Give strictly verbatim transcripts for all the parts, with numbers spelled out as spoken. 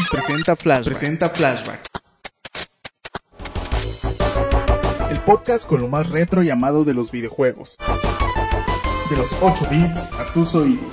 presenta Flashback. Presenta Flashback. El podcast con lo más retro y amado de los videojuegos. De los ocho bits a tus oídos.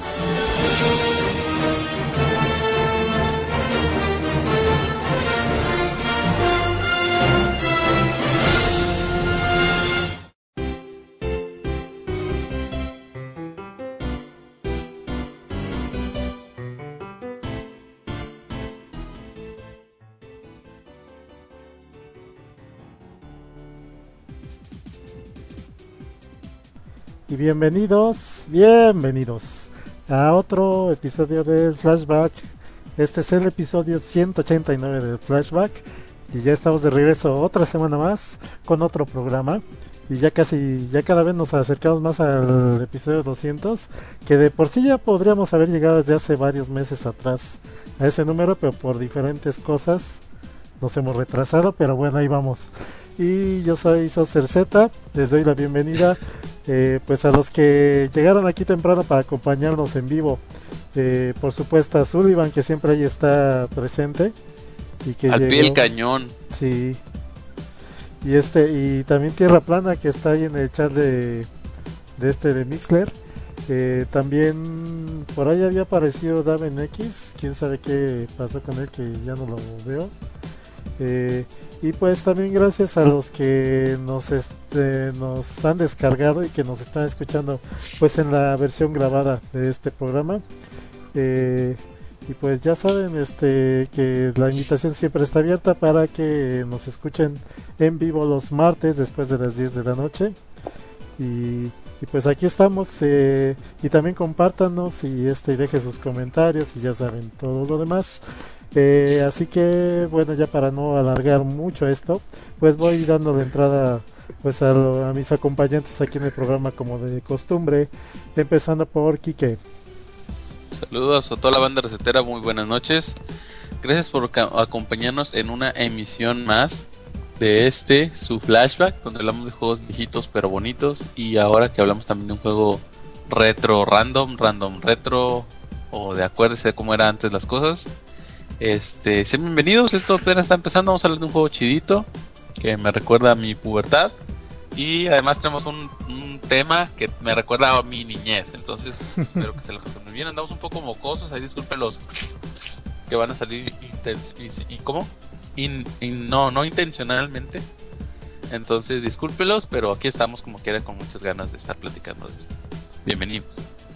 Y bienvenidos, bienvenidos a otro episodio del Flashback. Este es el episodio ciento ochenta y nueve del Flashback. Y ya estamos de regreso otra semana más con otro programa. Y ya casi, ya cada vez nos acercamos más al episodio doscientos. Que de por sí ya podríamos haber llegado desde hace varios meses atrás a ese número, pero por diferentes cosas nos hemos retrasado. Pero bueno, ahí vamos. Y yo soy Socer Z, les doy la bienvenida eh, pues a los que llegaron aquí temprano para acompañarnos en vivo. Eh, por supuesto a Sullivan, que siempre ahí está presente y que al llegó, pie del cañón. Sí. Y este y también Tierra Plana, que está ahí en el chat de, de este de Mixler. Eh, también por ahí había aparecido Daven X, quién sabe qué pasó con él, que ya no lo veo. Eh, y pues también gracias a los que nos este, nos han descargado y que nos están escuchando pues en la versión grabada de este programa. Eh, y pues ya saben este que la invitación siempre está abierta para que nos escuchen en vivo los martes después de las diez de la noche. Y, y pues aquí estamos, eh, y también compártanos y este dejen sus comentarios y ya saben todo lo demás. Eh, así que bueno, ya para no alargar mucho esto, pues voy dando la entrada pues a, lo, a mis acompañantes aquí en el programa como de costumbre, empezando por Quique. Saludos a toda la banda recetera, muy buenas noches. Gracias por ca- acompañarnos en una emisión más de este, su Flashback, donde hablamos de juegos viejitos pero bonitos. Y ahora que hablamos también de un juego retro random, random retro, o de acuérdese de cómo eran antes las cosas. Este, sean bienvenidos, esto apenas está empezando, vamos a hablar de un juego chidito que me recuerda a mi pubertad y además tenemos un, un tema que me recuerda a mi niñez, entonces espero que se lo pasen muy bien. Andamos un poco mocosos, ahí disculpen los que van a salir inten- y, y ¿cómo? In, in, no, no intencionalmente, entonces discúlpelos, pero aquí estamos como quiera con muchas ganas de estar platicando de esto. Bienvenidos.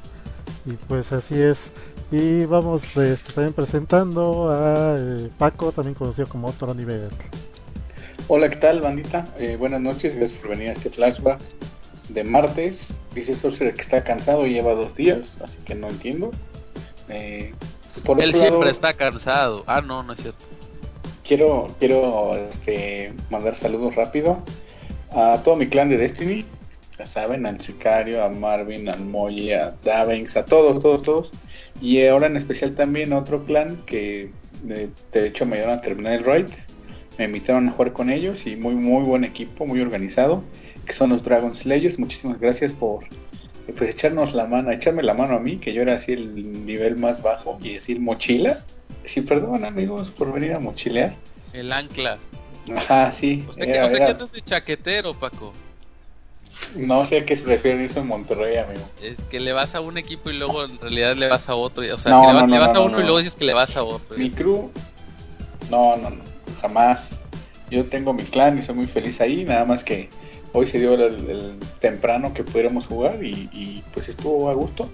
Y pues así es. Y vamos este, también presentando a eh, Paco, también conocido como Otro Nivel. Hola, ¿qué tal, bandita? Eh, buenas noches, gracias por venir a este flashback de martes. Dice Sorcerer que está cansado y lleva dos días, así que no entiendo. Eh, por Él otro siempre lado, está cansado. Ah, no, no es cierto. Quiero, quiero este, mandar saludos rápido a todo mi clan de Destiny. Ya saben, al Sicario, a Marvin, al Moye, a Davenx, a todos, todos, todos. Y ahora en especial también a otro clan que de, de hecho me ayudaron a terminar el raid. Me invitaron a jugar con ellos y muy muy buen equipo, muy organizado, que son los Dragon Slayers. Muchísimas gracias por pues echarnos la mano, echarme la mano a mí, que yo era así el nivel más bajo, y decir mochila. Sí, perdón amigos por venir a mochilear. El ancla. Ajá, sí. O sea que, era, o sea era... que andas de chaquetero, Paco. No sé a qué se refiere eso en Monterrey, amigo. Es que le vas a un equipo y luego en realidad le vas a otro. O sea, No, que le vas, no, no, le vas no, a uno no. y luego dices que le vas a otro. Mi crew, no, no, no, jamás. Yo tengo mi clan y soy muy feliz ahí. Nada más que hoy se dio el, el temprano que pudiéramos jugar y, y pues estuvo a gusto.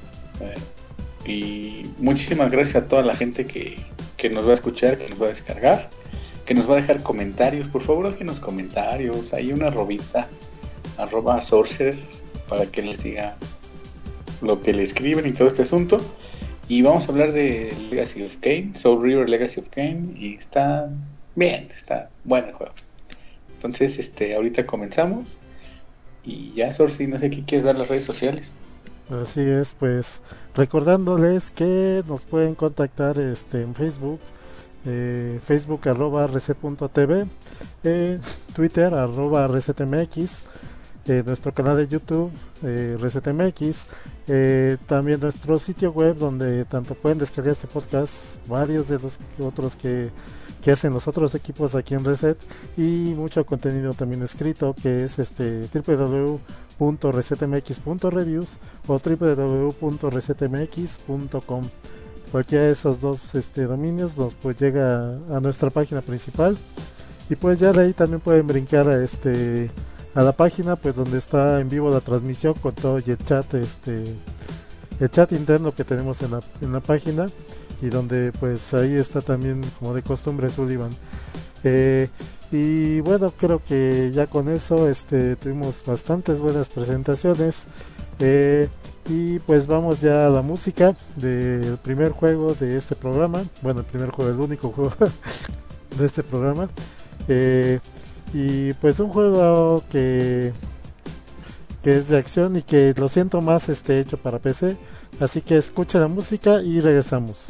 Eh, y muchísimas gracias a toda la gente que, que nos va a escuchar, que nos va a descargar, que nos va a dejar comentarios. Por favor, déjenos comentarios. Hay una robita. Arroba Sorcerer para que les diga lo que le escriben y todo este asunto. Y vamos a hablar de Legacy of Kain, Soul River Legacy of Kain, y está bien, está bueno el juego. Entonces, este, ahorita comenzamos. Y ya, Sorcerer, no sé qué quieres dar las redes sociales. Así es, pues recordándoles que nos pueden contactar este en Facebook, eh, Facebook arroba reset punto tv, eh, Twitter arroba resetmx. eh, nuestro canal de YouTube, eh, Reset M X, eh, también nuestro sitio web donde tanto pueden descargar este podcast, varios de los otros que, que hacen los otros equipos aquí en Reset, y mucho contenido también escrito, que es este w w w punto reset m x punto reviews o w w w punto reset m x punto com. Cualquiera de esos dos este, dominios nos pues llega a, a nuestra página principal, y pues ya de ahí también pueden brincar a este a la página pues donde está en vivo la transmisión con todo y el chat este el chat interno que tenemos en la, en la página, y donde pues ahí está también, como de costumbre, Sullivan. eh, y bueno, creo que ya con eso este tuvimos bastantes buenas presentaciones, eh, y pues vamos ya a la música del primer juego de este programa. Bueno, el primer juego, el único juego de este programa. eh, y pues un juego que que es de acción y que lo siento más este hecho para P C, así que escucha la música y regresamos.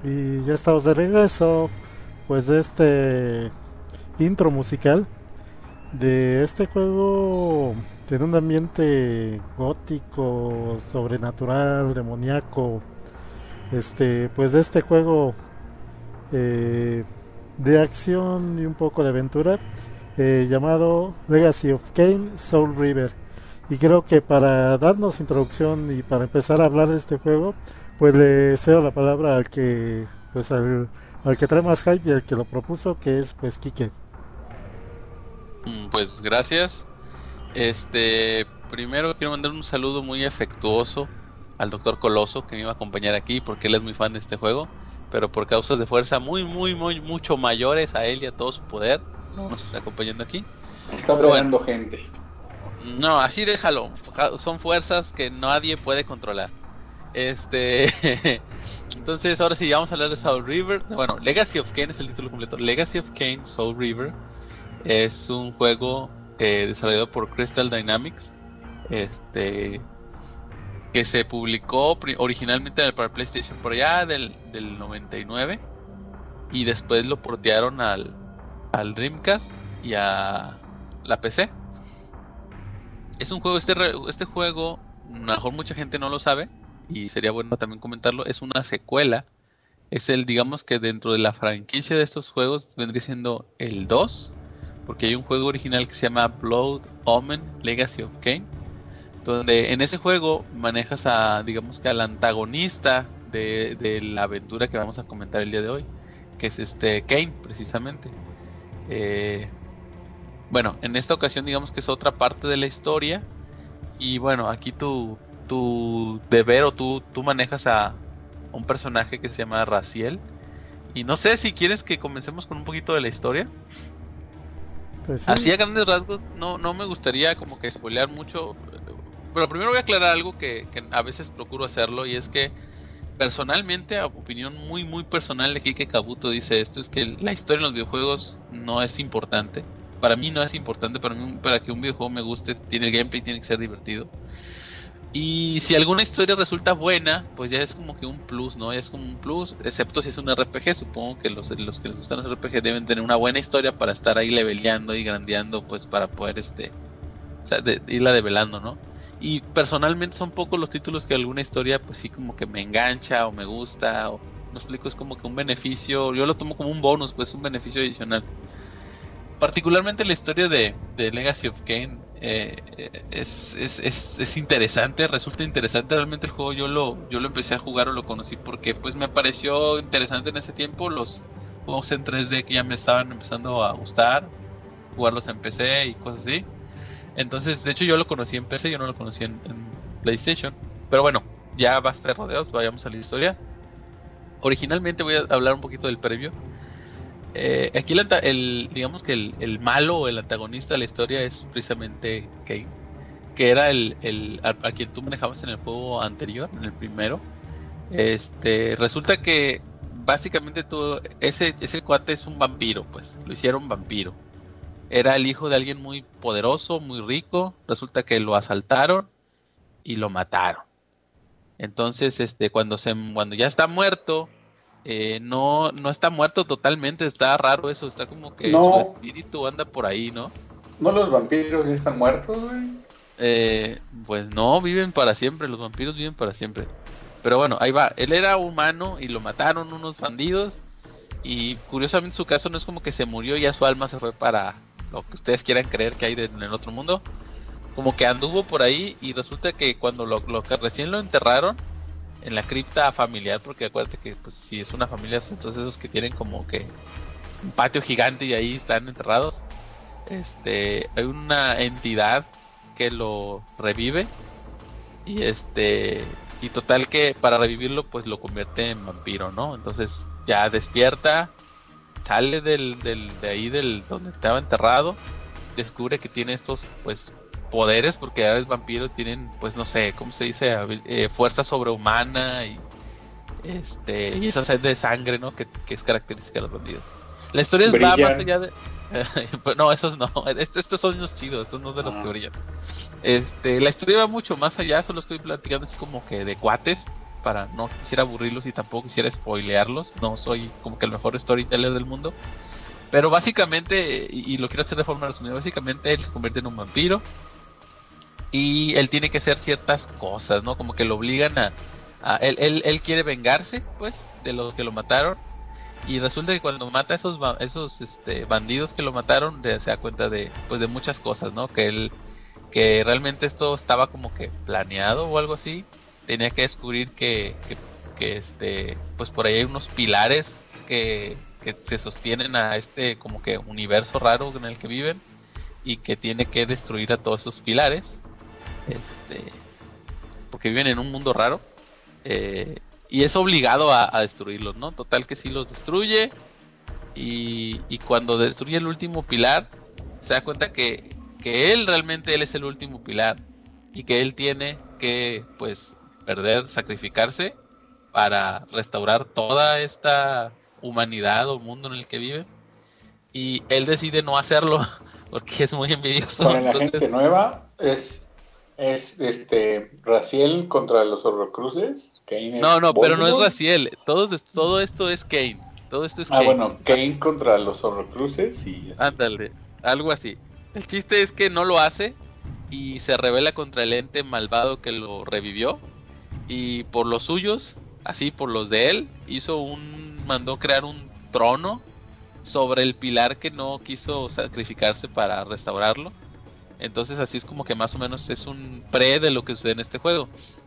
Y ya estamos de regreso, pues de este intro musical de este juego en un ambiente gótico, sobrenatural, demoníaco. Este, pues de este juego eh, de acción y un poco de aventura eh, llamado Legacy of Kain Soul River. Y creo que para darnos introducción y para empezar a hablar de este juego, pues le cedo la palabra al que pues al, al que trae más hype y al que lo propuso, que es pues Quique. Pues gracias. Este, primero quiero mandar un saludo muy afectuoso al doctor Coloso, que me iba a acompañar aquí porque él es muy fan de este juego, pero por causas de fuerza muy muy muy mucho mayores a él y a todo su poder no nos está acompañando aquí. Está operando bueno, gente. No, así déjalo. Son fuerzas que nadie puede controlar. Este, entonces ahora sí vamos a hablar de Soul River. Bueno, Legacy of Kain es el título completo. Legacy of Kain Soul River es un juego eh, desarrollado por Crystal Dynamics, este, que se publicó originalmente para PlayStation por allá del, del noventa y nueve y después lo portearon al, al Dreamcast y a la P C. Es un juego, este, este juego, a lo mejor mucha gente no lo sabe y sería bueno también comentarlo, es una secuela. Es el, digamos que dentro de la franquicia de estos juegos vendría siendo el dos, porque hay un juego original que se llama Blood Omen Legacy of Kain, donde en ese juego manejas a, digamos que al antagonista de, de la aventura que vamos a comentar el día de hoy, que es este Kain precisamente. Eh, bueno, en esta ocasión digamos que es otra parte de la historia y bueno, aquí tu, tu deber o tú, tú manejas a un personaje que se llama Raziel y no sé si quieres que comencemos con un poquito de la historia. Pues sí. Así a grandes rasgos, no, no me gustaría como que spoilear mucho, pero primero voy a aclarar algo que, que a veces procuro hacerlo, y es que personalmente, a opinión muy muy personal de Kike Kabuto dice esto, es que la historia en los videojuegos no es importante. Para mí no es importante, para mí, para que un videojuego me guste, tiene el gameplay, tiene que ser divertido. Y si alguna historia resulta buena, pues ya es como que un plus, ¿no? Ya es como un plus, excepto si es un R P G. Supongo que los, los que les gustan los R P G deben tener una buena historia para estar ahí leveleando y grandeando, pues para poder este o sea, de, irla develando, ¿no? Y personalmente son pocos los títulos que alguna historia pues sí como que me engancha o me gusta, o no explico, es como que un beneficio, yo lo tomo como un bonus, pues un beneficio adicional. Particularmente la historia de, de Legacy of Kain eh, es, es, es, es interesante, resulta interesante. Realmente el juego yo lo yo lo empecé a jugar o lo conocí porque pues me pareció interesante en ese tiempo. Los juegos en tres D que ya me estaban empezando a gustar, jugarlos en P C y cosas así. Entonces, de hecho yo lo conocí en P C, yo no lo conocí en, en PlayStation. Pero bueno, ya basta de rodeos, vayamos a la historia. Originalmente voy a hablar un poquito del previo. Eh, aquí el, el digamos que el, el malo o el antagonista de la historia es precisamente Kain, que era el, el a, a quien tú manejabas en el juego anterior, en el primero. Este resulta que básicamente todo ese ese cuate es un vampiro, pues lo hicieron vampiro. Era el hijo de alguien muy poderoso, muy rico. Resulta que lo asaltaron y lo mataron. Entonces, este, cuando se cuando ya está muerto. Eh, no no está muerto totalmente, está raro eso, está como que no. Su espíritu anda por ahí, ¿no? ¿No los vampiros ya están muertos, güey? Eh, pues no, viven para siempre, los vampiros viven para siempre. Pero bueno, ahí va, él era humano y lo mataron unos bandidos. Y curiosamente su caso no es como que se murió y ya su alma se fue para lo que ustedes quieran creer que hay en el otro mundo. Como que anduvo por ahí y resulta que cuando lo, lo recién lo enterraron en la cripta familiar, porque acuérdate que pues si es una familia, entonces esos que tienen como que un patio gigante y ahí están enterrados, este, hay una entidad que lo revive y este y total que para revivirlo pues lo convierte en vampiro, ¿no? Entonces ya despierta, sale del, del de ahí del donde estaba enterrado, descubre que tiene estos pues poderes, porque a los vampiros tienen pues no sé cómo se dice, eh, fuerza sobrehumana y este y esa sed de sangre, ¿no? que, que es característica de los bandidos. La historia es va más allá de no, esos no, estos, estos son los chidos, estos no de los que brillan. Este, la historia va mucho más allá, solo estoy platicando así como que de cuates para no quisiera aburrirlos y tampoco quisiera spoilearlos. No soy como que el mejor storyteller del mundo. Pero básicamente, y, y lo quiero hacer de forma resumida, básicamente él se convierte en un vampiro. Y él tiene que hacer ciertas cosas, ¿no? Como que lo obligan a... a él, él, él quiere vengarse, pues, de los que lo mataron. Y resulta que cuando mata a esos, esos este, bandidos que lo mataron, se da cuenta de, pues, de muchas cosas, ¿no? Que él... que realmente esto estaba como que planeado o algo así. Tenía que descubrir que, que, que este, pues por ahí hay unos pilares que, que se sostienen a este como que universo raro en el que viven, y que tiene que destruir a todos esos pilares, este, porque viven en un mundo raro, eh, y es obligado a, a destruirlos, ¿no? Total que sí los destruye, y, y cuando destruye el último pilar, se da cuenta que que él realmente él es el último pilar y que él tiene que pues perder, sacrificarse para restaurar toda esta humanidad o mundo en el que vive, y él decide no hacerlo porque es muy envidioso. Para la Entonces, gente nueva es es este Raziel contra los Horrocruces. Kane no, es no, pero no es Voldemort. Raziel, todo, todo esto es Kane, todo esto es Ah, Kane. bueno, Kane contra los Horrocruces y así. Ándale, algo así. El chiste es que no lo hace y se rebela contra el ente malvado que lo revivió, y por los suyos, así por los de él, hizo un mandó crear un trono sobre el pilar que no quiso sacrificarse para restaurarlo. Entonces así es como que más o menos es un pre de lo que sucede en este juego.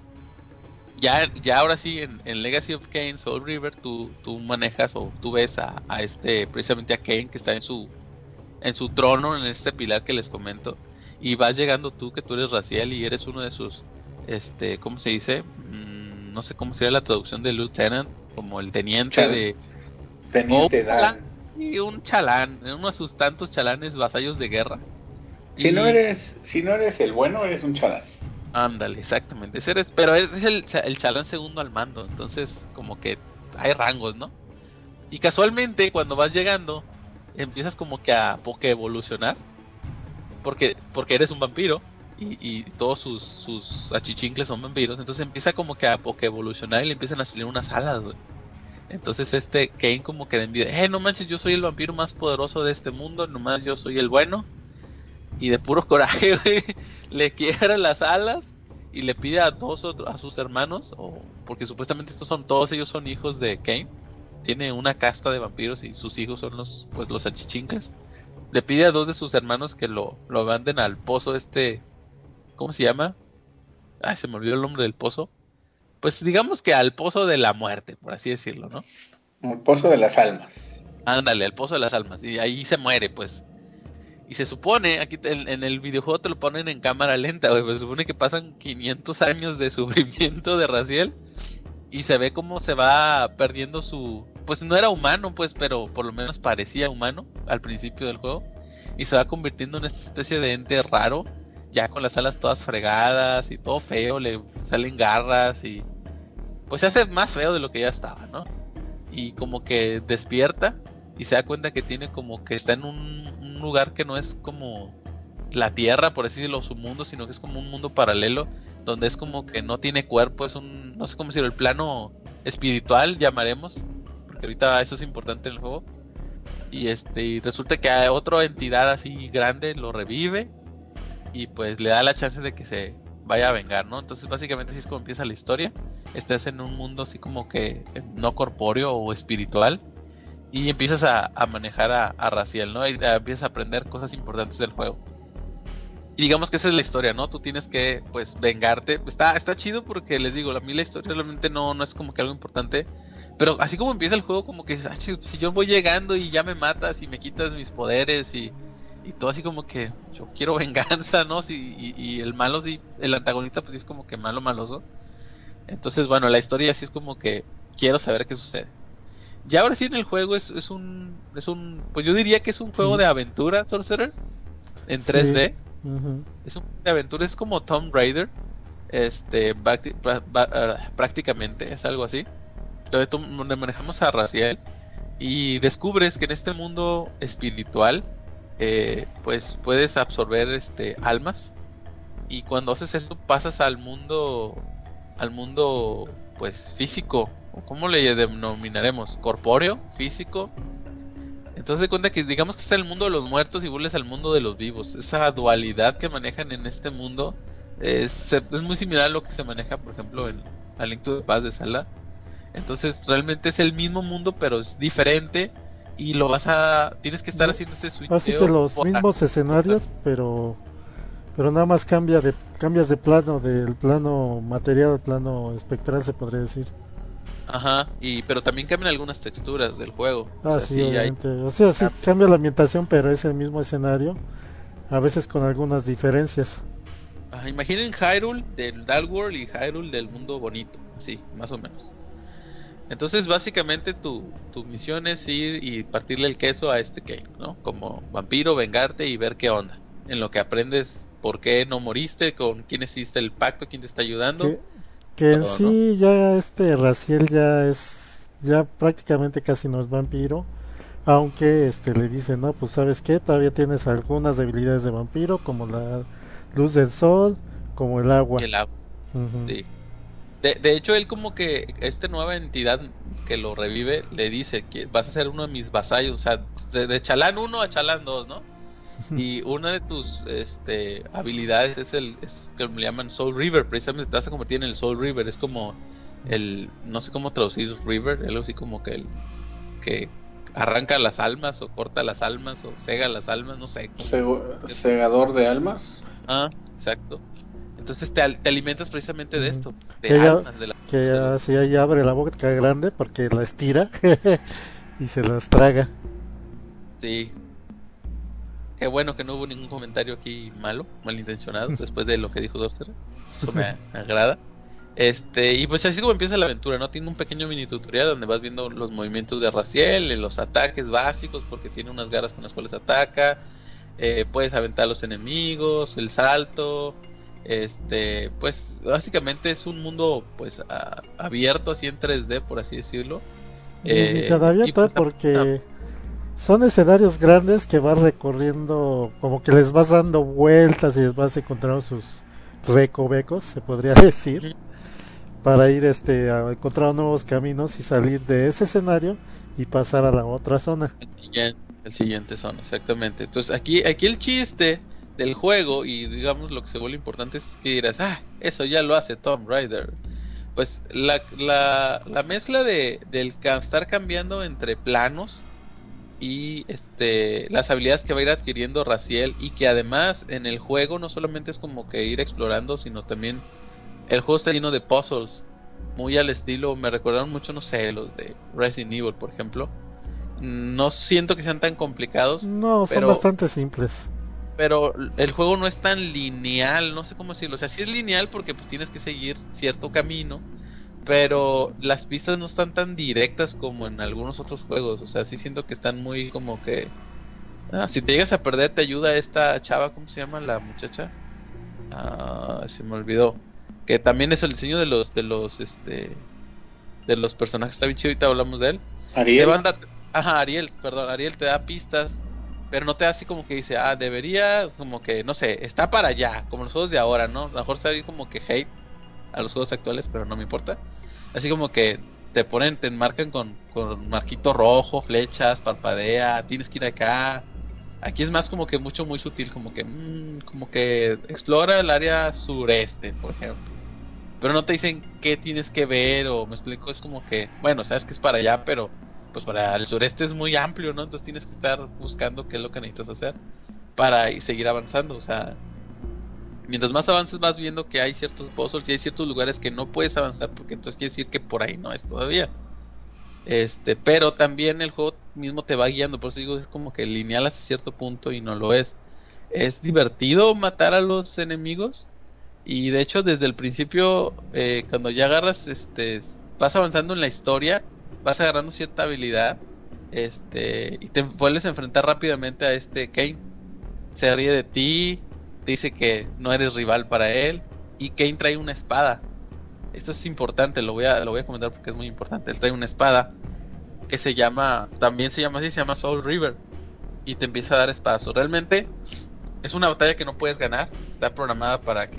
Ya, ya ahora sí, en, en Legacy of Kain, Soul River, tú, tú manejas o tú ves a, a este, precisamente a Kain, que está en su en su trono, en este pilar que les comento, y vas llegando tú, que tú eres Raziel y eres uno de sus, este, ¿cómo se dice? Mm, no sé cómo sería la traducción de lieutenant, como el teniente Chal- de... Teniente o Dan. y un chalán, uno de sus tantos chalanes vasallos de guerra. Si Y- no eres, si no eres el bueno, eres un chalán. Ándale, exactamente, ese eres, pero es, es el, el chalán segundo al mando, entonces como que hay rangos, ¿no? Y casualmente cuando vas llegando, empiezas como que a poke evolucionar, porque, porque eres un vampiro, y, y todos sus, sus achichincles son vampiros, entonces empieza como que a poke evolucionar y le empiezan a salir unas alas, güey. Entonces este Kane como que de envidia, eh, no manches, yo soy el vampiro más poderoso de este mundo, nomás yo soy el bueno. Y de puro coraje, güey, le quiebra las alas y le pide a dos otros, a sus hermanos, o porque supuestamente estos son todos ellos son hijos de Kane. Tiene una casta de vampiros y sus hijos son los, pues los achichincas. Le pide a dos de sus hermanos que lo, lo manden al pozo este, ¿cómo se llama? Ay, se me olvidó el nombre del pozo. Pues digamos que al pozo de la muerte, por así decirlo, ¿no? El pozo de las almas. Ándale, al pozo de las almas. Y ahí se muere, pues. Y se supone, aquí en, en el videojuego te lo ponen en cámara lenta, güey, pues se supone que pasan quinientos años de sufrimiento de Raziel, y se ve cómo se va perdiendo su... Pues no era humano, pues, pero por lo menos parecía humano al principio del juego, y se va convirtiendo en esta especie de ente raro, ya con las alas todas fregadas y todo feo, le salen garras y... Pues se hace más feo de lo que ya estaba, ¿no? Y como que despierta y se da cuenta que tiene como que está en un, un lugar que no es como la tierra, por así decirlo, su mundo, sino que es como un mundo paralelo, donde es como que no tiene cuerpo, es un, no sé cómo decirlo, el plano espiritual, llamaremos, porque ahorita eso es importante en el juego. Y este, y resulta que hay otra entidad así grande lo revive y pues le da la chance de que se vaya a vengar, ¿no? Entonces básicamente así es como empieza la historia. Estás en un mundo así como que no corpóreo o espiritual, y empiezas a, a manejar a, a Raziel, ¿no? Y a, empiezas a aprender cosas importantes del juego. Y digamos que esa es la historia, ¿no? Tú tienes que, pues, vengarte. Está está chido porque, les digo, a mí la historia realmente no, no es como que algo importante. Pero así como empieza el juego, como que, ah, ch- si yo voy llegando y ya me matas y me quitas mis poderes y, y todo así como que yo quiero venganza, ¿no? Si, y, y el malo, sí, el antagonista, pues sí es como que malo, maloso. Entonces, bueno, la historia sí es como que quiero saber qué sucede. Ya ahora sí en el juego es, es un es un pues yo diría que es un juego Sí. de aventura, Sorcerer, en Sí. tres D. Ujú. Es un juego de aventura, es como Tomb Raider, este bacti- pra- ba- ah, prácticamente es algo así. Donde, tú- donde manejamos a Raziel y descubres que en este mundo espiritual, eh, pues puedes absorber este almas, y cuando haces eso pasas al mundo al mundo pues físico, o cómo le denominaremos, corpóreo, físico. Entonces de cuenta que digamos que está el mundo de los muertos y vuelves al mundo de los vivos. Esa dualidad que manejan en este mundo es, es muy similar a lo que se maneja, por ejemplo, en A Link to the Past de Zelda. Entonces realmente es el mismo mundo, pero es diferente y lo vas a tienes que estar haciendo ese switch. Así que los mismos escenarios, pero pero nada más cambia de cambias de plano, del plano material al plano espectral, se podría decir. Ajá, y pero también cambian algunas texturas del juego. Ah, o sea, sí, sí, obviamente. hay... O sea, sí cambia la ambientación, pero es el mismo escenario, a veces con algunas diferencias. Ajá, imaginen Hyrule del Dark World y Hyrule del mundo bonito, sí, más o menos. Entonces básicamente tu, tu misión es ir y partirle el queso a este Kane, ¿no? Como vampiro, vengarte y ver qué onda. En lo que aprendes por qué no moriste, con quién hiciste el pacto, quién te está ayudando. Que, que en todo, sí ¿no? ya este Raziel ya es, ya prácticamente casi no es vampiro. Aunque este le dice, no, pues sabes qué, todavía tienes algunas debilidades de vampiro, como la luz del sol, como el agua. Y el agua, Uh-huh. sí. De, de hecho, él como que esta nueva entidad que lo revive le dice que vas a ser uno de mis vasallos, o sea, de, de Chalán uno a Chalán dos, ¿no? Y una de tus este habilidades es el es que le llaman Soul River, precisamente te vas a convertir en el Soul River, es como el no sé cómo traducir River, algo así como que el que arranca las almas o corta las almas o cega las almas, no sé. Sego, segador de almas. Ah, exacto. Entonces te, te alimentas precisamente de esto, de Que ella, almas, de la, que de la... así ella abre la boca grande porque la estira y se las traga. Sí. Qué bueno que no hubo ningún comentario aquí malo, malintencionado, después de lo que dijo Dorser. Eso me agrada. Este, y pues así como empieza la aventura, ¿no? Tiene un pequeño mini tutorial donde vas viendo los movimientos de Raziel, los ataques básicos, porque tiene unas garras con las cuales ataca. Eh, puedes aventar a los enemigos, el salto. Este, pues básicamente es un mundo pues a, abierto así en tres D, por así decirlo. Eh, y tan Eh, abierto y pues, porque son escenarios grandes que vas recorriendo, como que les vas dando vueltas y les vas encontrando sus recovecos, se podría decir, uh-huh. para ir este a encontrar nuevos caminos y salir de ese escenario y pasar a la otra zona. El siguiente, el siguiente zona, exactamente. Entonces aquí, aquí el chiste del juego y digamos lo que se vuelve importante es que dirás, ah, eso ya lo hace Tomb Raider. Pues la, la, la mezcla de del estar cambiando entre planos y este las habilidades que va a ir adquiriendo Raziel, y que además en el juego no solamente es como que ir explorando, sino también el juego está lleno de puzzles muy al estilo, me recordaron mucho, no sé, los de Resident Evil, por ejemplo. No siento que sean tan complicados. No, son pero, bastante simples. Pero el juego no es tan lineal, no sé cómo decirlo. O sea, sí es lineal porque pues tienes que seguir cierto camino, pero las pistas no están tan directas como en algunos otros juegos. O sea, sí siento que están muy como que... Ah, si te llegas a perder te ayuda esta chava, ¿cómo se llama la muchacha? Ah, se me olvidó. Que también es el diseño de los de los este de los personajes, está bien chido, ahorita hablamos de él. Ariel. De banda, ajá, Ariel, perdón, Ariel te da pistas, pero no te da así como que dice, ah, debería, como que, no sé, está para allá, como los juegos de ahora, ¿no? A lo mejor está ahí como que hate a los juegos actuales, pero no me importa. Así como que te ponen, te marcan con, con marquito rojo, flechas, parpadea, tienes que ir acá. Aquí es más como que mucho, muy sutil, como que, mmm, como que explora el área sureste, por ejemplo. Pero no te dicen qué tienes que ver, o me explico, es como que, bueno, sabes que es para allá, pero pues para el sureste es muy amplio, ¿no? Entonces tienes que estar buscando qué es lo que necesitas hacer para y seguir avanzando. O sea, mientras más avances vas viendo que hay ciertos puzzles y hay ciertos lugares que no puedes avanzar, porque entonces quiere decir que por ahí no es todavía. Este, pero también el juego mismo te va guiando, por eso digo, es como que lineal hasta cierto punto y no lo es. Es divertido matar a los enemigos. Y de hecho desde el principio, eh, cuando ya agarras, este, vas avanzando en la historia, vas agarrando cierta habilidad, este, y te vuelves a enfrentar rápidamente a este Kane. Se ríe de ti, te dice que no eres rival para él, y Kane trae una espada. Esto es importante, lo voy a, lo voy a comentar porque es muy importante. Él trae una espada que se llama, también se llama así, se llama Soul River, y te empieza a dar espadazos. Realmente es una batalla que no puedes ganar, está programada para que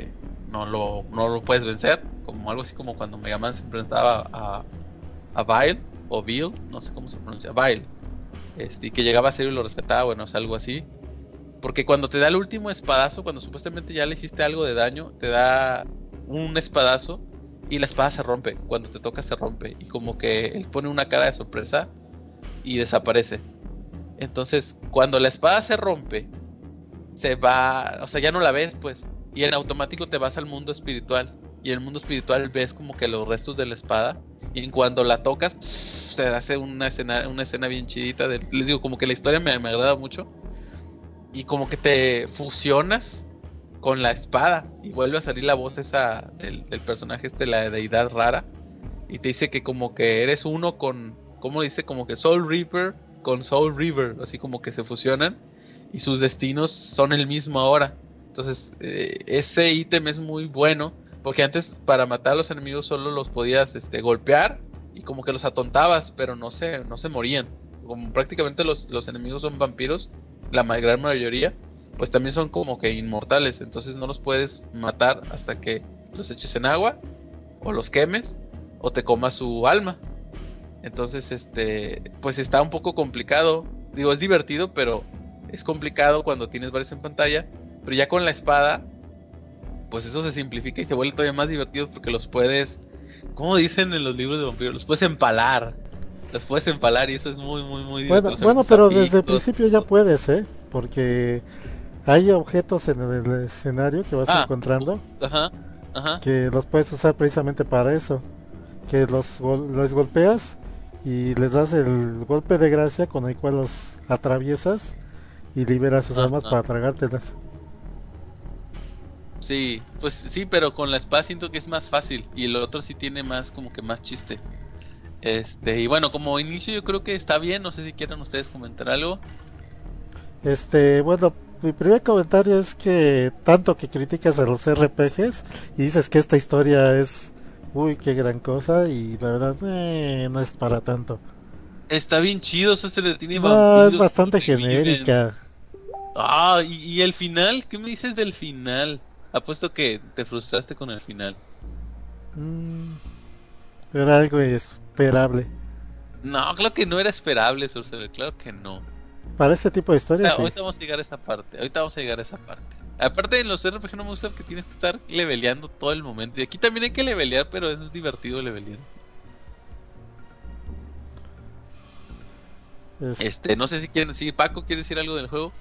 no lo, no lo puedes vencer, como algo así como cuando Mega Man se enfrentaba a, a Vile, o Vile, no sé cómo se pronuncia, Vile, este, y que llegaba a ser y lo rescataba, bueno, es algo así. Porque cuando te da el último espadazo, cuando supuestamente ya le hiciste algo de daño, te da un espadazo y la espada se rompe. Cuando te toca se rompe. Y como que él pone una cara de sorpresa y desaparece. Entonces, cuando la espada se rompe, se va, o sea, ya no la ves, pues. Y en automático te vas al mundo espiritual. Y en el mundo espiritual ves como que los restos de la espada. Y en cuando la tocas, pff, se hace una escena, una escena bien chidita. De, les digo, como que la historia me, me agrada mucho. Y como que te fusionas con la espada y vuelve a salir la voz esa del, del personaje este, la deidad rara, y te dice que como que eres uno con, ¿cómo dice? Como que Soul Reaper con Soul River, así como que se fusionan y sus destinos son el mismo ahora. Entonces eh, ese ítem es muy bueno, porque antes para matar a los enemigos solo los podías este, golpear y como que los atontabas, pero no se, no se morían. Como prácticamente los, los enemigos son vampiros, la gran mayoría, pues también son como que inmortales, entonces no los puedes matar hasta que los eches en agua, o los quemes, o te comas su alma. Entonces, este, pues está un poco complicado, digo, es divertido, pero es complicado cuando tienes varios en pantalla, pero ya con la espada, pues eso se simplifica y se vuelve todavía más divertido porque los puedes, como dicen en los libros de vampiros, los puedes empalar. Los puedes empalar y eso es muy, muy, muy bueno, divertido. bueno, pero desde el principio ya puedes, ¿eh? Porque hay objetos en el escenario que vas ah, encontrando, ajá, ajá. que los puedes usar precisamente para eso. Que los, gol- los golpeas y les das el golpe de gracia con el cual los atraviesas y liberas sus Ajá. almas para tragártelas. Sí, pues sí, pero con la espada siento que es más fácil y el otro sí tiene más, como que más chiste. Este, y bueno, como inicio yo creo que está bien, no sé si quieran ustedes comentar algo. Este, bueno, mi primer comentario es que tanto que criticas a los R P Gs y dices que esta historia es, uy, qué gran cosa, y la verdad, eh, no es para tanto. Está bien chido, eso se le tiene No, vampiros. es bastante que viven. genérica. Ah, ¿y, y el final? ¿Qué me dices del final? Apuesto que te frustraste con el final. Mm, era algo esperable. No, claro que no era esperable, Surcer, claro que no. Para este tipo de O historias, sea, sí. ahorita vamos a llegar a esa parte, ahorita vamos a llegar a esa parte. Aparte en los R P G no me gusta que tienes que estar leveleando todo el momento. Y aquí también hay que levelear, pero es divertido levelear. Es- Este, no sé si quieren, si Paco quiere decir algo del juego.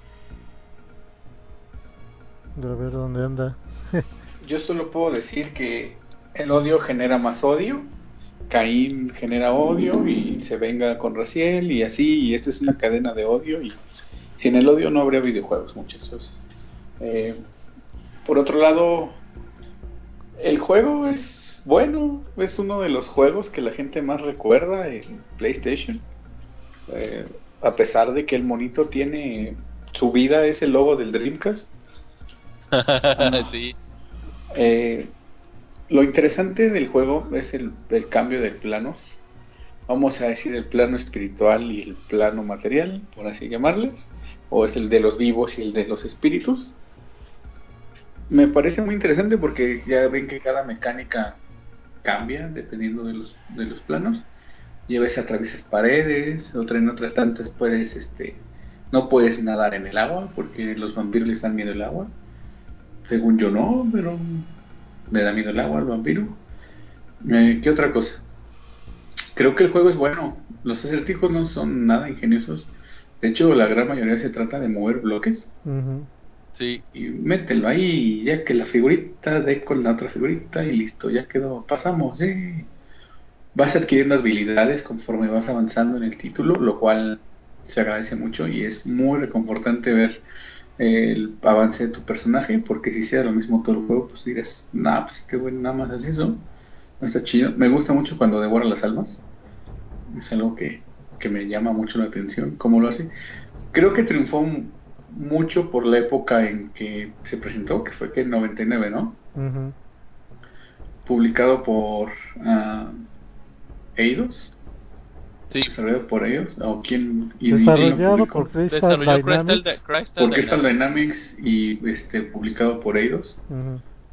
A ver dónde anda. Yo solo puedo decir que el odio genera más odio, Caín genera odio y se venga con Raziel y así, y esto es una cadena de odio, y sin el odio no habría videojuegos, muchachos. Eh, por otro lado, el juego es bueno, es uno de los juegos que la gente más recuerda en PlayStation, eh, a pesar de que el monito tiene, su vida es el logo del Dreamcast. Sí. Eh, lo interesante del juego es el, el cambio de planos, vamos a decir el plano espiritual y el plano material, por así llamarles, o es el de los vivos y el de los espíritus. Me parece muy interesante porque ya ven que cada mecánica cambia dependiendo de los, de los planos, y a veces atraviesas paredes, otra en otras tantas puedes, este, no puedes nadar en el agua porque los vampiros les dan miedo el agua. Según yo no, pero le da miedo el agua al vampiro. Eh, ¿Qué otra cosa? Creo que el juego es bueno. Los acertijos no son nada ingeniosos. De hecho, la gran mayoría se trata de mover bloques. Ujú. Sí. Y mételo ahí, ya que la figurita dé con la otra figurita y listo, ya quedó. Pasamos, sí. Vas adquiriendo habilidades conforme vas avanzando en el título, lo cual se agradece mucho y es muy reconfortante ver el avance de tu personaje, porque si hiciera lo mismo todo el juego, pues dirás, nah, pues este güey nada más hace eso, no está chido. Me gusta mucho cuando devora las almas, es algo que, que me llama mucho la atención, cómo lo hace. Creo que triunfó m- mucho por la época en que se presentó, que fue que en noventa y nueve, ¿no? Ujú. Publicado por uh, Eidos, Sí. desarrollado por ellos, o quién, y- y quién lo Desarrollado publicó? por Crystal Desarrolló Crystal, Dynamics. Crystal Por Crystal Dynamics. Dynamics y este publicado por Eidos. Ujú.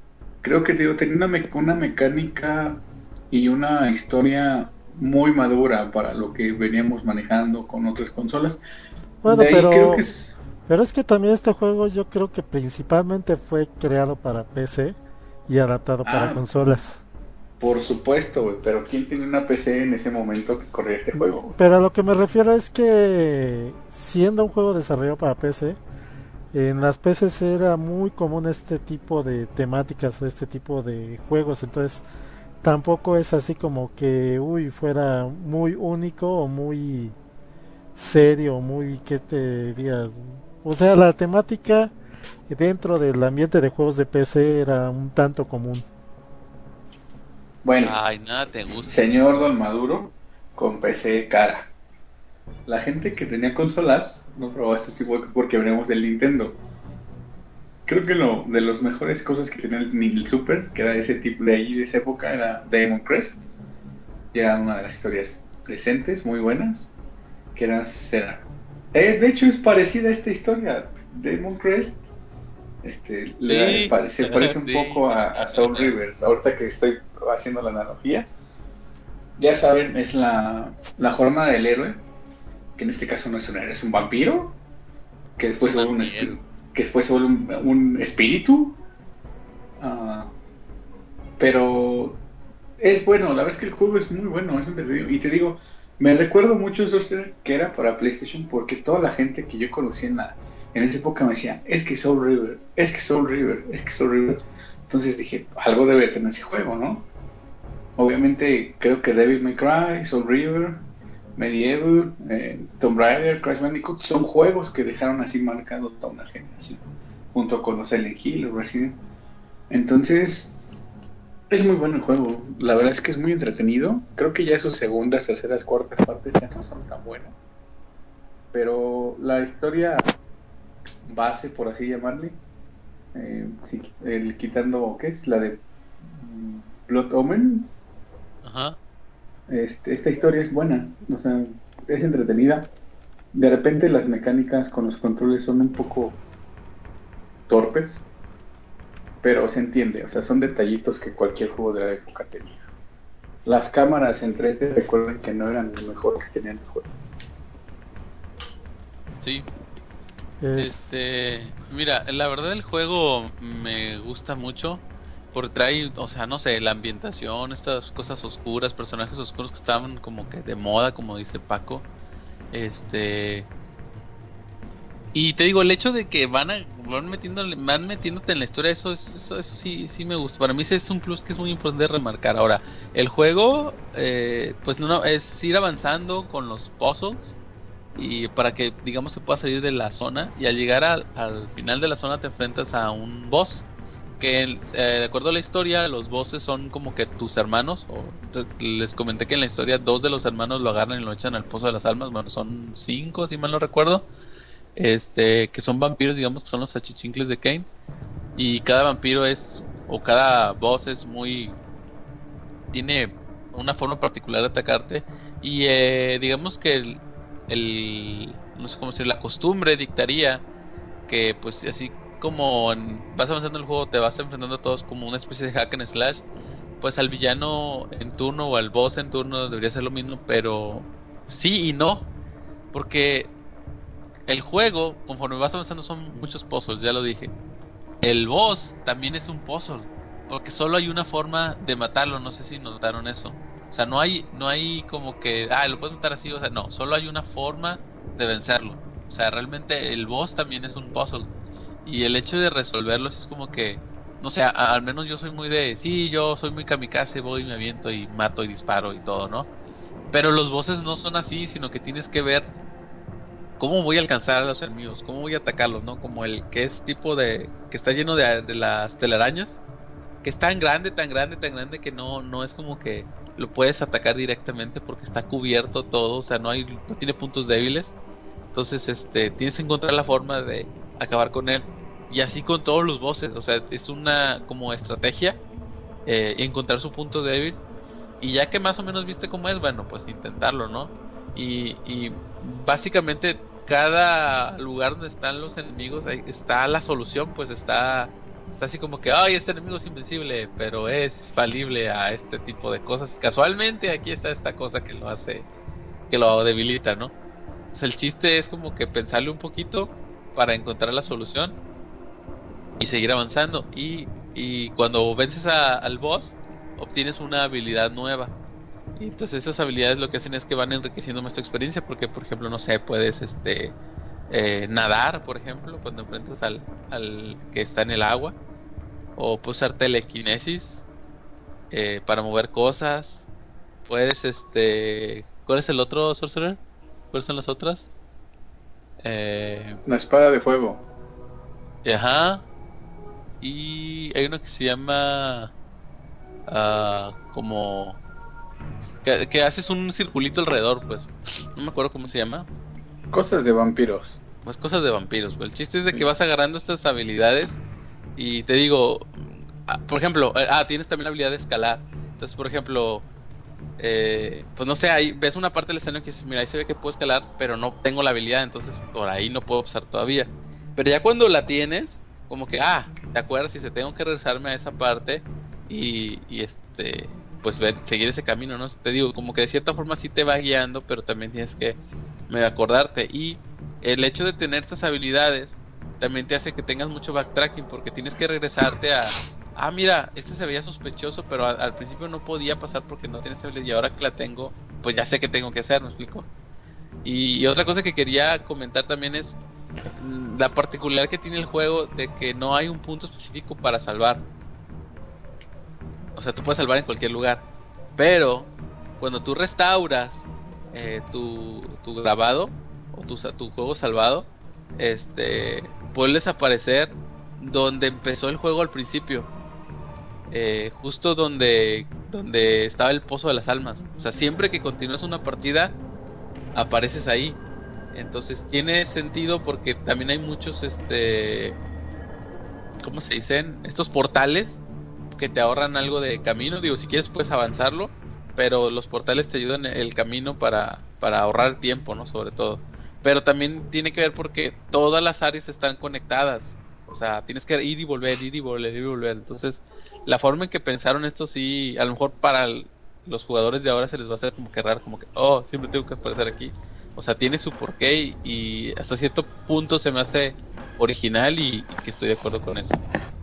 creo que te digo, tenía una, me- una mecánica y una historia muy madura para lo que veníamos manejando con otras consolas. Bueno, De ahí creo que pero es, pero es que también este juego yo creo que principalmente fue creado para P C y adaptado para ah, consolas. por supuesto, güey, pero ¿quién tenía una P C en ese momento que corría este juego, güey? Pero a lo que me refiero es que siendo un juego desarrollado para P C, en las P Cs era muy común este tipo de temáticas, este tipo de juegos, entonces tampoco es así como que, uy, fuera muy único o muy serio, muy, ¿qué te digas? O sea, la temática dentro del ambiente de juegos de P C era un tanto común. Bueno, Ay, nada te gusta. señor Don Maduro con P C cara. La gente que tenía consolas no probaba este tipo de cosas porque veníamos del Nintendo. Creo que lo de las mejores cosas que tenía el, el Super, que era ese tipo de ahí de esa época, era Demon Crest. Y era una de las historias decentes, muy buenas. Que era Sera. Eh, de hecho, es parecida a esta historia. Demon Crest este, le Sí, pare- se parece un sí. poco a, a Soul River. Ahorita que estoy haciendo la analogía, ya saben, es la, la jornada del héroe. Que en este caso no es un héroe, es un vampiro. Que después se vuelve un, espi- que después se vuelve un, un espíritu. Ah, pero es bueno, la verdad es que el juego es muy bueno, es entretenido. Y te digo, me recuerdo mucho eso que era para PlayStation porque toda la gente que yo conocí en, la, en esa época me decía, es que Soul River, es que Soul River, es que Soul River. Entonces dije, algo debe tener ese juego, ¿no? Obviamente creo que Devil May Cry, Soul River, Medieval, eh, Tomb Raider, Crash Bandicoot son juegos que dejaron así marcados toda una generación, junto con los Silent Hill, los Resident. Entonces, es muy bueno el juego. La verdad es que es muy entretenido. Creo que ya sus segundas, terceras, cuartas partes ya no son tan buenas. Pero la historia base, por así llamarle, eh, sí, el quitando, ¿qué es? La de mm, Blood Omen. Ajá. Este, esta historia es buena, o sea, es entretenida. De repente las mecánicas con los controles son un poco torpes, pero se entiende, o sea, son detallitos que cualquier juego de la época tenía. Las cámaras en tres D recuerden que no eran lo mejor que tenían el juego. Sí. Es, Este, mira, la verdad el juego me gusta mucho porque trae, o sea, no sé, la ambientación, estas cosas oscuras, personajes oscuros que estaban como que de moda, como dice Paco. Este, y te digo, el hecho de que van a, van metiendo, van metiéndote en la historia, eso, es- eso, eso sí, sí me gusta. Para mí ese es un plus que es muy importante remarcar. Ahora, el juego, eh, pues no, no, es ir avanzando con los puzzles y para que digamos se pueda salir de la zona y al llegar al, al final de la zona te enfrentas a un boss que eh, de acuerdo a la historia los bosses son como que tus hermanos o te- les comenté que en la historia dos de los hermanos lo agarran y lo echan al pozo de las almas. Bueno, son cinco si mal no recuerdo, este que son vampiros, digamos que son los achichincles de Kane, y cada vampiro es o cada boss es muy, tiene una forma particular de atacarte y eh, digamos que el, el no sé cómo decir, la costumbre dictaría que pues así como en- vas avanzando en el juego te vas enfrentando a todos como una especie de hack and slash, pues al villano en turno o al boss en turno debería ser lo mismo, pero sí y no, porque el juego conforme vas avanzando son muchos puzzles, ya lo dije. El boss también es un puzzle, porque solo hay una forma de matarlo, no sé si notaron eso. O sea, no hay no hay como que, ah, lo puedes matar así, o sea, no, solo hay una forma de vencerlo. O sea, realmente el boss también es un puzzle. Y el hecho de resolverlos es como que, no sé, a- al menos yo soy muy de, sí, yo soy muy kamikaze, voy y me aviento y mato y disparo y todo, ¿no? Pero los bosses no son así, sino que tienes que ver cómo voy a alcanzar a los enemigos, cómo voy a atacarlos, ¿no? Como el que es tipo de, que está lleno de, de las telarañas, que es tan grande, tan grande, tan grande que no, no es como que lo puedes atacar directamente porque está cubierto todo, o sea, no hay, no tiene puntos débiles. Entonces, este, tienes que encontrar la forma de acabar con él. Y así con todos los bosses, o sea, es una como estrategia, eh, encontrar su punto débil. Y ya que más o menos viste cómo es, bueno, pues intentarlo, ¿no? Y, y básicamente cada lugar donde están los enemigos, ahí está la solución, pues está Está así como que, ay, este enemigo es invencible, pero es falible a este tipo de cosas. Casualmente aquí está esta cosa que lo hace, que lo debilita, ¿no? Entonces el chiste es como que pensarle un poquito para encontrar la solución y seguir avanzando. Y, y cuando vences a, al boss, obtienes una habilidad nueva. Y entonces esas habilidades lo que hacen es que van enriqueciendo más tu experiencia, porque por ejemplo, no sé, puedes este eh, nadar, por ejemplo, cuando enfrentas al, al que está en el agua, o puedes usar telequinesis eh, para mover cosas. Puedes este, ¿cuál es el otro sorcerer? ¿Cuáles son las otras? Eh, La espada de fuego. ajá. Y hay uno que se llama uh, como que, que haces un circulito alrededor, pues no me acuerdo cómo se llama. Cosas de vampiros. Pues cosas de vampiros, pues. El chiste es de que vas agarrando estas habilidades y te digo, ah, por ejemplo, ah, tienes también la habilidad de escalar. Entonces, por ejemplo, eh, pues no sé, ahí ves una parte del escenario que dices, mira, ahí se ve que puedo escalar, pero no tengo la habilidad, entonces por ahí no puedo pasar todavía. Pero ya cuando la tienes, como que, ah, te acuerdas y se tengo que regresarme a esa parte y, y este, pues ver, seguir ese camino, ¿no? Te digo, como que de cierta forma sí te va guiando, pero también tienes que medio acordarte. Y el hecho de tener estas habilidades también te hace que tengas mucho backtracking, porque tienes que regresarte a, ah, mira, este se veía sospechoso, pero a, al principio no podía pasar porque no tienes habilidad, y ahora que la tengo, pues ya sé qué tengo que hacer, ¿me explico? Y, y otra cosa que quería comentar también es la particularidad que tiene el juego de que no hay un punto específico para salvar. O sea, tú puedes salvar en cualquier lugar, pero cuando tú restauras eh, tu, tu grabado o tu, tu juego salvado, este, vuelves a aparecer donde empezó el juego al principio, eh, justo donde donde estaba el pozo de las almas. O sea, siempre que continúas una partida apareces ahí. Entonces tiene sentido porque también hay muchos este, ¿cómo se dicen? Estos portales que te ahorran algo de camino. Digo, si quieres puedes avanzarlo, pero los portales te ayudan el camino para para ahorrar tiempo, ¿no? Sobre todo. Pero también tiene que ver porque todas las áreas están conectadas. O sea, tienes que ir y volver, ir y volver, ir y volver. Entonces, la forma en que pensaron esto sí, a lo mejor para el, los jugadores de ahora se les va a hacer como que raro, como que, oh, siempre tengo que aparecer aquí. O sea, tiene su porqué y, y hasta cierto punto se me hace original y, y que estoy de acuerdo con eso.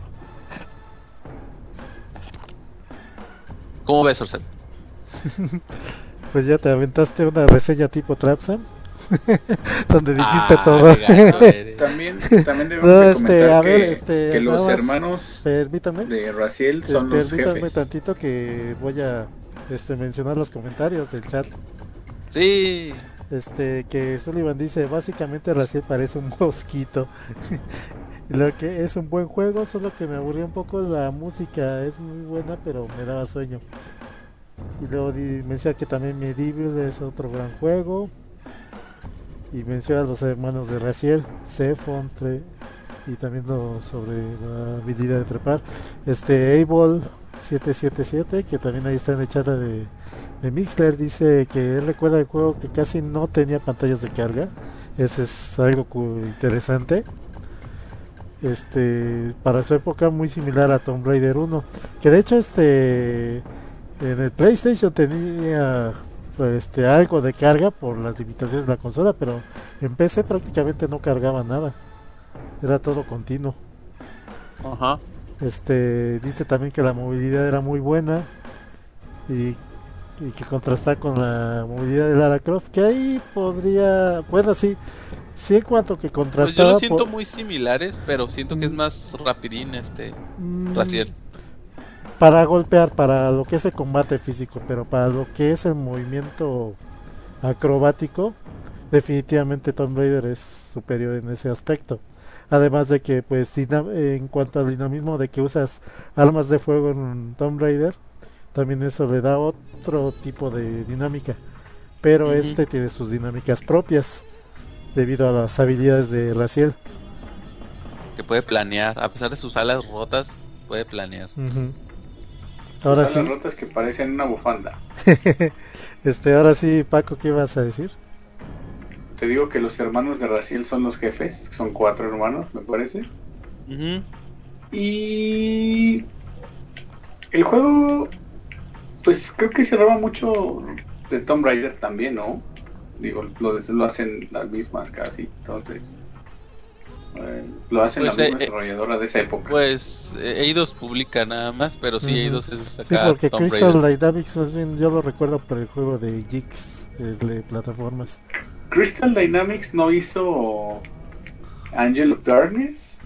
¿Cómo ves, Orset? Pues ya te aventaste una reseña tipo Trapsan donde dijiste ah, todo. también también debemos no, de este, comentar a que, ver, este, que los más, hermanos permítanme, de Raziel son este, los permítanme jefes. tantito que voy a este, mencionar los comentarios del chat. Sí. Este, que Sullivan dice, básicamente Raziel parece un mosquito. Lo que es un buen juego, solo que me aburrió un poco la música, es muy buena, pero me daba sueño. Y luego di, menciona que también Medieval es otro gran juego. Y menciona a los hermanos de Raziel, Zephon, y también lo, sobre la habilidad de trepar. Este, Able siete siete siete, que también ahí está en el chat de, de Mixler, dice que él recuerda el juego que casi no tenía pantallas de carga. Ese es algo interesante. Este, para su época muy similar a Tomb Raider uno, que de hecho este en el PlayStation tenía este algo de carga por las limitaciones de la consola, pero en P C prácticamente no cargaba nada, era todo continuo. Ajá. Este dice también que la movilidad era muy buena y, y que contrasta con la movilidad de Lara Croft, que ahí podría, bueno, sí, sí, en cuanto que contrastaba. Pues yo lo siento por... muy similares, pero siento que es más rapidín este mm, Raziel. Para golpear, para lo que es el combate físico, pero para lo que es el movimiento acrobático, definitivamente Tomb Raider es superior en ese aspecto. Además de que, pues, en cuanto al dinamismo de que usas armas de fuego en Tomb Raider, también eso le da otro tipo de dinámica. Pero uh-huh. este tiene sus dinámicas propias, debido a las habilidades de Raziel. Que puede planear, a pesar de sus alas rotas, puede planear. Uh-huh. Ahora sus sí. Alas rotas que parecen una bufanda. este, ahora sí, Paco, ¿qué ibas a decir? Te digo que los hermanos de Raziel son los jefes, son cuatro hermanos, me parece. Uh-huh. Y el juego, pues creo que se roba mucho de Tomb Raider también, ¿no? Digo, lo, lo hacen las mismas casi, entonces eh, lo hacen Pues, la misma eh, desarrolladora de esa época. Pues eh, Eidos publica nada más, pero sí, Ujú. Eidos es Sí, acá porque Tomb Crystal Raider. Dynamics, más bien, yo lo recuerdo por el juego de Geeks, el de plataformas. Crystal Dynamics no hizo Angel of Darkness,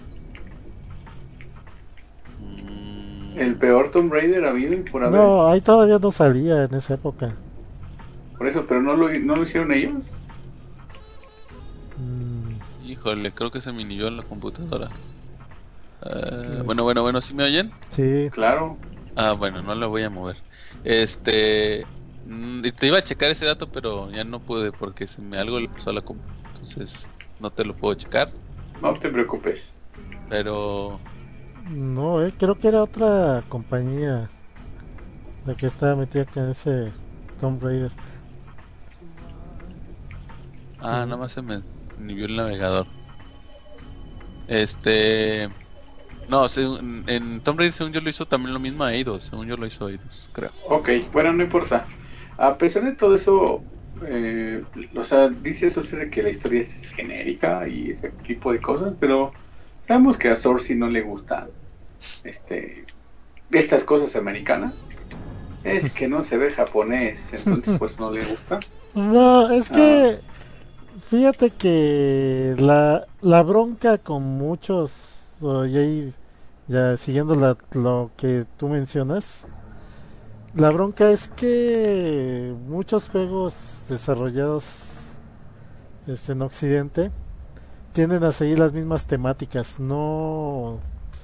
Mm, el peor Tomb Raider habido y por haber. No, ahí todavía no salía en esa época. Por eso, pero no lo, no lo hicieron ellos. Mm, Híjole, creo que se me inhibió en la computadora. Eh, Pues- bueno, bueno, bueno, ¿sí me oyen? sí, Claro. Ah, bueno, no la voy a mover. Este, mm, y te iba a checar ese dato, pero ya no pude porque se me algo le pasó a la compu. Entonces, no te lo puedo checar, No te preocupes. pero no, eh, creo que era otra compañía la que estaba metida con ese Tomb Raider. ah, Ujú. nada más se me inhibió el navegador. Este, no, según- en Tomb Raider según yo lo hizo también lo mismo a Eidos, según yo lo hizo Eidos, creo. Ok, bueno, no importa. A pesar de todo eso, eh, o sea, dice Sorcerer que la historia es genérica y ese tipo de cosas, pero sabemos que a Sorcy no le gustan este, estas cosas americanas. Es que no se ve japonés, entonces pues no le gusta. No, es que fíjate que la, la bronca con muchos, o y ahí, ya siguiendo la- lo que tú mencionas, la bronca es que muchos juegos desarrollados este, en Occidente tienden a seguir las mismas temáticas, no,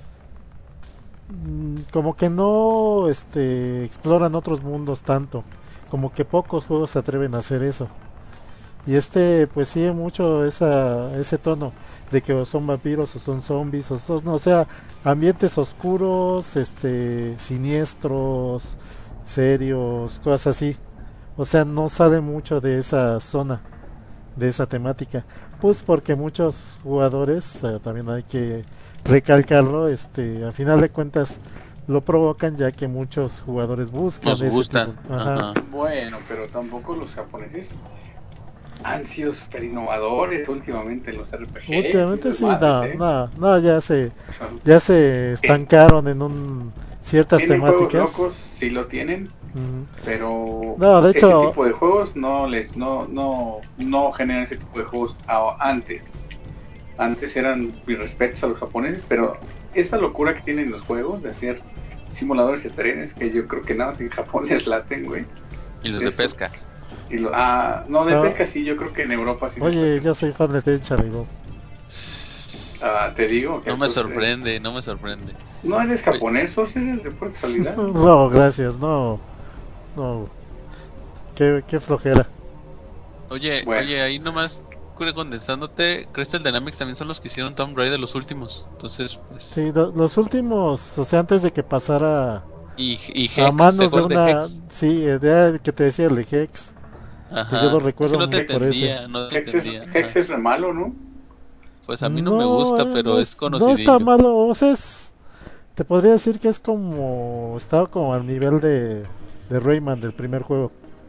mm, como que no este, exploran otros mundos tanto, como que pocos juegos se atreven a hacer eso. Y este pues sigue mucho esa, ese tono de que o son vampiros o son zombies o son, no, o sea, ambientes oscuros, este, siniestros, serios, cosas así. O sea, no sale mucho de esa zona, de esa temática. Pues porque muchos jugadores, eh, también hay que recalcarlo, este, a final de cuentas lo provocan ya que muchos jugadores buscan Nos ese gustan. tipo. Ajá. Ajá. Bueno, pero tampoco los japoneses han sido súper innovadores últimamente en los R P Gs. Últimamente y sí, esas no, madres, ¿eh? no, no, ya se, O sea, ya se estancaron en un ciertas tienen juegos temáticas. locos, sí lo tienen, Ujú. pero No, de ese hecho, tipo de juegos no les no no no generan ese tipo de juegos a- antes. Antes eran mis respetos a los japoneses, pero esa locura que tienen los juegos de hacer simuladores de trenes, que yo creo que nada más en Japón les laten, güey. Y los Eso. de pesca. Y lo, ah, no, de Ah. pesca sí, yo creo que en Europa sí. oye, yo soy fan de Tencha, amigo. Ah, te digo que No me esos, eh, sorprende, no me sorprende. ¿No eres japonés, Sorcerer, de pura casualidad? No, gracias, no, no. Qué, qué flojera. Oye, Bueno. oye, ahí nomás cure contestándote, Crystal Dynamics también son los que hicieron Tomb Raider los últimos. Entonces, pues, Sí, lo- los últimos, o sea, antes de que pasara y, y Hex, a ¿te manos de acuerdas una, Hex? sí, eh, de, que te decía el de Hex, Ajá. que yo lo recuerdo Es que no te muy por ese. entendía, no te Hex es, entendía. Hex ajá. es re malo, ¿no? Pues a mí no, me gusta, eh, pero no es, No conocidillo. está malo, o sea, es, te podría decir que es como, estaba como al nivel de, de Rayman del primer juego.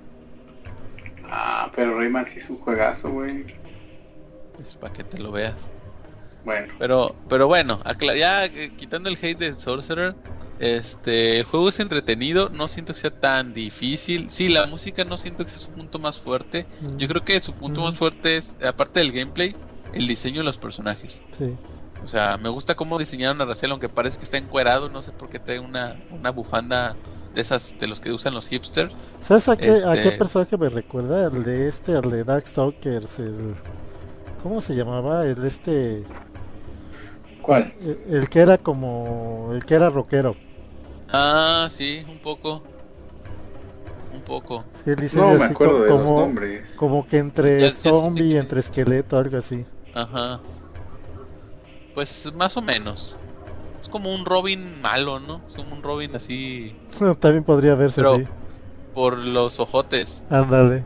Ah, pero Rayman sí es un juegazo, güey. Pues para que te lo veas. Bueno, Pero, pero bueno, acla- ya eh, quitando el hate de Sorcerer, este, el juego es entretenido, no siento que sea tan difícil. Sí, la música no siento que sea su punto más fuerte. Mm. Yo creo que su punto Ujú. más fuerte es, aparte del gameplay, el diseño de los personajes. Sí. O sea, me gusta cómo diseñaron a Raziel, aunque parece que está encuerado, no sé por qué trae una, una bufanda de esas, de los que usan los hipsters. ¿Sabes a qué, a Este- qué personaje me recuerda? El de este, el de Darkstalkers, el... ¿Cómo se llamaba? El este... ¿cuál? El, el que era como... El que era rockero. Ah, sí, un poco. Un poco. Sí, el diseño No me así acuerdo co- de los como, nombres. como que entre Ya- ya sé zombie, que- entre esqueleto, algo así. Ajá. Pues más o menos. Es como un Robin malo, ¿no? Es como un Robin así También podría verse Pero- así. por los ojotes. Ándale.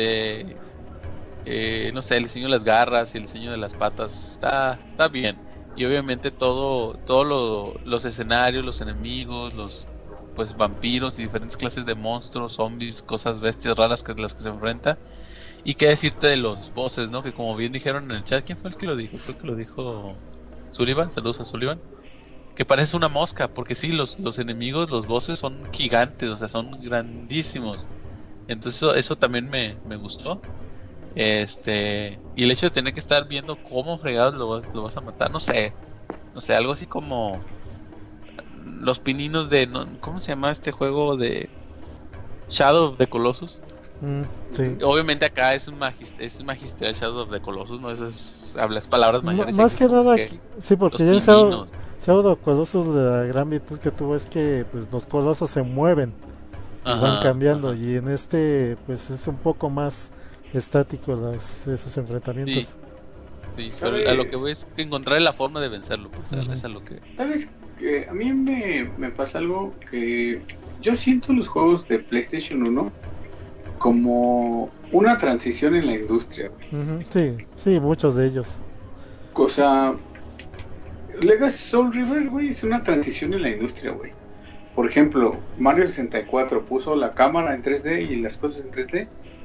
Este, eh, no sé, el diseño de las garras y el diseño de las patas está, está bien. y obviamente todo, todo lo, los escenarios, los enemigos, los pues vampiros y diferentes clases de monstruos, zombies, cosas bestias raras que las que se enfrenta. Y qué decirte de los bosses, ¿no? Que como bien dijeron en el chat, ¿quién fue el que lo dijo? Creo que lo dijo Sullivan, saludos a Sullivan. Que parece una mosca, porque sí, los, los enemigos, los bosses son gigantes, o sea, son grandísimos. Entonces eso, eso también me, me gustó. Este, y el hecho de tener que estar viendo cómo fregados lo, vas- lo vas a matar, no sé, no sé, algo así como los pininos de, no, ¿cómo se llama este juego de Shadow of the Colossus? Mm, sí. Obviamente acá es un magis- es un magistral Shadow of the Colossus, no, eso es, hablas palabras M- mayores. más aquí que como nada, que aquí- sí, porque los ya en Shadow, pininos. Shadow of the Colossus la gran virtud que tuvo es que pues los colosos se mueven y van Ajá, cambiando, ajá. y en este pues es un poco más estático las, esos enfrentamientos. Sí, pero a lo que voy ¿Sabes? es que encontrar la forma de vencerlo, pues, Ujú. es a lo que... ¿Sabes? Que a mí me, me pasa algo que yo siento los juegos de PlayStation uno como una transición en la industria, güey. Ujú, sí, sí, muchos de ellos. O sea, Legacy Soul River, güey, es una transición en la industria, güey. Por ejemplo, Mario sesenta y cuatro puso la cámara en tres D y las cosas en tres D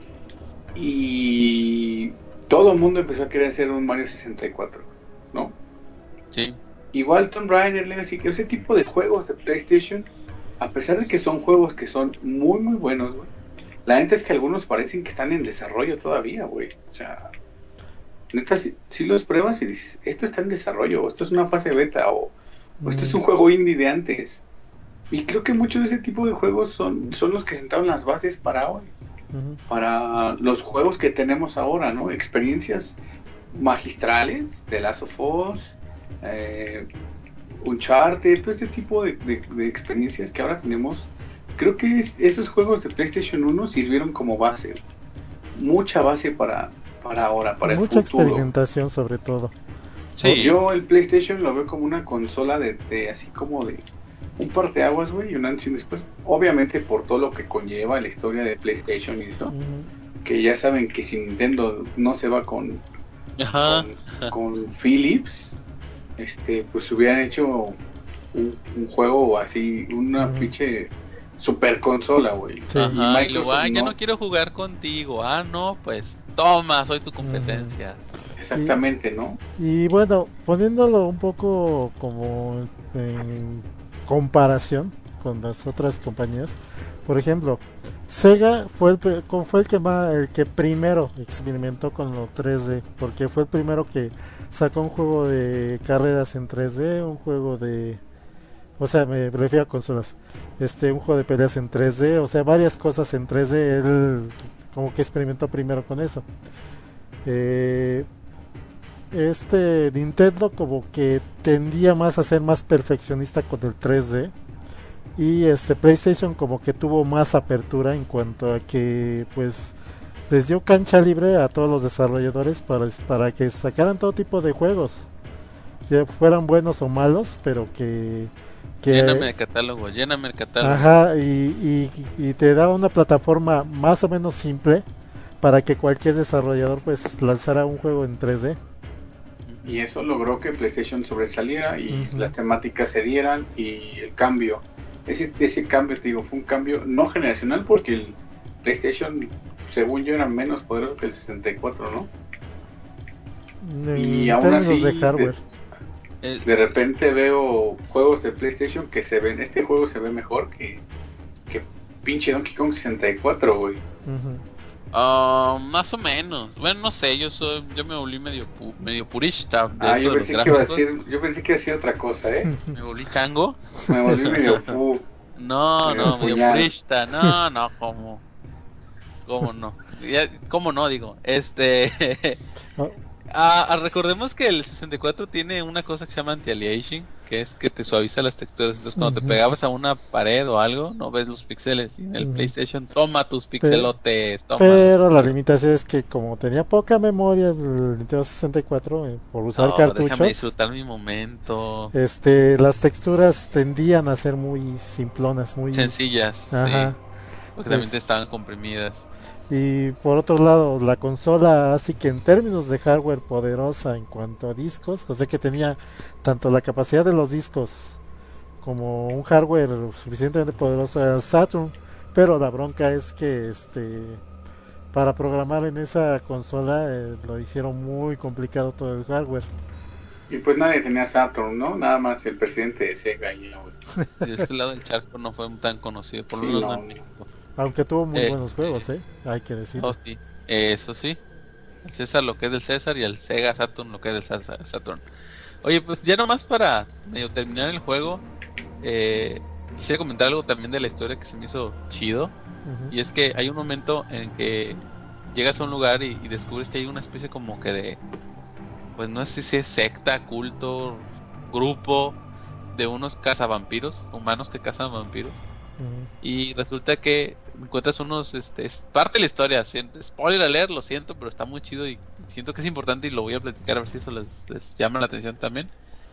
y todo el mundo empezó a querer hacer un Mario sesenta y cuatro, ¿no? Sí, Igual Tomb Raider, Legacy, que ese tipo de juegos de PlayStation, a pesar de que son juegos que son muy muy buenos, güey, la neta es que algunos parecen que están en desarrollo todavía, güey. O sea, neta, si, si los pruebas y dices, esto está en desarrollo, o esto es una fase beta, o, o esto es un Mm, juego indie de antes. Y creo que muchos de ese tipo de juegos son, son los que sentaron las bases para hoy, ujú. para los juegos que tenemos ahora, ¿no? Experiencias magistrales de Last of Us, eh, Uncharted, todo este tipo de, de- de experiencias que ahora tenemos. Creo que es- esos juegos de PlayStation uno sirvieron como base, mucha base para, para ahora, para el Mucha futuro. experimentación sobre todo. sí, Yo el PlayStation lo veo como una consola de, de así como de un parteaguas, güey, y un antes y un después. Obviamente por todo lo que conlleva la historia de PlayStation y eso, Ujú. que ya saben que si Nintendo no se va con, ajá, con, con Philips, este, pues hubieran hecho un, un juego así, una Ujú. pinche super consola, güey. Sí. Y ajá, y luego, Microsoft ah, ya no. no quiero jugar contigo, ah, no, pues, toma, soy tu competencia. Exactamente, ¿no? Y bueno, poniéndolo un poco como en comparación con las otras compañías, por ejemplo, Sega fue el, pe- co- fue el que más, el que primero experimentó con lo tres D, porque fue el primero que sacó un juego de carreras en tres D, un juego de, o sea, me refiero a consolas, este, un juego de peleas en tres D, o sea, varias cosas en tres D, él como que experimentó primero con eso. Eh, este Nintendo como que tendía más a ser más perfeccionista con el tres D, y este PlayStation como que tuvo más apertura en cuanto a que pues les dio cancha libre a todos los desarrolladores para, para que sacaran todo tipo de juegos, si fueran buenos o malos, pero que, Lléname que el catálogo, lléname el catálogo. ajá, y, y, y te daba una plataforma más o menos simple para que cualquier desarrollador pues lanzara un juego en tres D. Y eso logró que PlayStation sobresaliera y Ujú. las temáticas se dieran y el cambio. Ese, ese cambio, te digo, fue un cambio no generacional porque el PlayStation, según yo, era menos poderoso que el sesenta y cuatro, ¿no? Y En aún términos así, de hardware. Eh, de repente veo juegos de PlayStation que se ven, este juego se ve mejor que, que pinche Donkey Kong sesenta y cuatro, güey. Ujú. ah, más o menos. Bueno, no sé, yo soy, yo me volví medio pu- medio purista de Ah, esto yo de los pensé que iba a gráficos. decir, yo pensé que iba a decir otra cosa, ¿eh? Me volví chango. Me volví medio pu. No, Medio no, medio puñal. purista. No, no, ¿cómo? ¿Cómo no? Ya, ¿cómo no? Digo, este... Oh, ah, ah, recordemos que el sesenta y cuatro tiene una cosa que se llama anti-aliasing, que es que te suaviza las texturas. Entonces cuando te Ujú. pegabas a una pared o algo, no ves los píxeles. Y en el Ujú. PlayStation, toma tus Pe- pixelotes, toma. pero la limitación es que como tenía poca memoria el Nintendo sesenta y cuatro, eh, por usar No, déjame cartuchos, disfrutar mi momento. este, las texturas tendían a ser muy simplonas, muy, Sencillas, ajá, sí, porque también es- te estaban comprimidas. Y por otro lado, la consola, así que en términos de hardware poderosa en cuanto a discos, o sea que tenía tanto la capacidad de los discos como un hardware suficientemente poderoso era Saturn, pero la bronca es que este para programar en esa consola eh, lo hicieron muy complicado todo el hardware. Y pues nadie tenía Saturn, ¿no? Nada más el presidente de Sega y ya, güey. Y de este lado del charco no fue tan conocido, por lo Sí, menos no, no en México. Aunque tuvo muy Eh, buenos juegos, ¿eh? Hay que decirlo. Oh, sí, eso sí. El César lo que es del César y el Sega Saturn lo que es del Sa- Saturn. Oye, pues ya nomás para medio terminar el juego, eh, quisiera comentar algo también de la historia que se me hizo chido. Ujú. Y es que hay un momento en que llegas a un lugar y, y descubres que hay una especie como que de, pues no sé si es secta, culto, grupo de unos cazavampiros, humanos que cazan vampiros. Ujú. Y resulta que encuentras unos, este, es parte de la historia, siento- spoiler alert, lo siento, pero está muy chido y siento que es importante y lo voy a platicar a ver si eso les, les llama la atención también.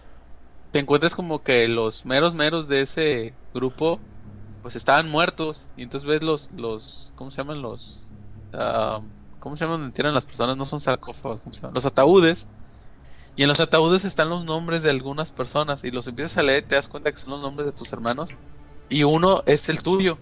Te encuentras como que los meros meros de ese grupo pues estaban muertos y entonces ves los, los, ¿cómo se llaman los? ah, ¿Cómo se llaman donde entierran las personas? No son sarcófagos, ¿cómo se llaman? Los ataúdes. Y en los ataúdes están los nombres de algunas personas y los empiezas a leer y te das cuenta que son los nombres de tus hermanos y uno es el tuyo.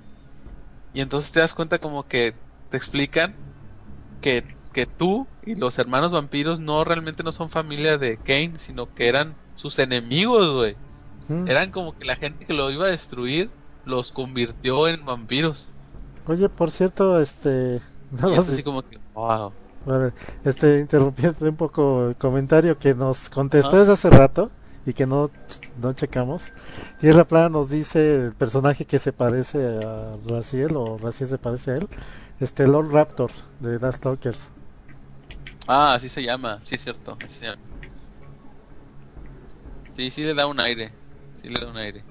Y entonces te das cuenta como que te explican que, que tú y los hermanos vampiros no realmente no son familia de Kane, sino que eran sus enemigos, güey. Mm. Eran como que la gente que lo iba a destruir los convirtió en vampiros. Oye, por cierto, este, no Y lo es sé, así como que, wow. bueno, este, interrumpiendo un poco el comentario que nos contestó ¿Ah? desde hace rato y que no, no checamos. Tierra Plana nos dice el personaje que se parece a Raziel o Raziel se parece a él, este Lord Raptor de Darkstalkers. Ah, así se llama, sí es cierto. Así se llama. Sí, sí le da un aire. Sí le da un aire.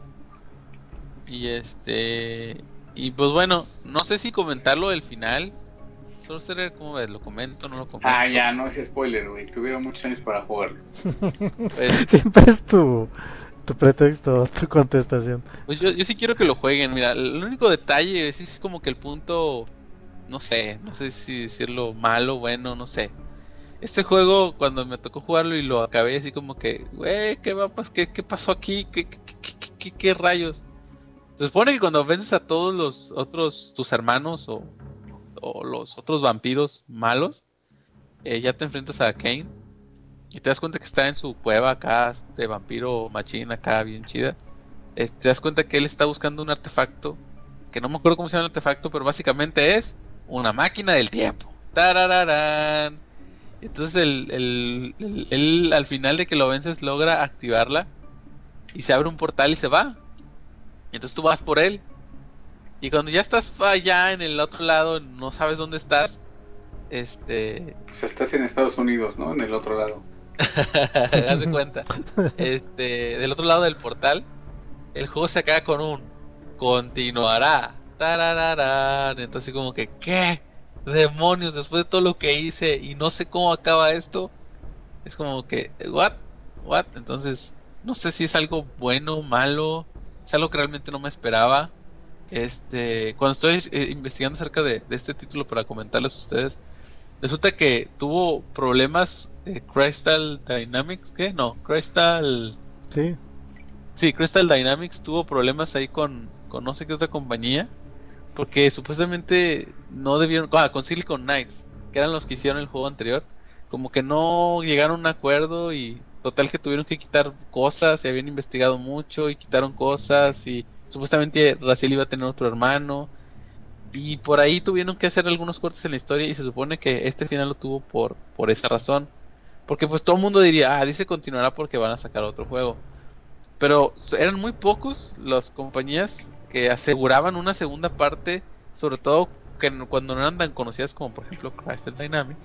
Y este. Y pues bueno, no sé si comentarlo del final. Solo seré como ves, lo comento, no lo comento. Ah, ya, no es spoiler, güey. Tuvieron muchos años para jugarlo. Pues, Siempre es tu, tu pretexto, tu contestación. pues yo, yo sí quiero que lo jueguen. Mira, el único detalle es, es como que el punto. No sé, no sé si decirlo malo, bueno, no sé. Este juego, cuando me tocó jugarlo y lo acabé así como que, güey, ¿qué va a pas- qué, qué pasó aquí? ¿Qué, qué, qué, qué, qué- qué rayos? Se supone que cuando vences a todos los otros, tus hermanos o, o los otros vampiros malos, eh, ya te enfrentas a Kane y te das cuenta que está en su cueva acá, de vampiro machín acá, bien chida. Eh, te das cuenta que él está buscando un artefacto, que no me acuerdo cómo se llama el artefacto, pero básicamente es una máquina del tiempo. ¡Tarararán! Entonces el, el, el- él al final de que lo vences logra activarla y se abre un portal y se va. Y entonces tú vas por él. Y cuando ya estás allá en el otro lado, no sabes dónde estás. Este... O sea, estás en Estados Unidos, ¿no? En el otro lado. haz de cuenta. Este, del otro lado del portal, el juego se acaba con un continuará. Tarararán. Entonces como que, ¿qué? Demonios, después de todo lo que hice y no sé cómo acaba esto. Es como que, what, what, entonces no sé si es algo bueno, malo, es algo que realmente no me esperaba. Este, cuando estoy eh, investigando acerca de, de este título para comentarles a ustedes, resulta que tuvo problemas eh, Crystal Dynamics, ¿qué? No, Crystal, Sí, sí, Crystal Dynamics tuvo problemas ahí con, con no sé qué otra compañía, porque supuestamente no debieron, ah, con Silicon Knights, que eran los que hicieron el juego anterior, como que no llegaron a un acuerdo y total que tuvieron que quitar cosas y habían investigado mucho y quitaron cosas y supuestamente Raziel iba a tener otro hermano y por ahí tuvieron que hacer algunos cortes en la historia y se supone que este final lo tuvo por por esa razón, porque pues todo el mundo diría, ah, dice continuará porque van a sacar otro juego, pero eran muy pocos las compañías que aseguraban una segunda parte, sobre todo que no- cuando no eran tan conocidas como por ejemplo Crystal Dynamics.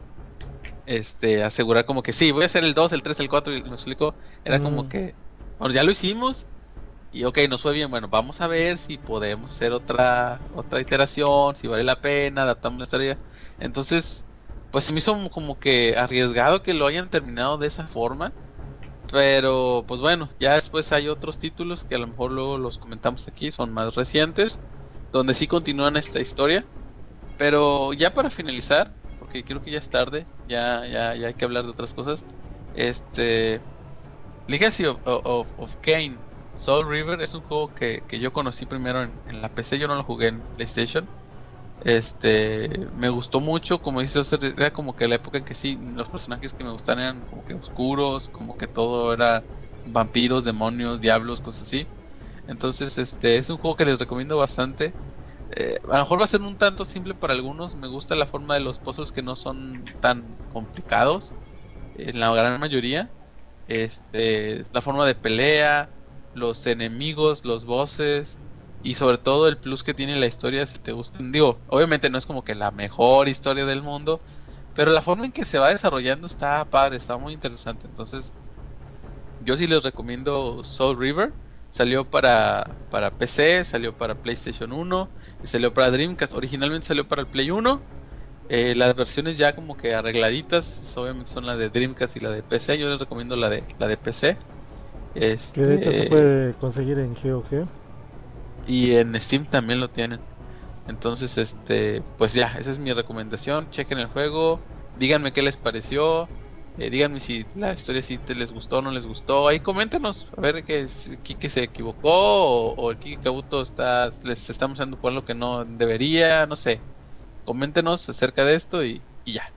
Este, asegurar como que sí, voy a hacer el dos, el tres, el cuatro y me explico, era Mm. como que, bueno, ya lo hicimos y ok, nos fue bien, bueno, vamos a ver si podemos hacer otra otra iteración, si vale la pena, adaptamos la historia. Entonces, pues se me hizo como que arriesgado que lo hayan terminado de esa forma. Pero, pues bueno, ya después hay otros títulos que a lo mejor luego los comentamos aquí, son más recientes, donde sí continúan esta historia. pero ya para finalizar, porque creo que ya es tarde, ya ya ya hay que hablar de otras cosas. Este Legacy of, of, of Kain Soul River es un juego que, que yo conocí primero en, en la P C, yo no lo jugué en PlayStation. Este, me gustó mucho, como dices, era como que la época en que sí, los personajes que me gustaban eran como que oscuros, como que todo era vampiros, demonios, diablos, cosas así. Entonces, este, es un juego que les recomiendo bastante. Eh, a lo mejor va a ser un tanto simple para algunos, me gusta la forma de los puzzles que no son tan complicados, en la gran mayoría. Este, la forma de pelea, los enemigos, los bosses, y sobre todo el plus que tiene la historia, si te gustan. Digo, obviamente no es como que la mejor historia del mundo, pero la forma en que se va desarrollando está padre, está muy interesante. Entonces yo sí les recomiendo Soul River. Salió para para P C, salió para PlayStation uno y salió para Dreamcast. Originalmente salió para el Play uno. Eh, las versiones ya como que arregladitas obviamente son la de Dreamcast y la de P C. Yo les recomiendo la de la de P C. Este... Que de hecho se puede conseguir en G O G. Y en Steam también lo tienen. Entonces, este, pues ya, esa es mi recomendación. Chequen el juego, díganme qué les pareció, eh, díganme si la historia sí te les gustó o no les gustó. Ahí coméntenos, a ver que Kike se equivocó o, o el Kike Kabuto está, les estamos dando por lo que no debería, no sé. Coméntenos acerca de esto y, y ya.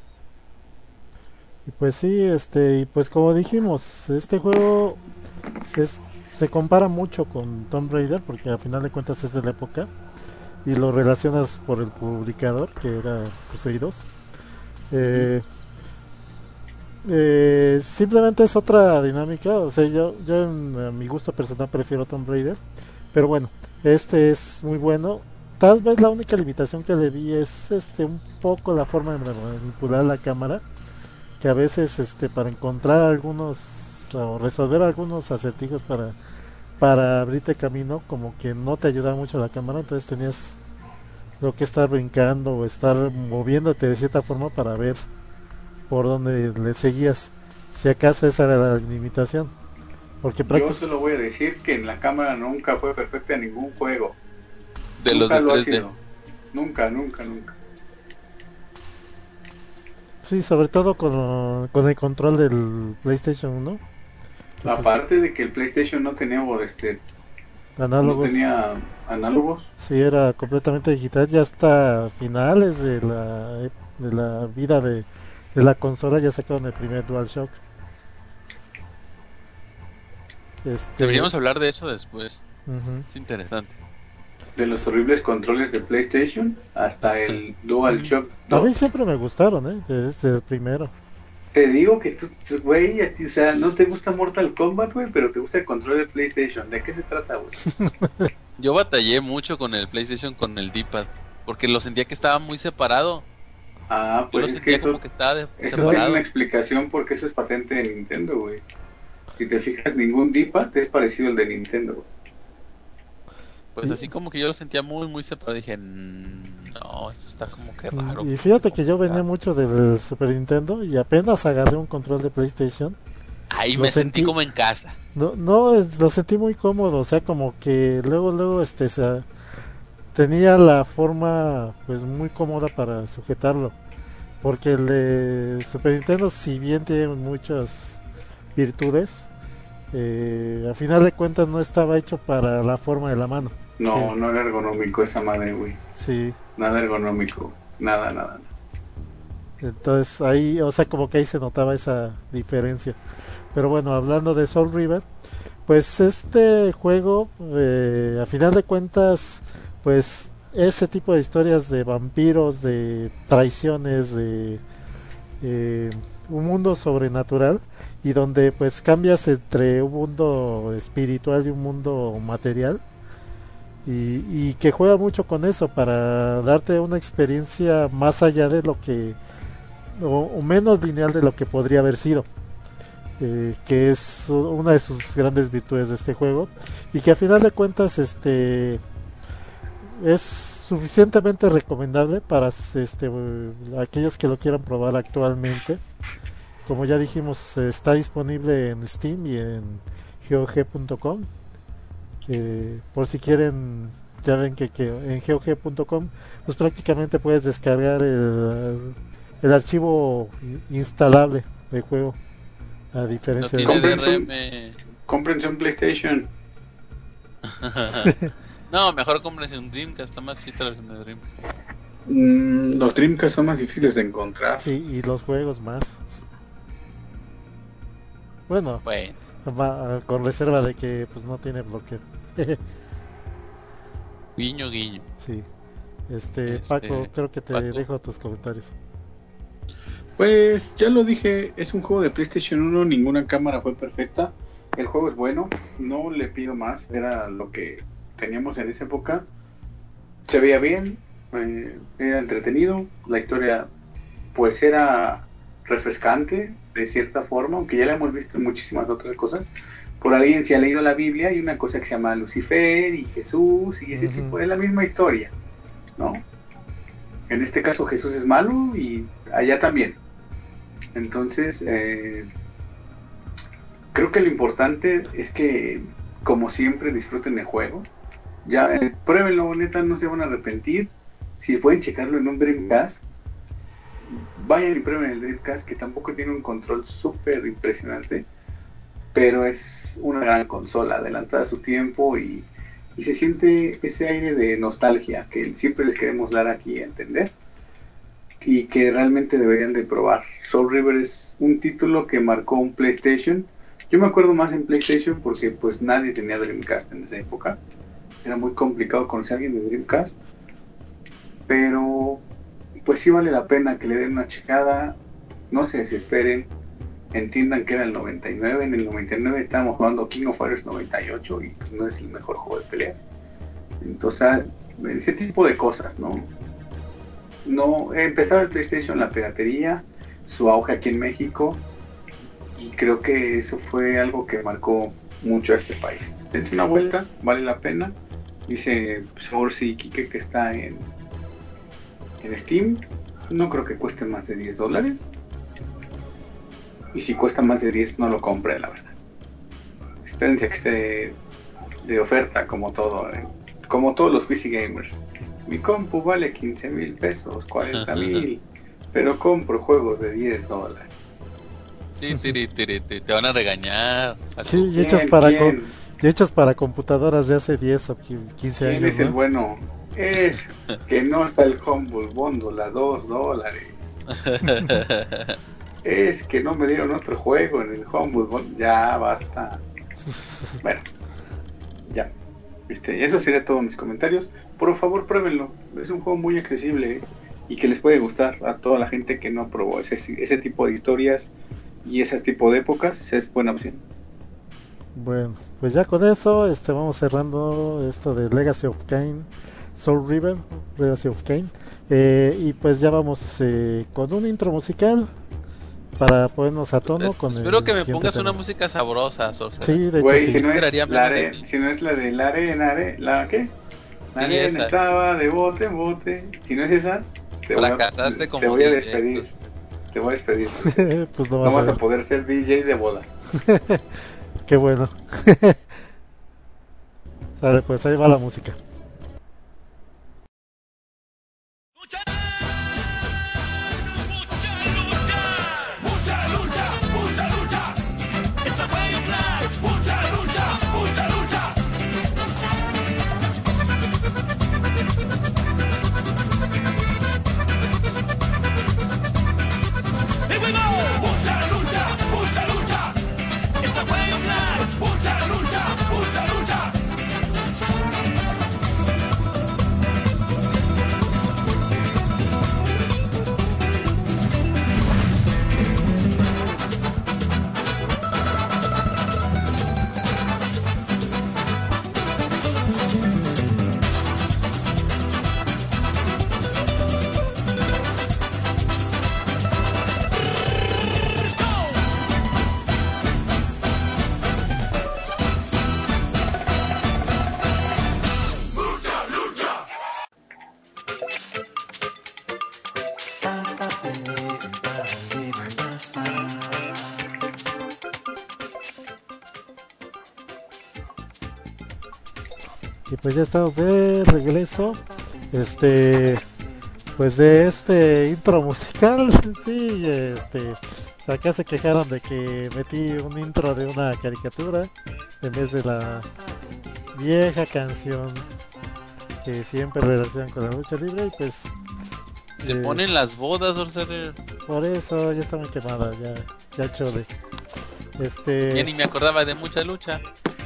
Y pues sí, este, y pues como dijimos, este juego es se compara mucho con Tomb Raider porque al final de cuentas es de la época y lo relacionas por el publicador que era pues, Eidos. Eh, eh, simplemente es otra dinámica, o sea, yo, yo en, a mi gusto personal prefiero Tomb Raider, pero bueno, este es muy bueno. Tal vez la única limitación que le vi es este un poco la forma de manipular la cámara, que a veces este para encontrar algunos o resolver algunos acertijos para para abrirte camino como que no te ayudaba mucho la cámara, entonces tenías lo que estar brincando o estar moviéndote de cierta forma para ver por dónde le seguías, si acaso esa era la limitación, porque práctic- yo solo voy a decir que en la cámara nunca fue perfecta en ningún juego de nunca los lo de ha sido, nunca, nunca, nunca. Sí, sobre todo con, con el control del PlayStation uno. Aparte de que el PlayStation no tenía este análogos. No tenía análogos. Sí, era completamente digital. Ya hasta finales de la de la vida de, de la consola ya sacaron el primer DualShock. Este... Deberíamos hablar de eso después. Uh-huh. Es interesante. De los horribles controles de PlayStation hasta el DualShock dos. A mí siempre me gustaron, ¿eh? Desde el primero. Te digo que tú, güey, a ti, o sea, no te gusta Mortal Kombat, güey, pero te gusta el control de PlayStation. ¿De qué se trata, güey? Yo batallé mucho con el PlayStation, con el D-pad, porque lo sentía que estaba muy separado. Ah, pues es que eso, que estaba de, eso tiene una explicación porque eso es patente de Nintendo, güey. Si te fijas, ningún D-pad es parecido al de Nintendo, güey. Pues así como que yo lo sentía muy, muy separado. Dije, no, esto está como que raro. Y fíjate que yo venía mucho del Super Nintendo y apenas agarré un control de PlayStation. Ahí me sentí, sentí como en casa. No, no, lo sentí muy cómodo. O sea, como que luego, luego, este, o sea, tenía la forma, pues, muy cómoda para sujetarlo. Porque el de Super Nintendo, si bien tiene muchas virtudes, eh, a final de cuentas no estaba hecho para la forma de la mano. No, que... no era ergonómico esa madre, güey. Sí. Nada ergonómico, nada, nada. Entonces ahí, o sea, como que ahí se notaba esa diferencia. Pero bueno, hablando de Soul River, pues este juego, eh, a final de cuentas, pues ese tipo de historias de vampiros, de traiciones, de eh, un mundo sobrenatural y donde pues cambias entre un mundo espiritual y un mundo material. Y, y que juega mucho con eso para darte una experiencia más allá de lo que o, o menos lineal de lo que podría haber sido, eh, que es una de sus grandes virtudes de este juego y que a final de cuentas este es suficientemente recomendable para este aquellos que lo quieran probar actualmente. Como ya dijimos, está disponible en Steam y en G O G punto com. Eh, por si quieren ya ven que, que en G O G punto com pues prácticamente puedes descargar el, el archivo instalable del juego, a diferencia no tiene de D R M. Cómprense un PlayStation. No, mejor cómprense un Dreamcast, está más chita la versión de Dreamcast. Mm, los Dreamcast son más difíciles de encontrar. Sí, y los juegos más. Bueno, Bueno, va, con reserva de que pues no tiene bloqueo. guiño, guiño. Sí. Este, Este, Paco, creo que te Paco. dejo tus comentarios. Pues ya lo dije, es un juego de PlayStation uno, ninguna cámara fue perfecta. El juego es bueno, no le pido más, era lo que teníamos en esa época. Se veía bien, eh, era entretenido, la historia pues era refrescante de cierta forma, aunque ya la hemos visto en muchísimas otras cosas. Por alguien se ha leído la Biblia, hay una cosa que se llama Lucifer y Jesús y ese Ujú. tipo, es la misma historia, ¿no? En este caso Jesús es malo y allá también. Entonces, eh, creo que lo importante es que, como siempre, disfruten el juego. Ya, eh, pruébenlo, neta, no se van a arrepentir. Si pueden checarlo en un Dreamcast, vayan y prueben el Dreamcast, que tampoco tiene un control súper impresionante, pero es una gran consola, adelantada a su tiempo y, y se siente ese aire de nostalgia que siempre les queremos dar aquí a entender y que realmente deberían de probar. Soul River es un título que marcó un PlayStation. Yo me acuerdo más en PlayStation porque pues nadie tenía Dreamcast en esa época. Era muy complicado conocer a alguien de Dreamcast. Pero pues sí vale la pena que le den una checada. No se desesperen. Entiendan que era el noventa y nueve. En el noventa y nueve estábamos jugando King of Fighters noventa y ocho y pues, no es el mejor juego de peleas. Entonces, ese tipo de cosas, ¿no? No, empezaba el PlayStation, la piratería, su auge aquí en México, y creo que eso fue algo que marcó mucho a este país. Dense una vuelta, vale la pena. Dice Sorsi Kike que está en, en Steam. No creo que cueste más de diez dólares. Y si cuesta más de diez, no lo compre, la verdad. Espérense que esté de oferta, como todo, ¿eh? Como todos los P C gamers. Mi compu vale quince mil pesos, cuarenta mil, pero compro juegos de diez dólares. Sí, tiri, tiri, tiri, te van a regañar. Sí, y hechos ¿Quién, para quién? co- y hechos para computadoras de hace diez o quince ¿Quién años, es el ¿no? bueno? Es que no está el Humble Bundle a dos dólares. Es que no me dieron otro juego en el Humble Bundle. Ya, basta. Bueno, ya. Este, eso sería todo mis comentarios. Por favor, pruébenlo. Es un juego muy accesible, ¿eh? Y que les puede gustar a toda la gente que no probó ese, ese tipo de historias y ese tipo de épocas. Es buena opción. Bueno, pues ya con eso este vamos cerrando esto de Legacy of Kain, Soul River, Legacy of Kain. Eh, y pues ya vamos eh, con un intro musical para ponernos a tono con Espero el que me siguiente pongas tema. una música sabrosa, Sorcerer. Sí, de hecho Güey, sí. si, no Esperaría es la menos de are- mí. si no es la de la arena, are- ¿la qué? La Sí, arena esa. estaba de bote en bote. Si no es esa, te voy a, Fracasaste como te voy a D J, despedir. pues. Te voy a despedir. Pues no No vas vas a a ver. poder ser D J de boda. Qué bueno. Vale, pues ahí va la música. Pues ya estamos de regreso. Este, pues de este intro musical, sí, este, acá se quejaron de que metí un intro de una caricatura en vez de la vieja canción que siempre relacionan con la lucha libre y pues se eh, ponen las bodas, Orser. Por eso ya está muy quemada, ya, ya chole. Este, ya ni me acordaba de mucha lucha.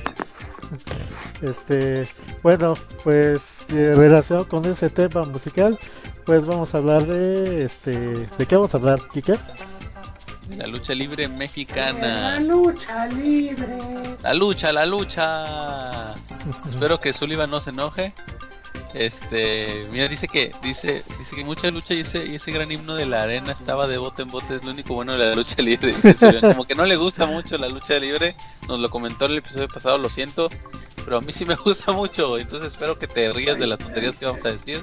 Este, bueno, pues eh, relacionado con ese tema musical, pues vamos a hablar de este, ¿de qué vamos a hablar, Kike? De la lucha libre mexicana. La lucha libre. La lucha, la lucha. Espero que Sullivan no se enoje. Este, mira, dice que dice dice que mucha lucha y ese, y ese gran himno de la arena estaba de bote en bote, es lo único bueno de la lucha libre. Como que no le gusta mucho la lucha libre, nos lo comentó en el episodio pasado, lo siento, pero a mí sí me gusta mucho, entonces espero que te rías de las tonterías que vamos a decir.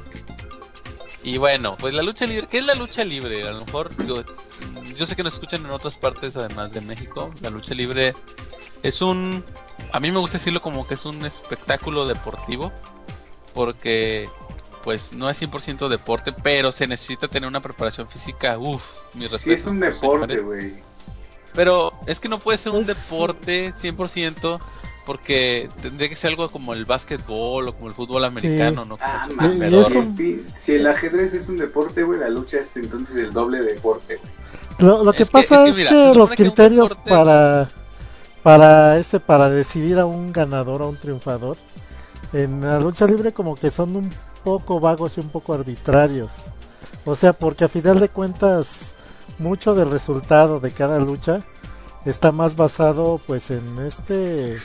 Y bueno, pues la lucha libre, ¿qué es la lucha libre? A lo mejor yo, yo sé que nos escuchan en otras partes además de México. La lucha libre es un, a mí me gusta decirlo como que es un espectáculo deportivo, porque pues no es cien por ciento deporte, pero se necesita tener una preparación física, uff, mi respeto. Sí es un deporte, güey. Pero es que no puede ser un deporte cien por ciento, porque tendría que ser algo como el básquetbol o como el fútbol americano, sí. ¿No? Ah, man, pero un... si el ajedrez es un deporte, güey, la lucha es entonces el doble deporte, güey. Lo, lo que es pasa que, es es que, mira, que los criterios deporte... para para este para decidir a un ganador, a un triunfador en la lucha libre como que son un poco vagos y un poco arbitrarios. O sea, porque a final de cuentas mucho del resultado de cada lucha está más basado pues en este,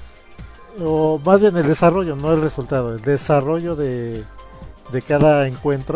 o más bien el desarrollo, no el resultado, el desarrollo de, de cada encuentro.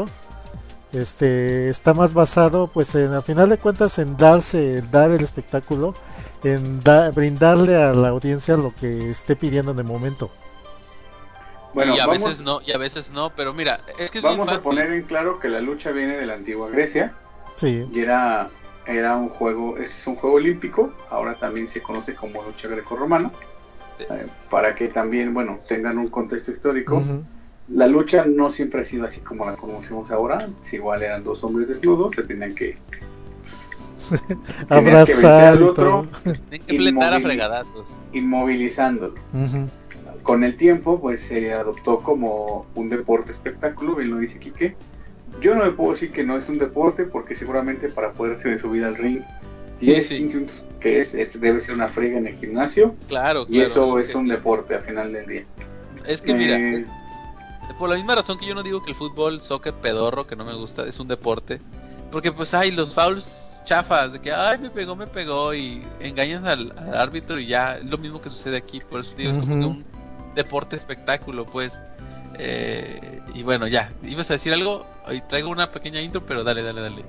Este está más basado pues en, a final de cuentas, en darse, en dar el espectáculo, en da, brindarle a la audiencia lo que esté pidiendo en el momento. Bueno, y a vamos, veces no, y a veces no, pero mira, es que es vamos a poner en claro que la lucha viene de la antigua Grecia. Sí. Y era, era un juego, es un juego olímpico, ahora también se conoce como lucha grecorromana. Sí. Eh, para que también, bueno, tengan un contexto histórico. Uh-huh. La lucha no siempre ha sido así como la conocemos ahora. Si igual eran dos hombres desnudos, se tenían que abrazar al otro, tienen que fletar a fregadazos, inmovilizándolo. Uh-huh. Con el tiempo, pues se adoptó como un deporte espectáculo, bien lo dice Quique. Yo no le puedo decir que no es un deporte, porque seguramente para poder subir al ring diez, sí, quince minutos, que es, es, debe ser una friega en el gimnasio. Claro, y claro, eso es que... un deporte al final del día. Es que eh... mira, por la misma razón que yo no digo que el fútbol, soccer, pedorro, que no me gusta, es un deporte, porque pues hay los fouls chafas, de que ay me pegó, me pegó, y engañas al, al árbitro y ya, es lo mismo que sucede aquí, por eso digo, uh-huh. Es como que un deporte espectáculo, pues. Eh, y bueno, ya, ibas a decir algo, hoy traigo una pequeña intro, pero dale, dale, dale.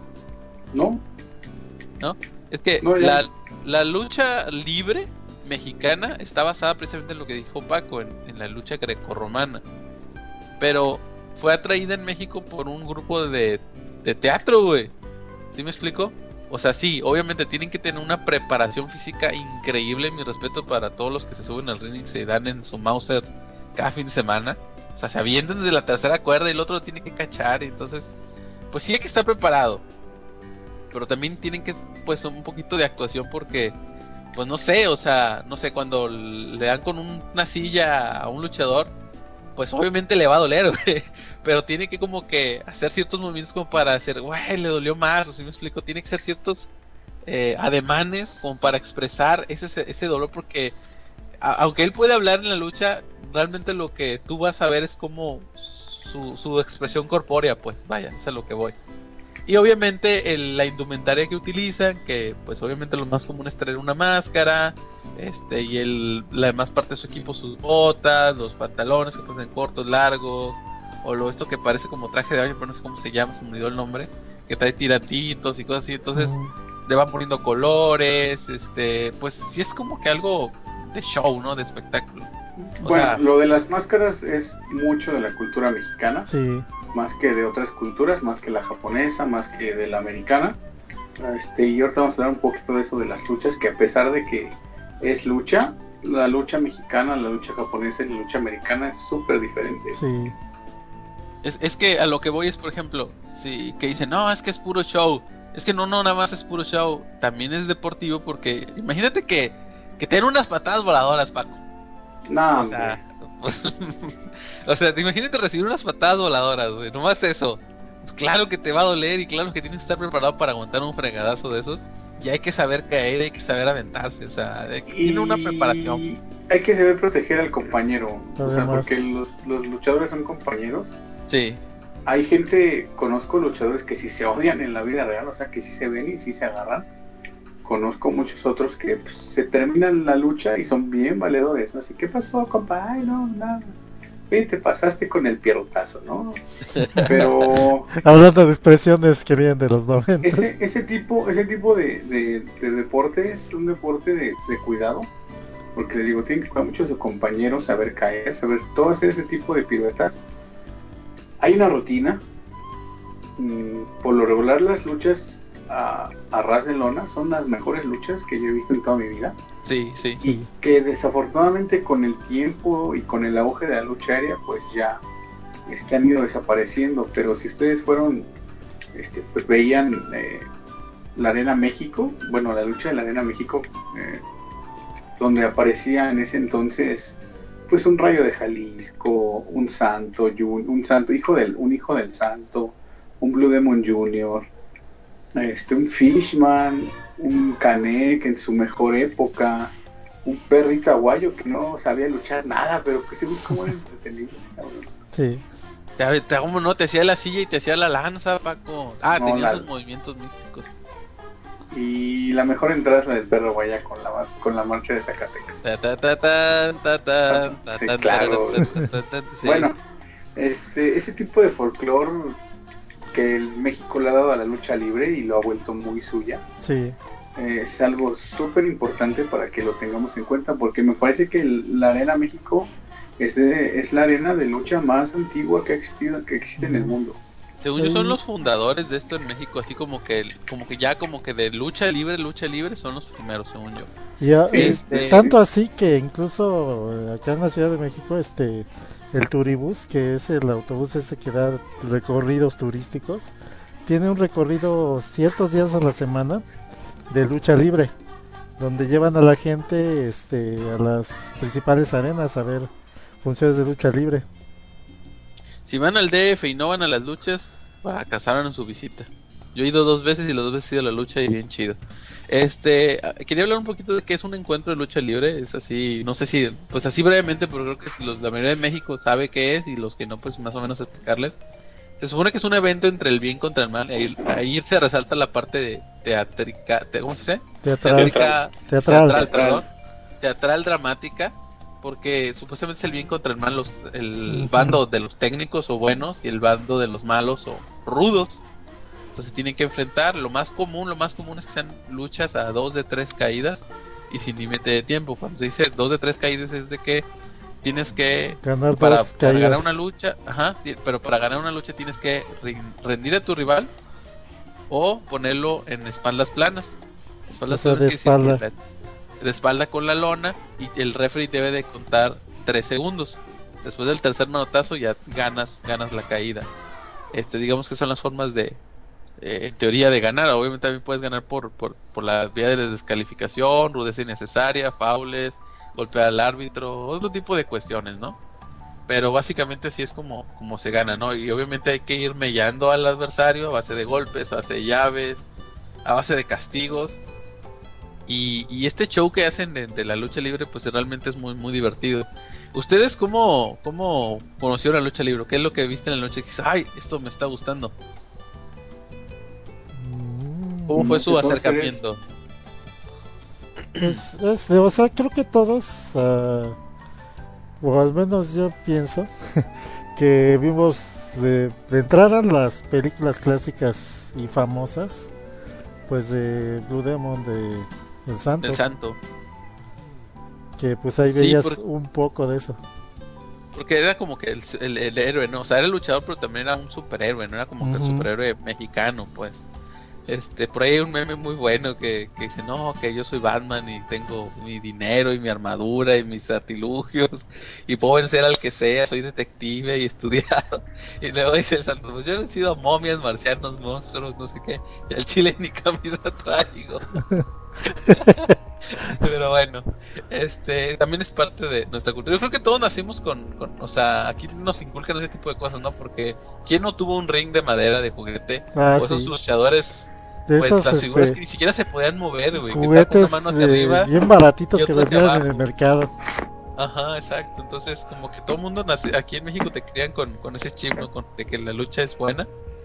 ¿No? ¿No? Es que no, la, la lucha libre mexicana está basada precisamente en lo que dijo Paco, en, en la lucha grecorromana. Pero fue atraída en México por un grupo de, de teatro, güey. ¿Sí me explico? O sea, sí, obviamente tienen que tener una preparación física increíble. Mi respeto para todos los que se suben al ring y se dan en su Mauser cada fin de semana. O sea, se avientan desde la tercera cuerda y el otro lo tiene que cachar. Y entonces, pues sí hay que estar preparado. Pero también tienen que, pues, un poquito de actuación porque, pues no sé, o sea, no sé, cuando le dan con un, una silla a un luchador, pues obviamente le va a doler, güey, pero tiene que como que hacer ciertos movimientos como para hacer, güey, le dolió más, o si me explico, tiene que hacer ciertos eh, ademanes como para expresar ese, ese dolor, porque a, aunque él puede hablar en la lucha, realmente lo que tú vas a ver es como su, su expresión corpórea, pues, vaya, es a lo que voy. Y obviamente el, la indumentaria que utilizan, que pues obviamente lo más común es traer una máscara, este y el, la demás parte de su equipo, sus botas, los pantalones que pasan cortos, largos, o lo esto que parece como traje de baño, pero no sé cómo se llama, se me olvidó el nombre, que trae tiratitos y cosas así, entonces uh-huh. le van poniendo colores, este pues sí es como que algo de show, ¿no? De espectáculo. O bueno, sea, lo de las máscaras es mucho de la cultura mexicana. Sí. Más que de otras culturas, más que la japonesa, más que de la americana. Este, y ahorita vamos a hablar un poquito de eso de las luchas, que a pesar de que es lucha, la lucha mexicana, la lucha japonesa y la lucha americana es súper diferente. Sí. Es, es que a lo que voy es, por ejemplo, si que dicen, no, es que es puro show. Es que no, no, nada más es puro show. También es deportivo porque imagínate que, que te den unas patadas voladoras, Paco. No, O sea, o sea, te imagínate recibir unas patadas voladoras, güey. Nomás eso. Pues claro que te va a doler y claro que tienes que estar preparado para aguantar un fregadazo de esos. Y hay que saber caer, hay que saber aventarse. O sea, tiene una preparación. Hay que saber proteger al compañero. O sea, Además. porque los, los luchadores son compañeros. Sí. Hay gente, conozco luchadores que sí se odian en la vida real, o sea, que sí se ven y sí se agarran. Conozco muchos otros que pues, se terminan la lucha y son bien valedores, ¿no? Así, ¿qué pasó, compa? Ay, no, nada. Oye, te pasaste con el pierrotazo, ¿no? Pero Hablando de expresiones que vienen de los noventa. ese, ese tipo, ese tipo de, de, de deporte es un deporte de, de cuidado. Porque le digo, tienen que cuidar mucho a sus compañeros, saber caer, saber todo hacer ese tipo de piruetas. Hay una rutina. Por lo regular las luchas a, a ras de lona son las mejores luchas que yo he visto en toda mi vida. Sí, sí. Y que desafortunadamente con el tiempo y con el auge de la lucha aérea pues ya este, han ido desapareciendo. Pero si ustedes fueron, este, pues veían eh, la Arena México, bueno, la lucha de la Arena México, eh, donde aparecía en ese entonces pues un Rayo de Jalisco, un Santo, un Santo, hijo del, un hijo del Santo, un Blue Demon junior, este, un Fishman, un Canek en su mejor época, un perrito aguayo que no sabía luchar nada, pero que se ve como era entretenido ese cabrón. Sí. Te, te, ¿cómo no? Te hacía la silla y te hacía la lanza, Paco. Ah, No, tenía la- esos movimientos místicos. Y la mejor entrada es la del perro aguaya con la, con la marcha de Zacatecas. Ta, ta, ta, tan, ta, tan, ta, Sí, tan, claro. ta, ta, ta, ta, sí. Bueno, este, ese tipo de folclore que el México le ha dado a la lucha libre y lo ha vuelto muy suya, Sí. eh, es algo súper importante para que lo tengamos en cuenta, porque me parece que el- la Arena México es, de- es la arena de lucha más antigua que ha existido, que existe en el mundo. Según yo son los fundadores de esto en México, así como que como que ya como que de lucha libre, lucha libre son los primeros, según yo. Y a- Sí, eh, este- tanto así que incluso eh, acá en la Ciudad de México, este, el Turibús, que es el autobús ese que da recorridos turísticos, tiene un recorrido ciertos días a la semana de lucha libre, donde llevan a la gente, este, a las principales arenas a ver funciones de lucha libre. Si van al D F y no van a las luchas, fracasaron en su visita. Yo he ido dos veces y las dos veces he ido a la lucha y bien chido. Este, ah, quería hablar un poquito de qué es un encuentro de lucha libre. Es así, no sé si, pues así brevemente, pero creo que los, la mayoría de México sabe qué es y los que no, pues más o menos explicarles. Se supone que es un evento entre el bien contra el mal. Ahí, ahí se resalta la parte de teatrica, te- ¿cómo se dice? Teatral. Teatrica, Teatral. teatral, perdón. Teatral dramática, porque supuestamente es el bien contra el mal, los, el Ujú. bando de los técnicos o buenos y el bando de los malos o rudos. Entonces tienen que enfrentar. Lo más común, lo más común es que sean luchas a dos de tres caídas y sin límite de tiempo. Cuando se dice dos de tres caídas es de que tienes que Ganar para, dos para ganar caídas. una lucha, ajá, sí, pero para ganar una lucha tienes que rin- rendir a tu rival o ponerlo en espaldas planas. Espaldas O sea, de planas quiere decir espalda. que la- de espalda con la lona y el referee debe de contar tres segundos. Después del tercer manotazo ya ganas ganas la caída. Este, digamos que son las formas de eh, en teoría de ganar. Obviamente también puedes ganar por por, por la vía de la descalificación, rudeza innecesaria, faules, golpear al árbitro, otro tipo de cuestiones, ¿no? Pero básicamente así es como, como se gana, ¿no? Y obviamente hay que ir mellando al adversario a base de golpes, a base de llaves, a base de castigos. Y, y este show que hacen de, de la lucha libre, pues realmente es muy muy divertido. ¿Ustedes cómo, cómo conocieron la lucha libre? ¿Qué es lo que viste en la lucha? Que dices, ay, esto me está gustando. Mm, ¿Cómo fue su Empezó a hacer- acercamiento? Pues, es, o sea, creo que todos, ah, o al menos yo pienso, que vimos de, de entrada las películas clásicas y famosas, pues de Blue Demon, de El Santo, Del Santo. que pues ahí Sí, veías porque- un poco de eso. Porque era como que el, el, el héroe, ¿no? O sea, era el luchador, pero también era un superhéroe, no era como que el Ujú. superhéroe mexicano, pues. Este, por ahí hay un meme muy bueno que, que dice, no, que yo soy Batman y tengo mi dinero y mi armadura y mis artilugios y puedo vencer al que sea, soy detective y estudiado. Y luego dice el santo, pues yo he sido momias, marcianos, monstruos, no sé qué, y al chile ni camisa traigo. Pero bueno, este también es parte de nuestra cultura. Yo creo que todos nacimos con, con, o sea, aquí nos inculcan ese tipo de cosas, ¿no? Porque ¿quién no tuvo un ring de madera de juguete? Ah, o esos sí. luchadores, De pues esos, las figuras este, que ni siquiera se podían mover, güey. juguetes que una mano hacia eh, arriba bien baratitos y que otro hacia vendían en el abajo. mercado. Ajá, exacto. Entonces, como que todo el mundo nace, aquí en México te crían con, con ese chip, ¿no? Con, de que la lucha es buena.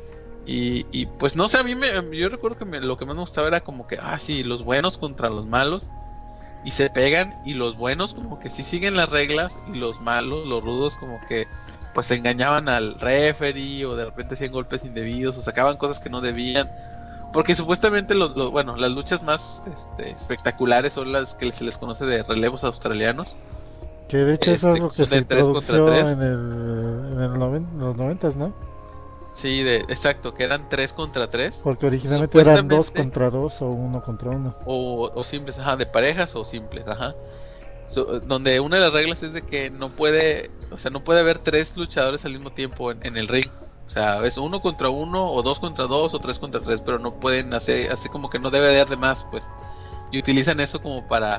Y, y pues no sé, a mí me, yo recuerdo que me, lo que más me gustaba era como que, ah, sí, los buenos contra los malos. Y se pegan, y los buenos como que sí siguen las reglas, y los malos, los rudos, como que pues engañaban al referee, o de repente hacían golpes indebidos, o sacaban cosas que no debían. Porque supuestamente los, los bueno, las luchas más este, espectaculares son las que se les conoce de relevos australianos. Que de hecho eso es Este, lo que son se de tres contra introdujo tres. en el, en el noven, los noventas, ¿no? Sí, de, exacto, que eran tres contra tres. Porque originalmente eran dos Supuestamente- contra dos o uno contra uno. O, o simples, ajá, de parejas o simples, ajá. So, donde una de las reglas es de que no puede, o sea, no puede haber tres luchadores al mismo tiempo en, en el ring. O sea, es uno contra uno, o dos contra dos, o tres contra tres, pero no pueden hacer, así como que no debe de haber de más, pues. Y utilizan eso como para,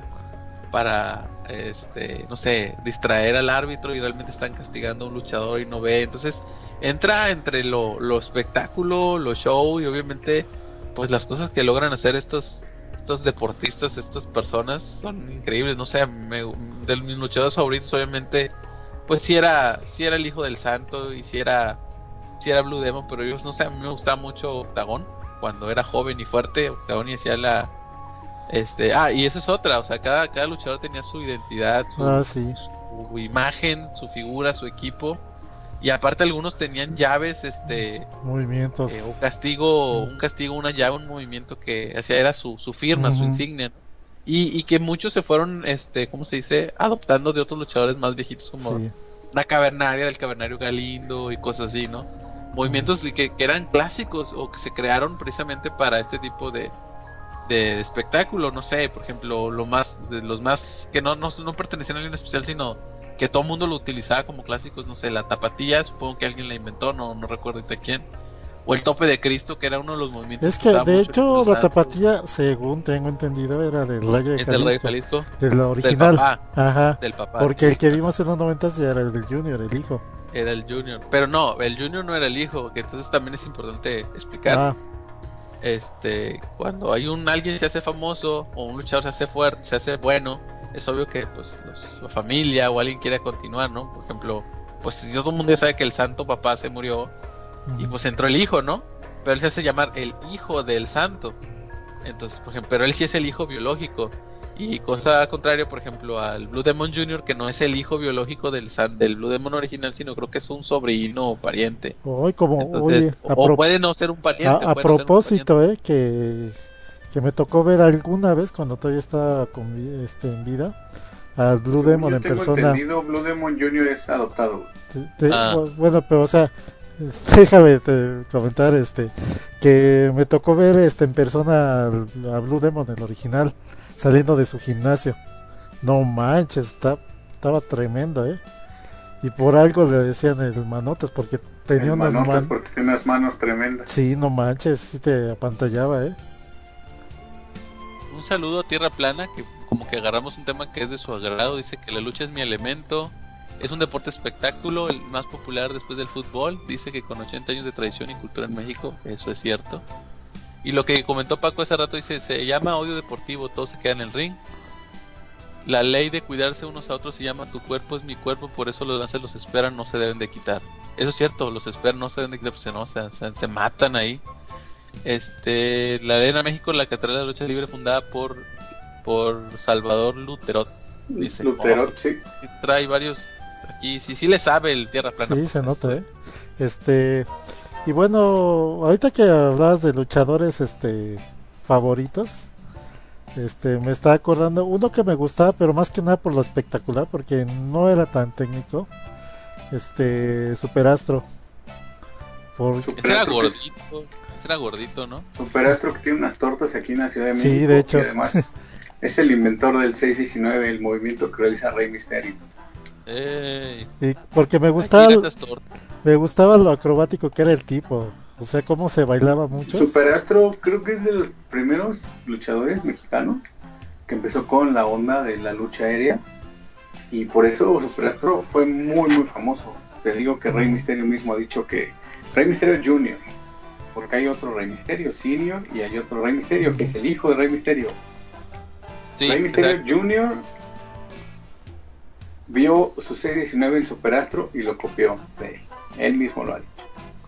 para, este, no sé, distraer al árbitro, y realmente están castigando a un luchador y no ve. Entonces, entra entre lo, lo espectáculo, lo show, y obviamente, pues las cosas que logran hacer estos estos deportistas, estas personas son increíbles. No sé, me, de mis luchadores favoritos obviamente pues sí era sí era el hijo del santo, y sí era sí era Blue Demon, pero yo no sé, a mí me gustaba mucho Octagón cuando era joven y fuerte. Octagón y hacía la este ah y eso es otra, o sea, cada cada luchador tenía su identidad, su, Ah, sí. su imagen, su figura, su equipo. Y aparte algunos tenían llaves, este, Movimientos. eh, un castigo, un castigo, una llave, un movimiento que hacía, era su, su firma, su Ujú. insignia, ¿no? Y, y que muchos se fueron, este, ¿cómo se dice? Adoptando de otros luchadores más viejitos, como Sí. la cavernaria del cavernario Galindo y cosas así, ¿no? Movimientos que, que eran clásicos, o que se crearon precisamente para este tipo de, de espectáculo. No sé, por ejemplo, lo más, de los más que no, no, no pertenecían a alguien especial, sino que todo el mundo lo utilizaba como clásicos. No sé, la tapatía, supongo que alguien la inventó, no, no recuerdo de quién. O el tope de Cristo, que era uno de los movimientos. Es que usaba de mucho hecho Nicolás la Santos. tapatía, según tengo entendido, era del Rayo de Es del Rey Jalisco, Jalisco, de la del original. papá, Ajá. del papá. Porque sí, el que vimos en los noventas ya era el Junior, el hijo. era el Junior. Pero no, el Junior no era el hijo, que entonces también es importante explicar. Ah, Este, cuando hay un alguien se hace famoso, o un luchador se hace fuerte, se hace bueno, es obvio que pues los, la familia o alguien quiere continuar, ¿no? Por ejemplo, pues si todo el mundo ya sabe que el santo papá se murió, y pues entró el hijo, ¿no? Pero él se hace llamar el hijo del santo. Entonces, por ejemplo, pero él sí es el hijo biológico. Y cosa contraria, por ejemplo, al Blue Demon junior, que no es el hijo biológico del san, del Blue Demon original, sino creo que es un sobrino o pariente. hoy como, Entonces, oye, a, o pro- puede no ser un pariente. a- a puede no ser un propósito, eh, que, que me tocó ver alguna vez cuando todavía estaba con, vi- este, en vida, al Blue Según Demon yo en tengo persona. entendido, Blue Demon junior es adoptado. Te- te- Ah. bu- Bueno, pero o sea, déjame te- comentar este que me tocó ver este en persona al- a Blue Demon, el original, saliendo de su gimnasio. No manches, está, estaba tremendo, eh. Y por algo le decían el manotas, porque tenía El unas manotas manos. porque tiene unas manos tremendas. Sí, no manches, sí te apantallaba, eh. Un saludo a Tierra Plana, que como que agarramos un tema que es de su agrado. Dice que la lucha es mi elemento, es un deporte espectáculo, el más popular después del fútbol. Dice que con ochenta años de tradición y cultura en México, eso es cierto. Y lo que comentó Paco hace rato, dice, se llama odio deportivo, todo se queda en el ring. La ley de cuidarse unos a otros se llama tu cuerpo es mi cuerpo, por eso los lances los esperan, no se deben de quitar. Eso es cierto, los esperan, no se deben de quitar, pues no, se, se, se matan ahí. Este, la Arena México, la Catedral de la Lucha Libre, fundada por por Salvador Luterot. Dice, Lutero, oh, sí. sí, trae varios aquí, sí, sí le sabe el Tierra Plana. Sí, se nota, eh. Este, y bueno, ahorita que hablabas de luchadores este favoritos, este me estaba acordando uno que me gustaba, pero más que nada por lo espectacular, porque no era tan técnico. Este, Superastro. Por, Era Superastro, que es- gordito. Era gordito, ¿no? Superastro que tiene unas tortas aquí en la Ciudad de México. Sí, de hecho. Y además es el inventor del seis diecinueve, el movimiento que realiza Rey Mysterio. Ey. Y porque me gustaba, Aquí esas tortas. me gustaba lo acrobático que era el tipo. O sea, cómo se bailaba mucho. Superastro creo que es de los primeros luchadores mexicanos que empezó con la onda de la lucha aérea. Y por eso Superastro fue muy, muy famoso. Te digo que Rey Mysterio mismo ha dicho que Rey Mysterio Junior, porque hay otro Rey Mysterio Senior y hay otro Rey Mysterio que es el hijo de Rey Mysterio. Sí, Rey Mysterio exacto. Junior vio su serie diecinueve en Superastro y lo copió de él. Él mismo lo ha dicho.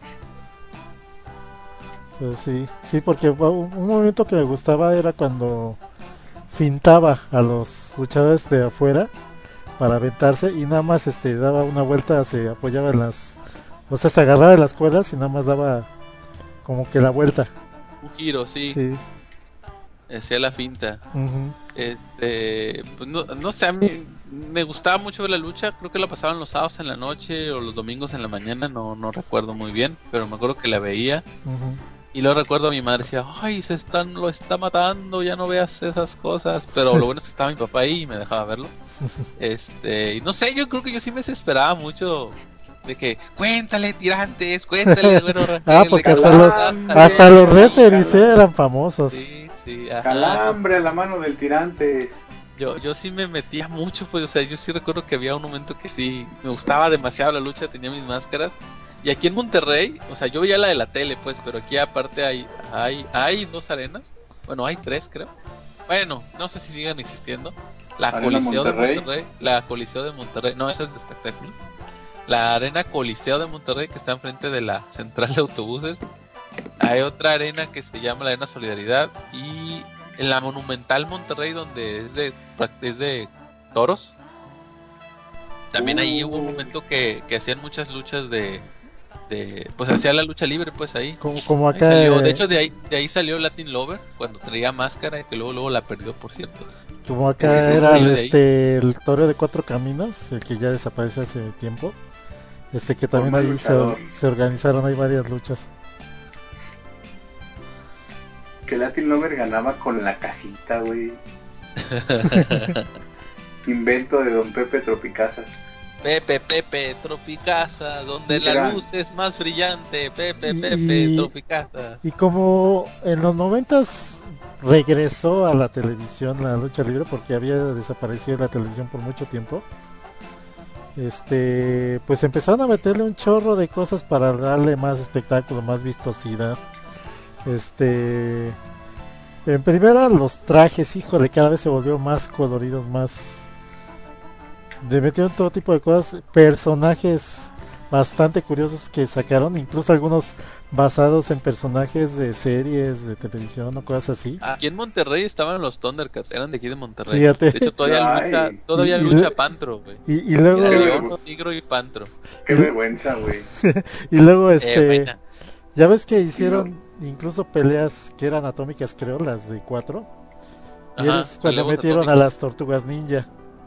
Pues sí, sí, porque un, un momento que me gustaba era cuando fintaba a los luchadores de afuera para aventarse y nada más este daba una vuelta, se apoyaba en las, o sea, se agarraba de las cuerdas y nada más daba como que la vuelta. Un giro, sí. Sí. Hacía la finta. Ujú. Este, pues no, no sé, a mí me gustaba mucho ver la lucha. Creo que la pasaban los sábados en la noche o los domingos en la mañana, no, no recuerdo muy bien, pero me acuerdo que la veía. Ujú. Y luego recuerdo a mi madre decía, ay, se están, lo está matando, ya no veas esas cosas. Pero lo bueno es que estaba mi papá ahí y me dejaba verlo. Este, y no sé, yo creo que yo sí me desesperaba mucho de que, cuéntale tirantes, cuéntale, bueno, Rangel, Ah, porque de hasta que- los, Calambre, hasta los sí, referees calambre. eran famosos. Sí, sí, ajá. Calambre a la mano del Tirantes. Yo, yo sí me metía mucho, pues, o sea, yo sí recuerdo que había un momento que sí, me gustaba demasiado la lucha, tenía mis máscaras. Y aquí en Monterrey, o sea, yo veía la de la tele, pues, pero aquí aparte hay, hay, hay dos arenas, bueno, hay tres, creo. Bueno, no sé si sigan existiendo. La Arena Coliseo Monterrey. de Monterrey, la Coliseo de Monterrey, no, esa es de espectáculos. La Arena Coliseo de Monterrey, que está enfrente de la central de autobuses. Hay otra arena que se llama la Arena Solidaridad. Y en la Monumental Monterrey, donde es de, es de toros. También ahí hubo un momento que, que hacían muchas luchas de, de... Pues hacía la lucha libre, pues ahí. Como, como Ahí acá, salió- eh, de hecho, de ahí, de ahí salió Latin Lover, cuando traía máscara, que luego luego la perdió, por cierto. como acá Porque era salió el, de ahí. este, el Toreo de Cuatro Caminos, el que ya desapareció hace tiempo. Este que también Forma ahí se, luchador. se organizaron, hay varias luchas. Que Latin Lover ganaba con la casita, güey. Invento de Don Pepe Tropicazas. Pepe, Pepe, Tropicasa, donde la Era- luz es más brillante. Pepe, Y- Pepe, y- Tropicasa. Y como en los noventas regresó a la televisión la lucha libre porque había desaparecido en la televisión por mucho tiempo, este, pues empezaron a meterle un chorro de cosas para darle más espectáculo, más vistosidad. Este, en primera los trajes, híjole, cada vez se volvió más coloridos, más, le metieron todo tipo de cosas, personajes bastante curiosos que sacaron, incluso algunos basados en personajes de series de televisión o cosas así. Aquí en Monterrey estaban los Thundercats, eran de aquí de Monterrey. Fíjate. De hecho, todavía Ay. lucha, todavía Y- y lucha le- Pantro, güey. Y, y luego, Era Qué León, vergüenza. Tigro y Pantro. Qué vergüenza, güey. y luego Eh, este, buena. ya ves que hicieron incluso peleas que eran atómicas, creo, las de cuatro. Y Ajá, es cuando relevos metieron a atómicos. las tortugas ninja.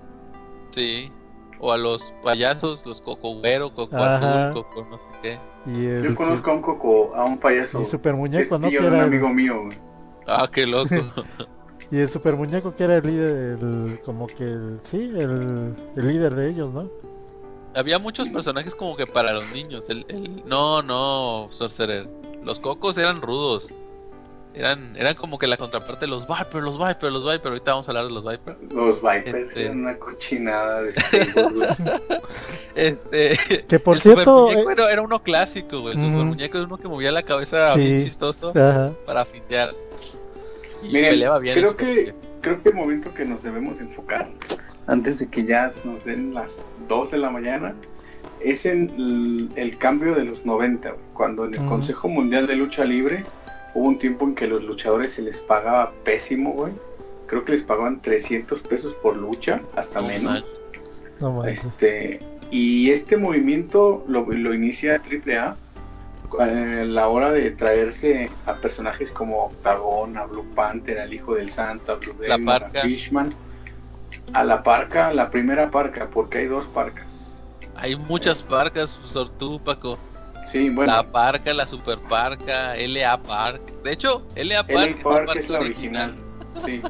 Sí. O a los payasos, los Coco Güero, Coco Ajá. Azul, Coco no sé qué. Y el, Yo conozco a un coco, a un payaso. y super que es muñeco, ¿no? tío Que de un era amigo el, mío, güey. Ah, qué loco. y el super muñeco que era el líder, el- como que el, sí, el, el líder de ellos, ¿no? Había muchos personajes como que para los niños. El, el... No, no, Sorcerer. Los Cocos eran rudos. Eran, eran como que la contraparte de los Viper, los Viper, los Viper. Ahorita vamos a hablar de los Viper. Los Vipers Este. eran una cochinada de skateboard, güey. Este. Que por el cierto, super muñeco eh, era, era uno clásico, güey. El Ujú. super muñeco era uno que movía la cabeza Sí. bien chistoso Ajá. para fintear. Y Miren, peleaba bien. creo el que super creo que el momento que nos debemos enfocar antes de que ya nos den las dos de la mañana es en el, el cambio de los noventa, güey, cuando en el Ujú. Consejo Mundial de Lucha Libre hubo un tiempo en que los luchadores se les pagaba pésimo, güey. Creo que les pagaban trescientos pesos por lucha, hasta No menos. No manches. Este, y este movimiento lo, lo inicia Triple A a la hora de traerse a personajes como Octagón, a Blue Panther, al Hijo del Santo, a Blue La Demon, a Parca. Fishman, a la parca, la primera parca, porque hay dos parcas. Hay muchas parcas, Sortú, Paco. Sí, bueno. La Parca, la Super Parca, L A Park. De hecho, L A Park, L A Park es la original. Sí.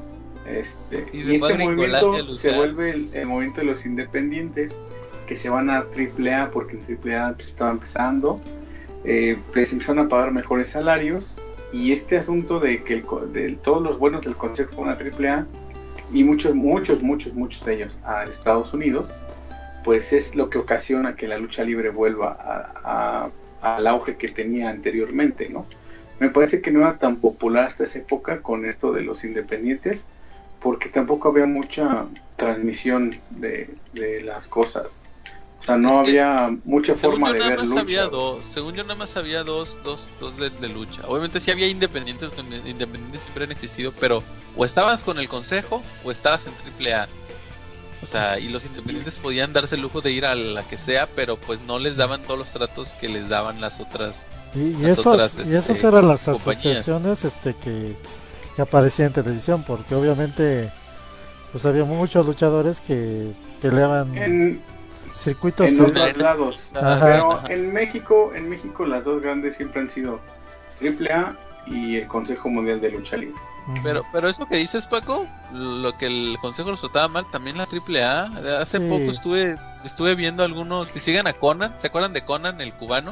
Este, Y y, después este Gringolandia movimiento luchar. se vuelve el, el movimiento de los independientes que se van a triple A porque en triple A pues, estaba empezando. Eh, les empezaron a pagar mejores salarios y este asunto de que el, de todos los buenos del consejo fueron a triple A y muchos, muchos, muchos, muchos de ellos a Estados Unidos, pues es lo que ocasiona que la lucha libre vuelva a, a, al auge que tenía anteriormente, ¿no? Me parece que no era tan popular hasta esa época con esto de los independientes, porque tampoco había mucha transmisión de, de las cosas. O sea, no había mucha forma de ver lucha. Había dos, según yo nada más había dos, dos, dos de, de lucha. Obviamente sí había independientes, independientes siempre han existido, pero o estabas con el consejo o estabas en triple A. O sea, y los independientes podían darse el lujo de ir a la que sea, pero pues no les daban todos los tratos que les daban las otras. Y, y las esas, otras, y esas este, eran las compañías. asociaciones este que, que aparecían en televisión, porque obviamente pues había muchos luchadores que peleaban En, circuitos en eh, otros lados. Ajá. Pero Ajá. en México, en México las dos grandes siempre han sido triple A y el Consejo Mundial de Lucha Libre. ujú. Pero, pero eso que dices, Paco, lo que el consejo nos trataba mal, también la triple A. Hace Sí. poco estuve estuve viendo algunos que siguen a Conan. ¿Se acuerdan de Conan, el cubano?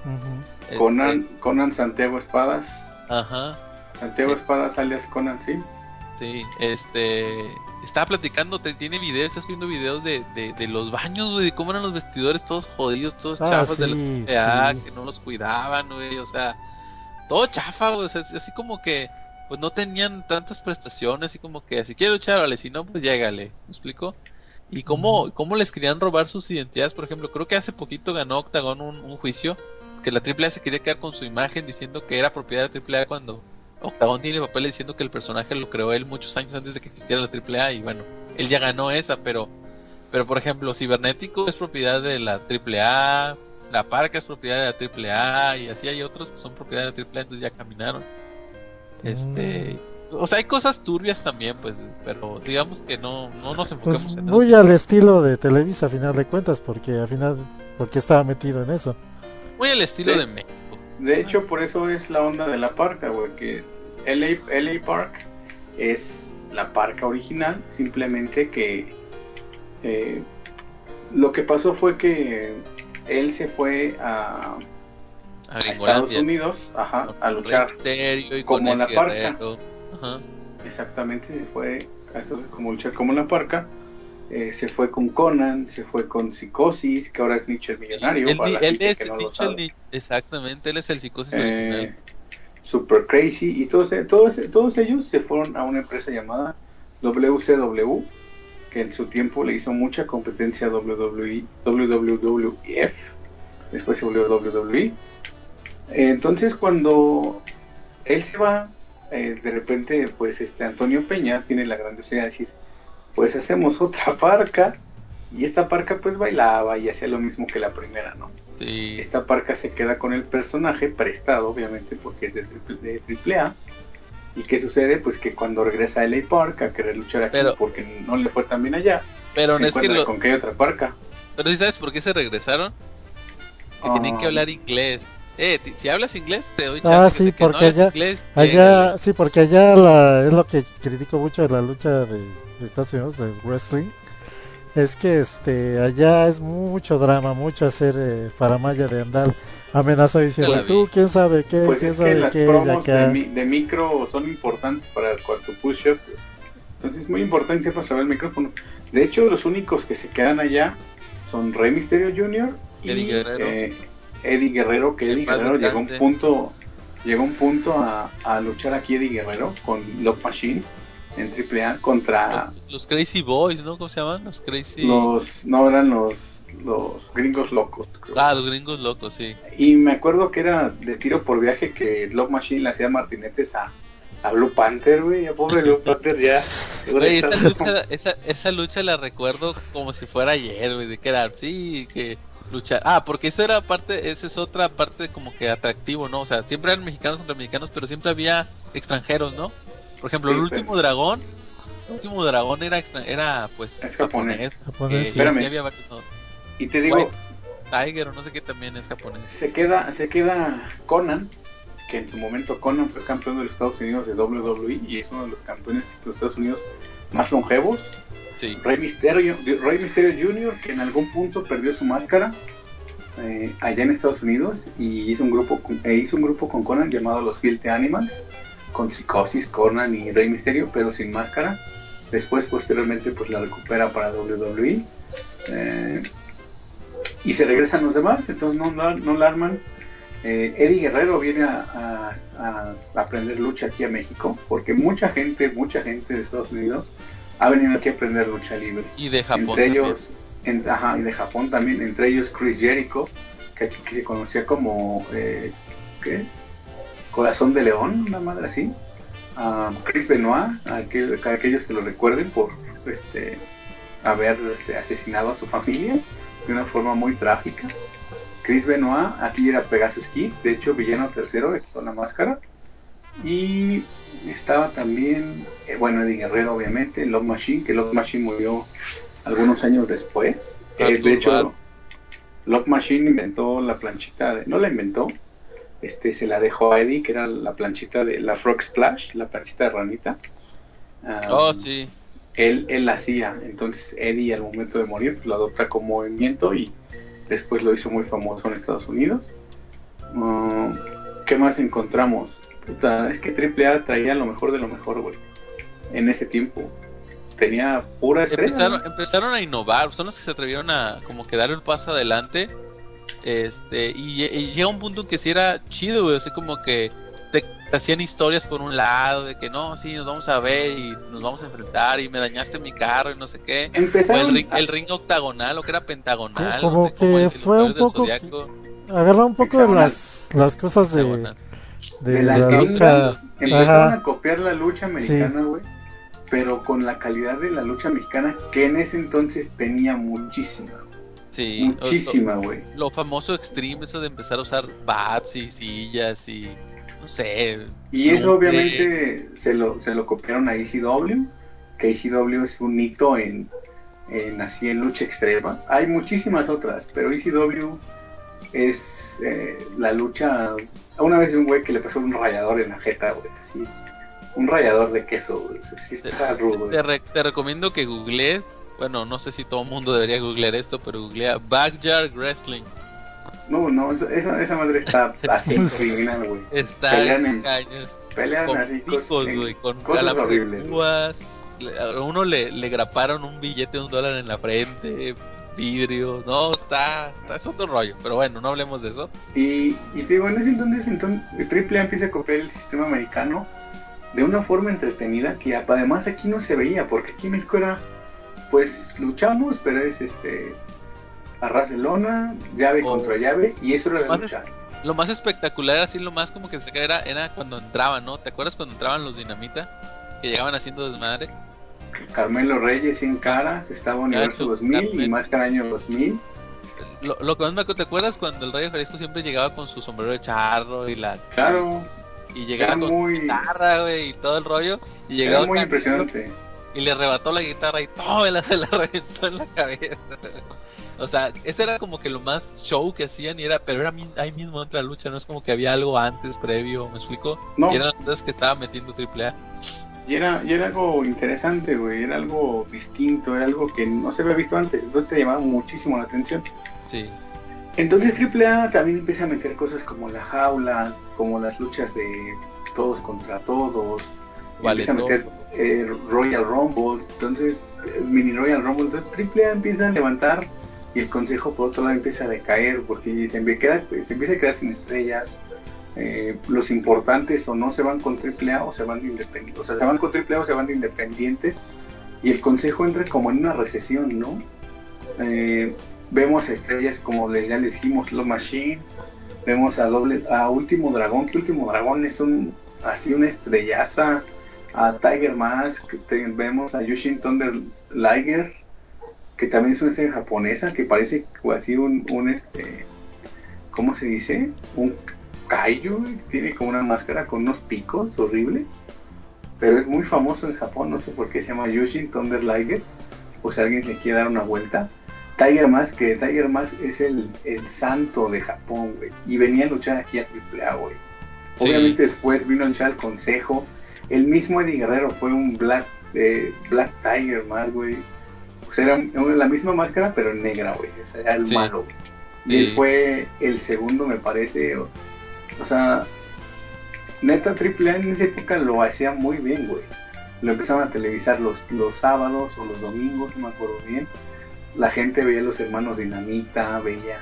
Ujú. Conan, Este, Conan Santiago Espadas. ajá, Santiago Sí. Espadas alias Conan, sí. sí, este. Estaba platicando, te, tiene videos, está subiendo videos de, de, de los baños, güey, de cómo eran los vestidores todos jodidos, todos Ah, chafas de la sí, triple A, sí. que no los cuidaban, güey, o sea, todo chafa, güey, o sea, así como que, pues no tenían tantas prestaciones, así como que, si quieres luchar, vale, si no, pues llégale, ¿me explico? Y cómo, cómo les querían robar sus identidades, por ejemplo, creo que hace poquito ganó Octagon un, un juicio, que la triple A se quería quedar con su imagen diciendo que era propiedad de triple A cuando Octagon tiene papeles diciendo que el personaje lo creó él muchos años antes de que existiera la triple A y bueno, él ya ganó esa, pero pero por ejemplo, Cibernético es propiedad de la triple A, la Parca es propiedad de la triple A y así hay otros que son propiedad de la triple A, entonces ya caminaron. Este, o sea, hay cosas turbias también, pues, pero digamos que no no nos Pues enfoquemos en muy eso. al estilo de Televisa a final de cuentas, porque al final porque estaba metido en eso. Muy al estilo De- de México. De hecho, por eso es la onda de la parca, güey, que L A, L A Park es la parca original, simplemente que eh, lo que pasó fue que él se fue a, A a Estados Gringolandia. Unidos, ajá, Con a luchar. Rey Mysterio y como con la Eddie Parca. Guerrero. Ajá. Exactamente, se fue a Estados- como luchar como la parca. Eh, se fue con Conan, se fue con Psicosis, que ahora es Nietzsche el millonario, Él, para la él gente es que no lo Nietzsche el sabe. ni- exactamente, él es el psicosis Eh, original. Super Crazy y todos, todos, todos ellos se fueron a una empresa llamada W C W, que en su tiempo le hizo mucha competencia a W W E, W W F, después se volvió W W E. Entonces cuando él se va, eh, de repente pues este Antonio Peña tiene la grandiosidad de decir, pues hacemos otra parca, y esta parca pues bailaba y hacía lo mismo que la primera, ¿no? Sí. Esta parca se queda con el personaje prestado, obviamente, porque es de triple, de triple A. ¿Y qué sucede? Pues que cuando regresa a L A Park a querer luchar aquí, Pero- porque no le fue tan bien allá, Pero se no es que encuentra lo, con que hay otra parca. pero ¿sí sabes por qué se regresaron? Que Ah. tienen que hablar inglés. Eh, ti- si hablas inglés, te doy Ah, chance sí, de que no porque hables allá- inglés, Allá, llégale. sí, porque allá la, es lo que critico mucho de la lucha de, de Estados Unidos, del wrestling, es que este allá es mucho drama, mucho hacer eh, faramaya de andar amenaza diciendo, Ya la vi. tú quién sabe qué, Pues quién es que sabe las qué, y promos acá. de, mi- de micro son importantes para cuando push-up. Entonces es muy importante que sepas saber el micrófono. De hecho, los únicos que se quedan allá son Rey Mysterio junior y Eddie Guerrero. eh, Eddie Guerrero, que Que Eddie paz Guerrero llegó a un descanse. punto, llegó a un punto a, a luchar aquí Eddie Guerrero con Lock Machine en triple A contra Los, los Crazy Boys, ¿no? ¿Cómo se llaman? Los Crazy... los, no eran los, los gringos locos. creo. Ah, los gringos locos, sí. Y me acuerdo que era de tiro por viaje que Lock Machine le hacía martinetes a, a Blue Panther, güey. A pobre Blue Panther ya. Güey, esa está- lucha, esa, esa lucha la recuerdo como si fuera ayer, güey, de que era, sí, que luchar. Ah, porque eso era parte, esa es otra parte como que atractivo, ¿no? O sea, siempre eran mexicanos contra mexicanos, pero siempre había extranjeros, ¿no? Por ejemplo, Sí, el pero- último dragón, el último dragón era, extra- era pues, Es japonés. Japonés, eh, sí. Espérame. sí había varios, ¿no? Y te digo, Güey. Tiger o no sé qué también es japonés. Se queda, se queda Conan, que en su momento Conan fue campeón de los Estados Unidos de doble u doble u E y es uno de los campeones de los Estados Unidos más longevos. Sí. Rey Mysterio, Rey Mysterio junior, que en algún punto perdió su máscara eh, allá en Estados Unidos y hizo un grupo con, eh, hizo un grupo con Conan llamado los Filthy Animals, con Psicosis, Conan y Rey Mysterio, pero sin máscara. Después, posteriormente, pues la recupera para doble u doble u E eh, y se regresan los demás, entonces no, no, no la arman. Eh, Eddie Guerrero viene a, a, a aprender lucha aquí a México, porque mucha gente, mucha gente de Estados Unidos ha venido aquí a aprender lucha libre. Y de Japón entre también. ellos, en, ajá, y de Japón también, entre ellos Chris Jericho, que, que se conocía como eh, ¿qué? Corazón de León, una madre así. Uh, Chris Benoit, aquel, aquellos que lo recuerden por este haber este, asesinado a su familia de una forma muy trágica. Chris Benoit, aquí era Pegasus Kid, de hecho villano tercero con la máscara. Y estaba también, eh, bueno, Eddie Guerrero obviamente, Love Machine, que Love Machine murió algunos años después. Eh, de hecho, Love Machine inventó la planchita, de, no la inventó, este se la dejó a Eddie, que era la planchita de la Frog Splash, la planchita de ranita. Um, oh, sí. Él, él la hacía, entonces Eddie al momento de morir pues, lo adopta como movimiento y después lo hizo muy famoso en Estados Unidos. Uh, ¿Qué más encontramos? Puta, es que Triple A traía lo mejor de lo mejor, güey. En ese tiempo tenía pura estrella. Empezaron, ¿no? empezaron a innovar, son los que se atrevieron a como que dar el paso adelante. Este, y, y llega un punto en que sí era chido, güey, así como que te, te hacían historias por un lado, de que no, sí, nos vamos a ver y nos vamos a enfrentar y me dañaste mi carro y no sé qué. Empezaron o el ring, a... el ring octagonal, o que era pentagonal. Como no sé, que como el, fue el un poco... Zodiaco, Agarra un poco de las, las cosas de, hexagonal. de, de la las lucha. gringas, empezaron Ajá. a copiar la lucha americana, güey. Sí. Pero con la calidad de la lucha mexicana que en ese entonces tenía muchísima. Sí, muchísima, güey. Lo, lo famoso Extreme, eso de empezar a usar bats y sillas y no sé. Y eso no, obviamente eh. se lo se lo copiaron a E C W, que E C W es un hito en, en así en lucha extrema. Hay muchísimas otras, pero E C W es eh, la lucha. Una vez un güey que le pasó un rallador en la jeta, güey, así. Un rallador de queso, güey. Sí está rudo. Te, re, te recomiendo que googlees. Bueno, no sé si todo el mundo debería googlear esto, pero googlea Backyard Wrestling. No, no, esa, esa, esa madre está así criminal, güey. Está pelean en en, caños. Pelean Con así picos, cosas, güey, con cosas horribles. Púas, a uno le, le graparon un billete de un dólar en la frente, vidrio. No, está, está es otro rollo. Pero bueno, no hablemos de eso. Y, y te digo, en ese entonces, entonces Triple A empieza a copiar el sistema americano de una forma entretenida que además aquí no se veía, porque aquí en México era, pues luchamos, pero es este arras de lona, llave oh. contra llave, y eso era la lucha. Es, lo más espectacular, así lo más como que se era, era cuando entraban, ¿no? ¿Te acuerdas cuando entraban los Dinamita? Que llegaban haciendo desmadre. Carmelo Reyes, Sin Caras, estaba Universo dos mil y Máscara Año dos mil. Lo, lo que más me acuerdo, ¿te acuerdas cuando el Rayo Jalisco siempre llegaba con su sombrero de charro y la... Claro. Y llegaba con muy... guitarra, güey, y todo el rollo. Y llegaba era muy impresionante. Y le arrebató la guitarra y todo se la reventó en la cabeza. O sea, ese era como que lo más show que hacían y era, pero era ahí mismo dentro de la lucha, no es como que había algo antes, previo, ¿me explico? No. Y eran las cosas que estaba metiendo Triple A. Y era, y era algo interesante, güey, era algo distinto, era algo que no se había visto antes, entonces te llamaba muchísimo la atención. Sí. Entonces Triple A también empieza a meter cosas como la jaula, como las luchas de todos contra todos, vale, empieza a meter eh, Royal Rumble, entonces eh, mini Royal Rumble, entonces Triple A empieza a levantar y el consejo por otro lado empieza a decaer porque se empieza, se empieza a quedar sin estrellas. Eh, los importantes o no se van con Triple A o se van de independientes, o sea, se van con Triple A o se van de independientes y el consejo entra como en una recesión, ¿no? Eh, vemos estrellas como les, ya les dijimos, Love Machine, vemos a doble a Último Dragón, que Último Dragón es un así una estrellaza, a Tiger Mask, te, vemos a Yushin Thunder Liger, que también es una estrella japonesa que parece así un, un este, ¿cómo se dice? Un kaiju, tiene como una máscara con unos picos horribles, pero es muy famoso en Japón, no sé por qué se llama Yushin Thunder Liger, o si alguien le quiere dar una vuelta. Tiger Mask, que Tiger Mask es el, el santo de Japón, güey. Y venía a luchar aquí a triple A, güey. Sí. Obviamente después vino a luchar al Consejo. El mismo Eddie Guerrero fue un Black, eh, Black Tiger Mask, güey. O sea, era, era la misma máscara, pero negra, güey. O sea, era el Sí. malo, güey. Y Sí. él fue el segundo, me parece. O, o sea, neta, triple A en esa época lo hacía muy bien, güey. Lo empezaban a televisar los, los sábados o los domingos, no me acuerdo bien. La gente veía a los hermanos Dinamita, veía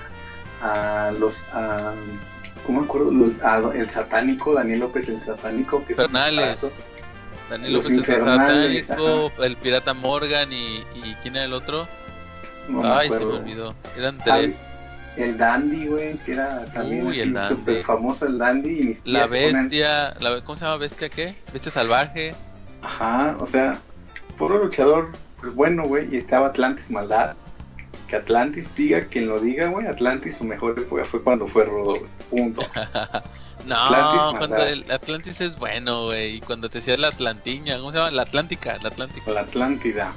a los... A, ¿cómo me acuerdo? Los, a, el satánico, Daniel López el satánico, que es un Infernales. brazo. Daniel Los López el Infernales, Satánico, el pirata Morgan y, y ¿quién era el otro? No me Ay, se acuerdo. me olvidó. Eran Ah, tres. el Dandy, güey, que era también Uy, el así Dandy. súper famoso el Dandy. Y mis La tías se ponen- bestia, la, ¿cómo se llama bestia qué? Bestia salvaje. Ajá, o sea, puro luchador, pues bueno, güey, y estaba Atlantis Maldad. Que Atlantis diga quien lo diga, güey, Atlantis su mejor época fue cuando fue Rodo, güey, punto. No, Atlantis cuando maldad. el Atlantis es bueno, güey. Y cuando te decía la Atlantiña, ¿cómo se llama? La Atlántica, la Atlántica. La Atlántida.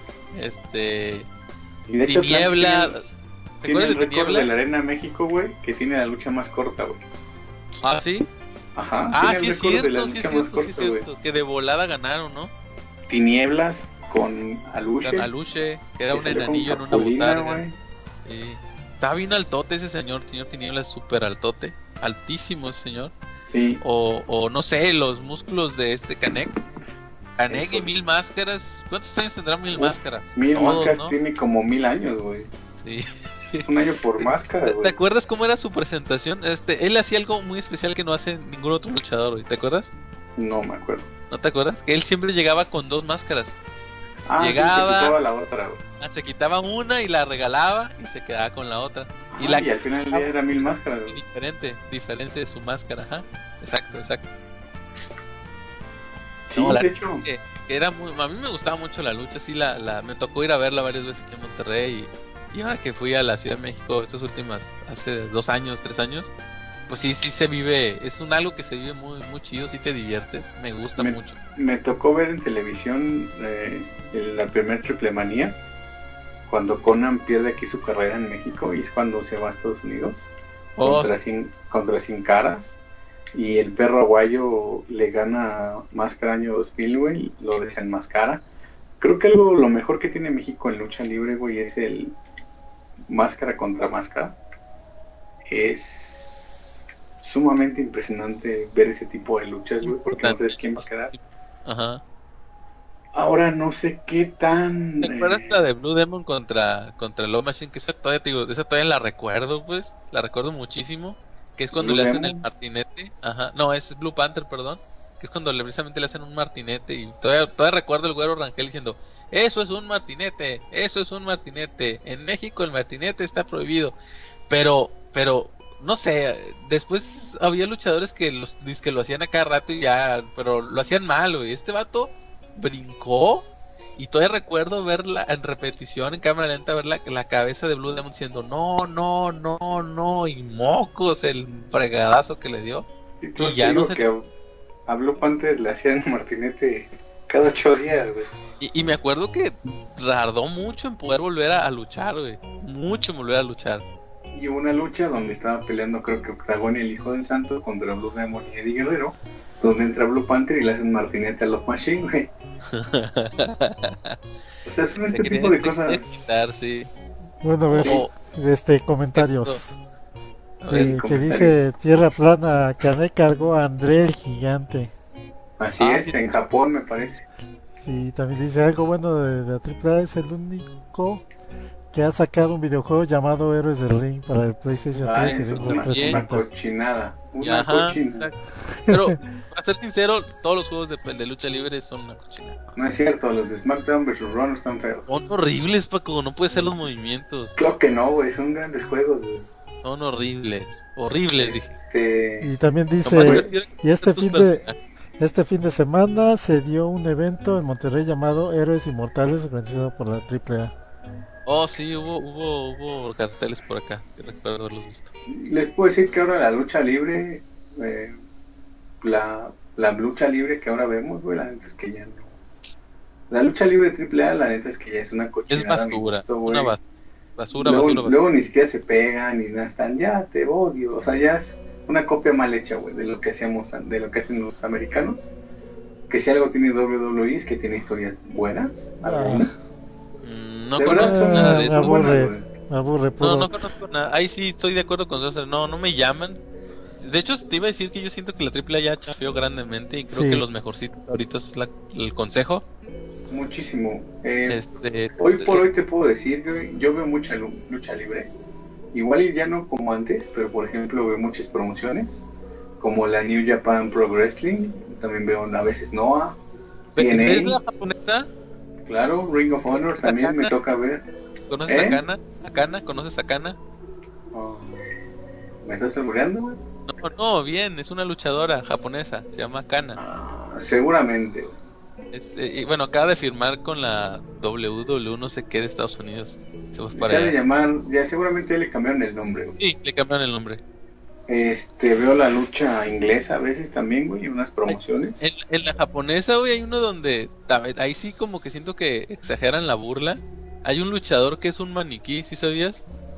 Este. Y de hecho Tiniebla. Atlantis ¿Te tiene, tiene acuerdas el de récord Tiniebla? de la Arena México, güey, que tiene la lucha más corta, güey. Ah, sí. Ajá, Ah, tiene sí el es récord de la cierto, sí lucha es más cierto, sí es corta, güey. cierto. Que de volada ganaron, ¿no? Tinieblas con Aluche. Con Aluche, que era que un salió con enanillo en una Capulina, botarga. güey. Sí. Estaba bien altote ese señor, señor Tinieblas, súper altote. Altísimo ese señor. Sí, O, o no sé, los músculos de este Canek. Canek Eso. y Mil Máscaras. ¿Cuántos años tendrá Mil Uf, Máscaras? Mil Todos, Máscaras ¿no? tiene como mil años, güey. Sí. Es un año por máscara, ¿Te, te güey. acuerdas cómo era su presentación? Este, él hacía algo muy especial que no hace ningún otro luchador, güey. ¿Te acuerdas? No me acuerdo. ¿No te acuerdas? Que él siempre llegaba con dos máscaras. Ah, Llegaba- sí, se quitaba la otra, güey. Ah, se quitaba una y la regalaba y se quedaba con la otra. Y Y, la y al final del día era mil máscaras, güey. diferente, diferente de su máscara, ajá. Exacto, exacto. Sí, No, la- de hecho, Que, que era muy, a mí me gustaba mucho la lucha, sí, la, la, me tocó ir a verla varias veces aquí en Monterrey y, y ahora que fui a la Ciudad de México estas últimas, hace dos años, tres años, pues sí, sí se vive, es un algo que se vive muy, muy chido, sí te diviertes, me gusta Me- mucho. me tocó ver en televisión eh, en la primer Triple Manía, cuando Conan pierde aquí su carrera en México y es cuando se va a Estados Unidos Oh, contra, sin, contra Sin Caras. Y el perro aguayo le gana a Máscara año dos mil, güey, lo desenmascara. Creo que algo, lo mejor que tiene México en lucha libre, güey, es el Máscara contra Máscara. Es sumamente impresionante ver ese tipo de luchas, güey, porque no sabes quién va a quedar. ajá. Ahora no sé qué tan... ¿Te acuerdas eh, la de Blue Demon contra, contra Love Machine? Que esa todavía, te digo, esa todavía la recuerdo, pues, la recuerdo muchísimo. Que es cuando Blue le hacen Demon? el martinete. Ajá, no, es Blue Panther, perdón. Que es cuando le, precisamente le hacen un martinete. Y todavía, todavía recuerdo el güero Rangel diciendo: eso es un martinete, eso es un martinete. En México el martinete está prohibido. Pero, pero, no sé, después había luchadores que los que lo hacían a cada rato y ya, pero lo hacían mal, güey. Este vato brincó y todavía recuerdo verla en repetición en cámara lenta, ver la, la cabeza de Blue Demon diciendo no, no, no, no, y mocos el fregadazo que le dio. entonces y ya te digo no sé- que a, a Blue Panther le hacían martinete cada ocho días, güey. Y, y me acuerdo que tardó mucho en poder volver a, a luchar, güey, mucho en volver a luchar. Y hubo una lucha donde estaba peleando, creo que Octagón y el Hijo del Santo contra Blue Demon y Eddie Guerrero, donde entra Blue Panther y le hacen martinete a Love Machine, güey. O sea, son este Se tipo de quería- cosas. se quería quitar, sí. Bueno, a ver, O- este, comentarios. a ver, Que, que comentarios. dice Tierra Plana, Canek cargó a André el Gigante. Así Ah, es, sí. en Japón me parece. Sí, también dice algo bueno de, de la Triple A, es el único que ha sacado un videojuego llamado Héroes del Ring para el PlayStation Ah, tres y eso es Xbox una, una trescientos sesenta. cochinada. y Una ajá, cochinada. exacto. Pero, a ser sincero, todos los juegos de, de lucha libre son una cochinada. No es cierto, los de SmackDown versus Raw no están feos. Son horribles, Paco, no puedes hacer los movimientos. Claro que no, güey, son grandes juegos, güey. Son horribles, horribles, dije. Este, Y también Nomás dice, prefiero que y este tus fin de personajes. este fin de semana se dio un evento en Monterrey llamado Héroes Inmortales organizado por la Triple A. Oh, sí, hubo, hubo, hubo carteles por acá, que recuerdo haberlos visto. les puedo decir que ahora la lucha libre, eh, la, la lucha libre que ahora vemos, güey, la neta es que ya no. La lucha libre triple A, la neta es que ya es una Es cochinada. a mi basura, gusto, una güey. basura. Basura, luego, basura, basura. luego ni siquiera se pegan ni nada, están, ya te odio. O sea, ya es una copia mal hecha, güey, de lo que hacemos, de lo que hacen los americanos. Que si algo tiene doble u doble u E es que tiene historias buenas, algunas. Mm, no De conozco verdad, nada de me eso. son buenas, aburre, güey. me aburre No, puro. no conozco nada. Ahí sí estoy de acuerdo con César. No, no me llaman. De hecho, te iba a decir que yo siento que la triple A ya chafeó grandemente y creo Sí. que los mejorcitos ahorita es la- el consejo. Muchísimo. Eh, Este, hoy por eh, hoy te puedo decir, güey, yo veo mucha lu- lucha libre. Igual y ya no como antes, pero por ejemplo veo muchas promociones, como la New Japan Pro Wrestling. También veo a veces Noah, ¿ve- T N A. ¿Ves la japonesa? Claro, Ring of Honor también me toca ver. ¿Conoces ¿Eh? a Kana? ¿A Kana? ¿Conoces a Kana? Oh, ¿me estás albureando, güey? No, no, bien, es una luchadora japonesa, se llama Kana. Ah, seguramente. Es, eh, y bueno, acaba de firmar con la doble u doble u no sé qué de Estados Unidos. Se fue para Se ha de allá. llamar, ya seguramente le cambiaron el nombre, güey. Sí, le cambiaron el nombre. Este, veo la lucha inglesa a veces también, güey, unas promociones. En, en la japonesa, güey, hay uno donde ta- ahí sí como que siento que exageran la burla. Hay un luchador que es un maniquí, ¿sí sabías?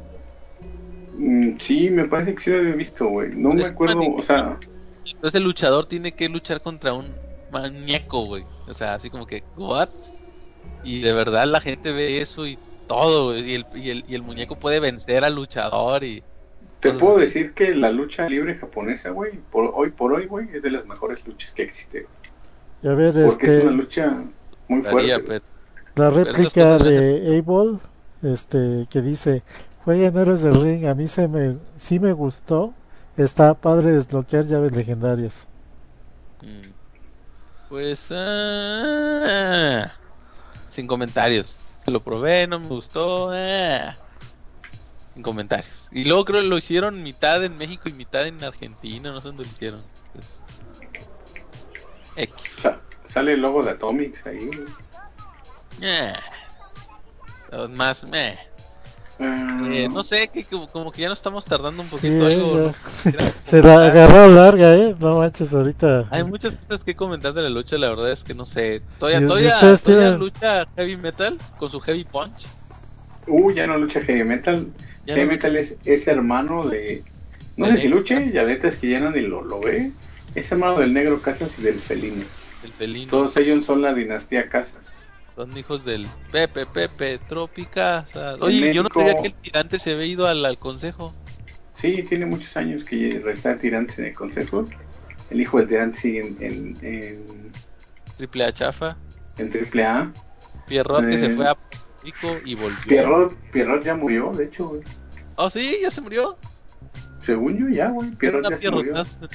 Mm, sí, me parece que sí lo he visto, güey. No Es me acuerdo, maniquí. o sea, Entonces el luchador tiene que luchar contra un maníaco, güey. O sea, así como que, ¿what? Y de verdad la gente ve eso y todo, güey, y el, y el, y el muñeco puede vencer al luchador y... te cosas puedo así. decir que la lucha libre japonesa, güey, por hoy por hoy, güey, es de las mejores luchas que existe, güey. Y a ver, Porque es este, una lucha muy Daría, fuerte. güey. pero- la pero réplica esas cosas- de Able, este, que dice, juega en Héroes del Ring, a mí se me, sí me gustó, está padre desbloquear llaves legendarias. Mm. Pues... ah, sin comentarios. Lo probé, no me gustó. ah, Sin comentarios. Y luego creo que lo hicieron mitad en México y mitad en Argentina, no sé dónde lo hicieron. X. Sa- sale el logo de Atomics ahí, güey. Ah. Los más, meh. Ah, Eh, no sé, que como, como que ya nos estamos tardando un Sí, poquito. eh, algo, ya. ¿no? Se la agarró larga, eh, no manches, ahorita. Hay muchas cosas que comentar de la lucha, la verdad es que no sé. Todavía, Y- y todavía, ustedes todavía tienen- lucha Heavy Metal con su Heavy Punch. Uh, ya no lucha Heavy Metal. Ya Heavy no Metal es, es hermano de... No De sé si Negro. luche, ya neta es que ya nadie lo, lo ve. Es hermano del Negro Casas y del Felino. El felino. Todos ellos son la dinastía Casas. Son hijos del Pepe, Pepe, Tropicasa. Oye, yo no México- sabía que el tirante se había ido al, al consejo. Sí, tiene muchos años que está Tirantes en el consejo. El hijo del Tirante sigue en, en, en, Triple A chafa. en triple A. Pierrot que Eh. se fue a Pico y volvió. Pierrot, Pierrot ya murió, de hecho, güey. Oh, sí, ya se murió. Según yo ya, güey. Pierrot Una ya se murió. pierrotazo.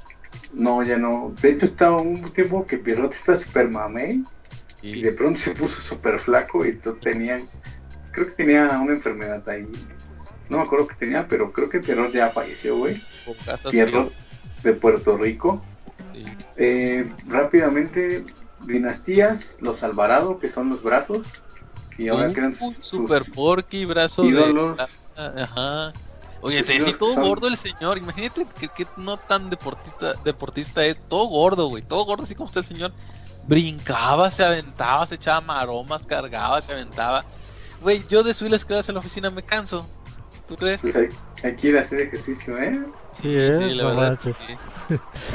No, ya no. De hecho, estaba un tiempo que Pierrot está super mamey. Y Y de pronto se puso súper flaco y todo tenía, creo que tenía una enfermedad ahí, no me acuerdo que tenía, pero creo que Pierrot ya falleció, güey. con casas. Pierrot de Puerto Rico. Sí. Eh, rápidamente, dinastías, los Alvarado, que son los brazos, y ahora Uh, quedan sus, sus Super Porky, brazo ídolos. de... Ajá. Oye, Sus sí, ídolos todo que son- gordo el señor. Imagínate que, que no tan deportista, deportista es. Todo gordo, güey. Todo gordo, así como está el señor. Brincaba, se aventaba, se echaba maromas, cargaba, se aventaba. Güey, yo de subir las escaleras en la oficina me canso. ¿Tú crees? Pues hay, hay que ir a hacer ejercicio, ¿eh? Sí, eh, Sí, la no verdad. manches. Sí.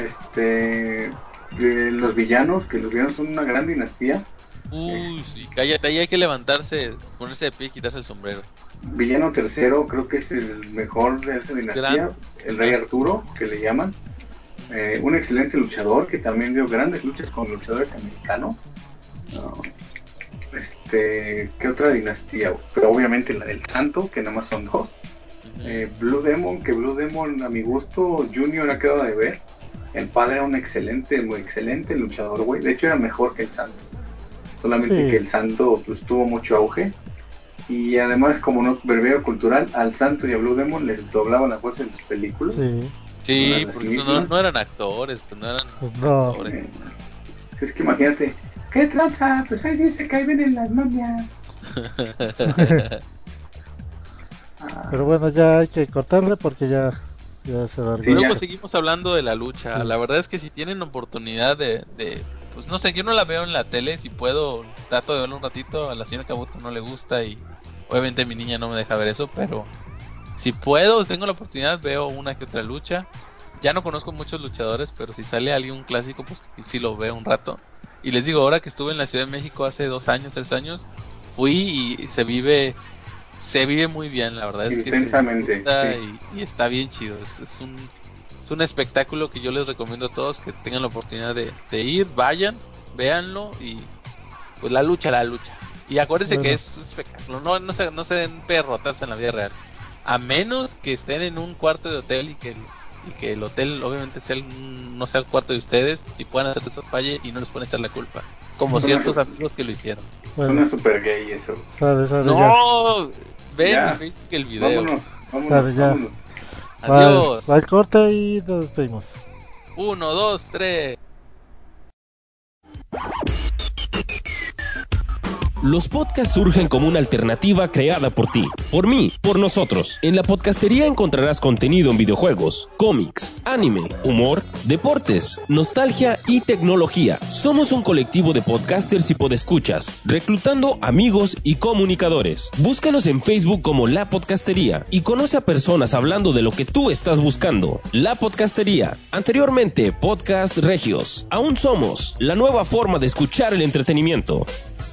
Este, de los villanos, que los villanos son una gran dinastía. Uy, sí, cállate, ahí hay que levantarse, ponerse de pie y quitarse el sombrero. Villano tercero, creo que es el mejor de esa dinastía, Gran- el Rey Arturo, que le llaman. Eh, un excelente luchador que también dio grandes luchas con luchadores americanos. No, este, ¿qué otra dinastía? Pero obviamente la del Santo, que nada más son dos. Ujú. Eh, Blue Demon, que Blue Demon a mi gusto, Junior ha quedado de ver. El padre era un excelente, muy excelente luchador, güey. De hecho era mejor que el Santo. Solamente Sí. que el Santo pues tuvo mucho auge. Y además, como no verbeo cultural, al Santo y a Blue Demon les doblaban la voz en sus películas. Sí, Sí, Las porque no, mismas. no eran actores, pues no eran pues no. actores. Eh, es que imagínate, ¿qué tranza? Pues ahí dice que ahí vienen las momias. Ah, Pero bueno, ya hay que cortarle porque ya, ya se largó. Sí, Luego ya. seguimos hablando de la lucha. Sí. La verdad es que si tienen oportunidad de, de, pues no sé, yo no la veo en la tele. Si puedo, trato de verla un ratito. A la señora Kabuto no le gusta y Obviamente mi niña no me deja ver eso, pero si puedo, tengo la oportunidad, veo una que otra lucha. Ya no conozco muchos luchadores, pero si sale alguien un clásico, pues sí lo veo un rato. Y les digo, ahora que estuve en la Ciudad de México hace dos años, tres años, fui y se vive, se vive muy bien, la verdad. Intensamente. Es que se Sí. y, y está bien chido. Es, es un es un espectáculo que yo les recomiendo a todos que tengan la oportunidad de, de ir, vayan, véanlo y pues la lucha, la lucha. Y acuérdense Bueno. que es un espectáculo, no, no se, no se den perrotas en la vida real. A menos que estén en un cuarto de hotel y que el, y que el hotel obviamente sea el, no sea el cuarto de ustedes y puedan hacer eso falle y no les pueden echar la culpa. Como Son ciertos esos- amigos que lo hicieron. Bueno, Suena super gay eso. sale, sale ya. No, ven Ya. en Facebook el video. Vámonos, vámonos, Dale, ya. vámonos. Adiós. Va, va el corte y nos despedimos. Uno, dos, tres. Los podcasts surgen como una alternativa creada por ti, por mí, por nosotros. En la podcastería encontrarás contenido en videojuegos, cómics, anime, humor, deportes, nostalgia y tecnología. Somos un colectivo de podcasters y podescuchas, reclutando amigos y comunicadores. Búscanos en Facebook como La Podcastería y conoce a personas hablando de lo que tú estás buscando. La Podcastería, anteriormente Podcast Regios. Aún somos la nueva forma de escuchar el entretenimiento.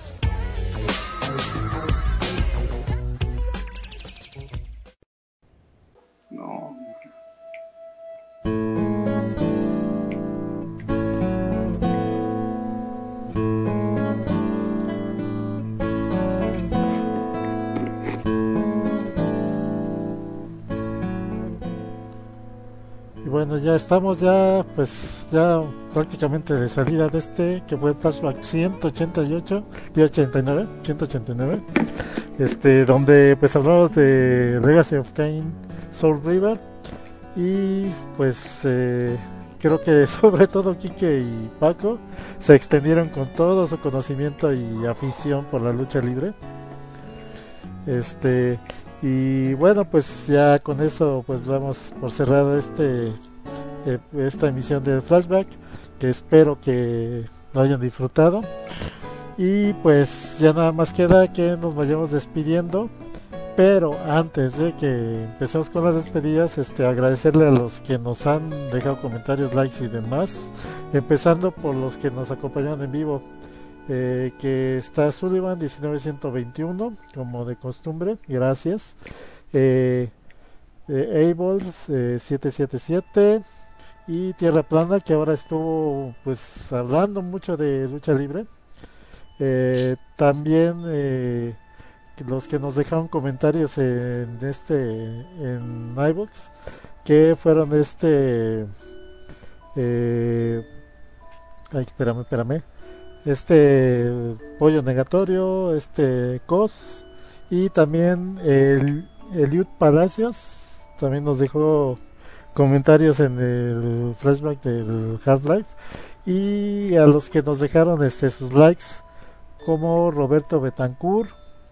No. Y bueno, ya estamos ya, pues ya prácticamente de salida de este, que fue Flashback ciento ochenta y ocho y ochenta y nueve, ciento ochenta y nueve, este, donde pues hablamos de Legacy of Kain, Soul River, y pues eh, creo que sobre todo Kike y Paco se extendieron con todo su conocimiento y afición por la lucha libre. Este, y bueno, pues ya con eso pues vamos por cerrar este eh, esta emisión de Flashback, que espero que lo hayan disfrutado. Y pues ya nada más queda que nos vayamos despidiendo, pero antes de que empecemos con las despedidas, este agradecerle a los que nos han dejado comentarios, likes y demás, empezando por los que nos acompañaron en vivo. Eh, que está Sullivan mil novecientos veintiuno, como de costumbre, gracias. eh, eh, Ables eh, setecientos setenta y siete y Tierra Plana, que ahora estuvo pues hablando mucho de lucha libre. Eh, también eh, los que nos dejaron comentarios en este en iVoox, que fueron este eh, ay, espérame, espérame este Pollo Negatorio, este Cos, y también el Eliud Palacios también nos dejó comentarios en el flashback del Half-Life, y a los que nos dejaron este sus likes, como Roberto Betancourt,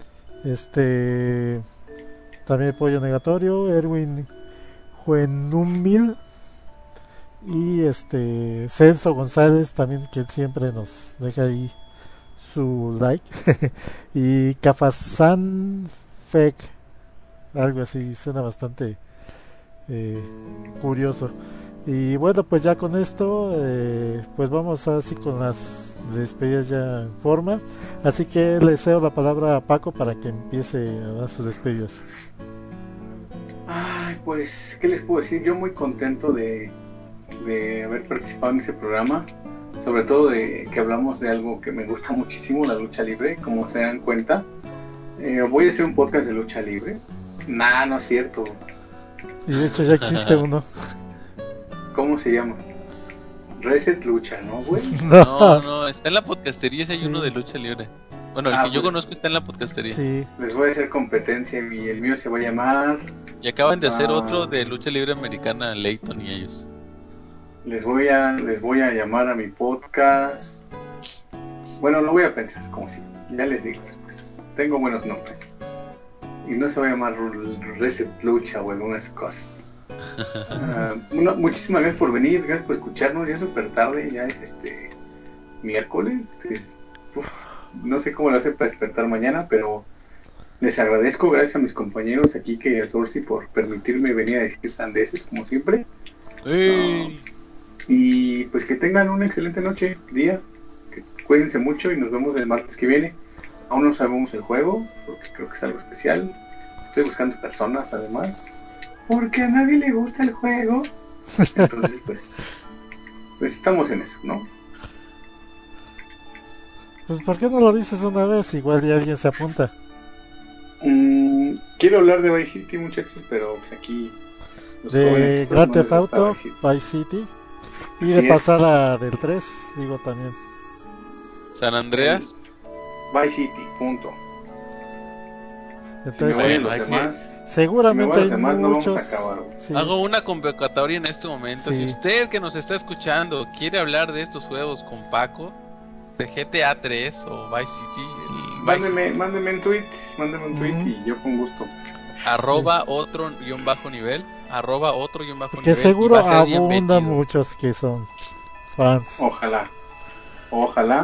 este también Pollo Negatorio, Erwin Juenumil y este Celso González también, que siempre nos deja ahí su like y Cafazán Fek, algo así, suena bastante eh, curioso. Y bueno, pues ya con esto eh, pues vamos así con las despedidas ya en forma, así que le cedo la palabra a Paco para que empiece a dar sus despedidas. Ay, pues, ¿qué les puedo decir? Yo muy contento de de haber participado en ese programa, sobre todo de que hablamos de algo que me gusta muchísimo, la lucha libre. Como se dan cuenta, eh, voy a hacer un podcast de lucha libre. Nah, no es cierto. Y de hecho ya existe uno. ¿Cómo se llama? Reset Lucha, ¿no, güey? No, no, está en la podcastería, si hay Sí. uno de lucha libre. Bueno, el Ah, que yo pues. conozco está en la podcastería. Sí, Les voy a hacer competencia y el mío se va a llamar. Y acaban de hacer Ah. otro de lucha libre americana, Leighton y ellos. Les voy a les voy a llamar a mi podcast. Bueno, lo voy a pensar, como si ya les digo después. Tengo buenos nombres. Y no se va a llamar Reset Lucha o algunas cosas. Uh, una, muchísimas gracias por venir, gracias por escucharnos. Ya es súper tarde, ya es este miércoles. Es, uf, no sé cómo lo hace para despertar mañana, pero Les agradezco, gracias a mis compañeros aquí que y al Sorcy por permitirme venir a decir sandeces como siempre. ¡Ey! Uh, y pues que tengan una excelente noche, día, que cuídense mucho y nos vemos el martes que viene. Aún no sabemos el juego, porque creo que es algo especial. Estoy buscando personas además, porque a nadie le gusta el juego. Entonces pues, pues estamos en eso, ¿no? Pues ¿por qué no lo dices una vez? Igual ya alguien se apunta. Mm, quiero hablar de Vice City, muchachos, pero pues aquí los de Grand Theft no Auto, Vice City. Vice City. Y Así de pasar es. a del tres, digo también. San Andreas. Vice City, punto. Entonces, si me voy a bueno, los hay que- demás, seguramente si me voy a hay los demás, no vamos a muchos. acabar, güey. Sí. Hago una convocatoria en este momento. Sí. Si usted que nos está escuchando quiere hablar de estos juegos con Paco, de G T A tres o Vice City, el Vice Mándeme, mándeme un tweet, mándeme un tweet Ujú. y yo con gusto. arroba otro guión bajo nivel, arroba otro guión bajo Porque nivel. seguro y va a ser abundan bienvenido. muchos que son fans. Ojalá, ojalá.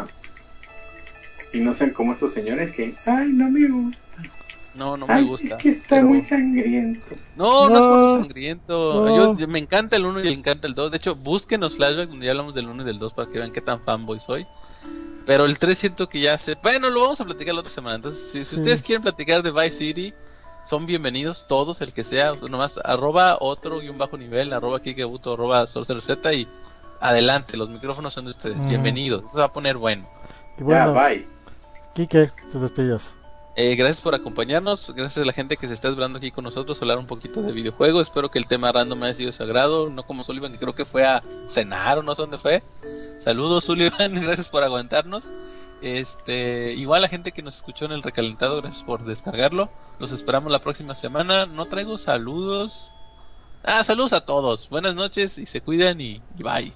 Y no sean como estos señores que, ay, no me gusta. No, no me Ay, gusta. es que está pero- muy sangriento. No, no, No, es por lo sangriento. no. Yo, yo- me encanta el uno y me encanta el dos. De hecho, busquen los flashbacks donde ya hablamos del uno y del dos para que vean qué tan fanboy soy. Pero el tres siento que ya se... Bueno, lo vamos a platicar la otra semana. Entonces, si, si Sí. ustedes quieren platicar de Vice City, son bienvenidos todos, el que sea. Nomás arroba otro guión bajo nivel, arroba Kikebuto, arroba Sorcerer Z y adelante, los micrófonos son de ustedes. Ujú. Bienvenidos. Esto se va a poner bueno. Y bueno, Ya, bye. Quique, te despidas. Eh, gracias por acompañarnos, gracias a la gente que se está esperando aquí con nosotros a hablar un poquito de videojuegos. Espero que el tema random haya sido de su agrado, no como Sullivan que creo que fue a cenar o no sé dónde fue. Saludos Sullivan, gracias por aguantarnos. Este, igual a la gente que nos escuchó en el recalentado, gracias por descargarlo. Los esperamos la próxima semana. No traigo saludos. Ah, saludos a todos. Buenas noches y se cuidan y, y bye.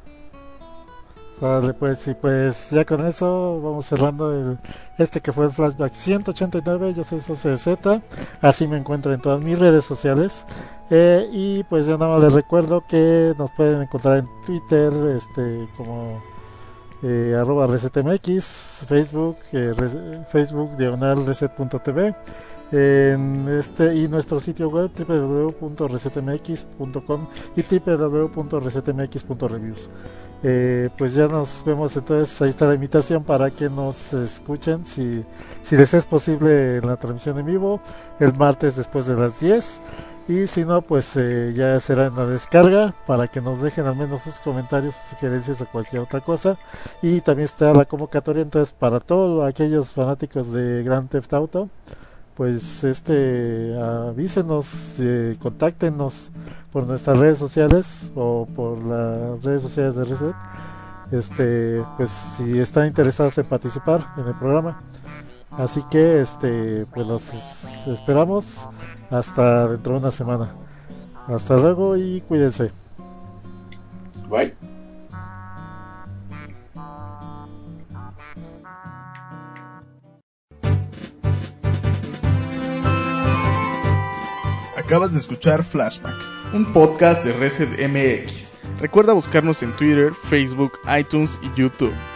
Vale, pues, y pues ya con eso vamos cerrando el, este que fue el flashback ciento ochenta y nueve. Yo soy Sorcerer Z, así me encuentran en todas mis redes sociales. Eh, y pues ya nada más les recuerdo que nos pueden encontrar en Twitter, este como eh, arroba resetmx, Facebook, eh, res- Facebook diagonal reset.tv, en este y nuestro sitio web doble u doble u doble u punto resetmx punto com y doble u doble u doble u punto resetmx punto reviews. Eh, pues ya nos vemos, entonces ahí está la invitación para que nos escuchen si, si les es posible en la transmisión en vivo el martes después de las diez, y si no pues eh, ya será en la descarga para que nos dejen al menos sus comentarios, sus sugerencias o cualquier otra cosa. Y también está la convocatoria entonces para todos aquellos fanáticos de Grand Theft Auto, pues este avísenos, eh, contáctenos por nuestras redes sociales o por las redes sociales de Reset, este pues si están interesados en participar en el programa. Así que este pues los es- esperamos hasta dentro de una semana. Hasta luego y cuídense. Bye. Acabas de escuchar Flashback, un podcast de Reset M X. Recuerda buscarnos en Twitter, Facebook, iTunes y YouTube.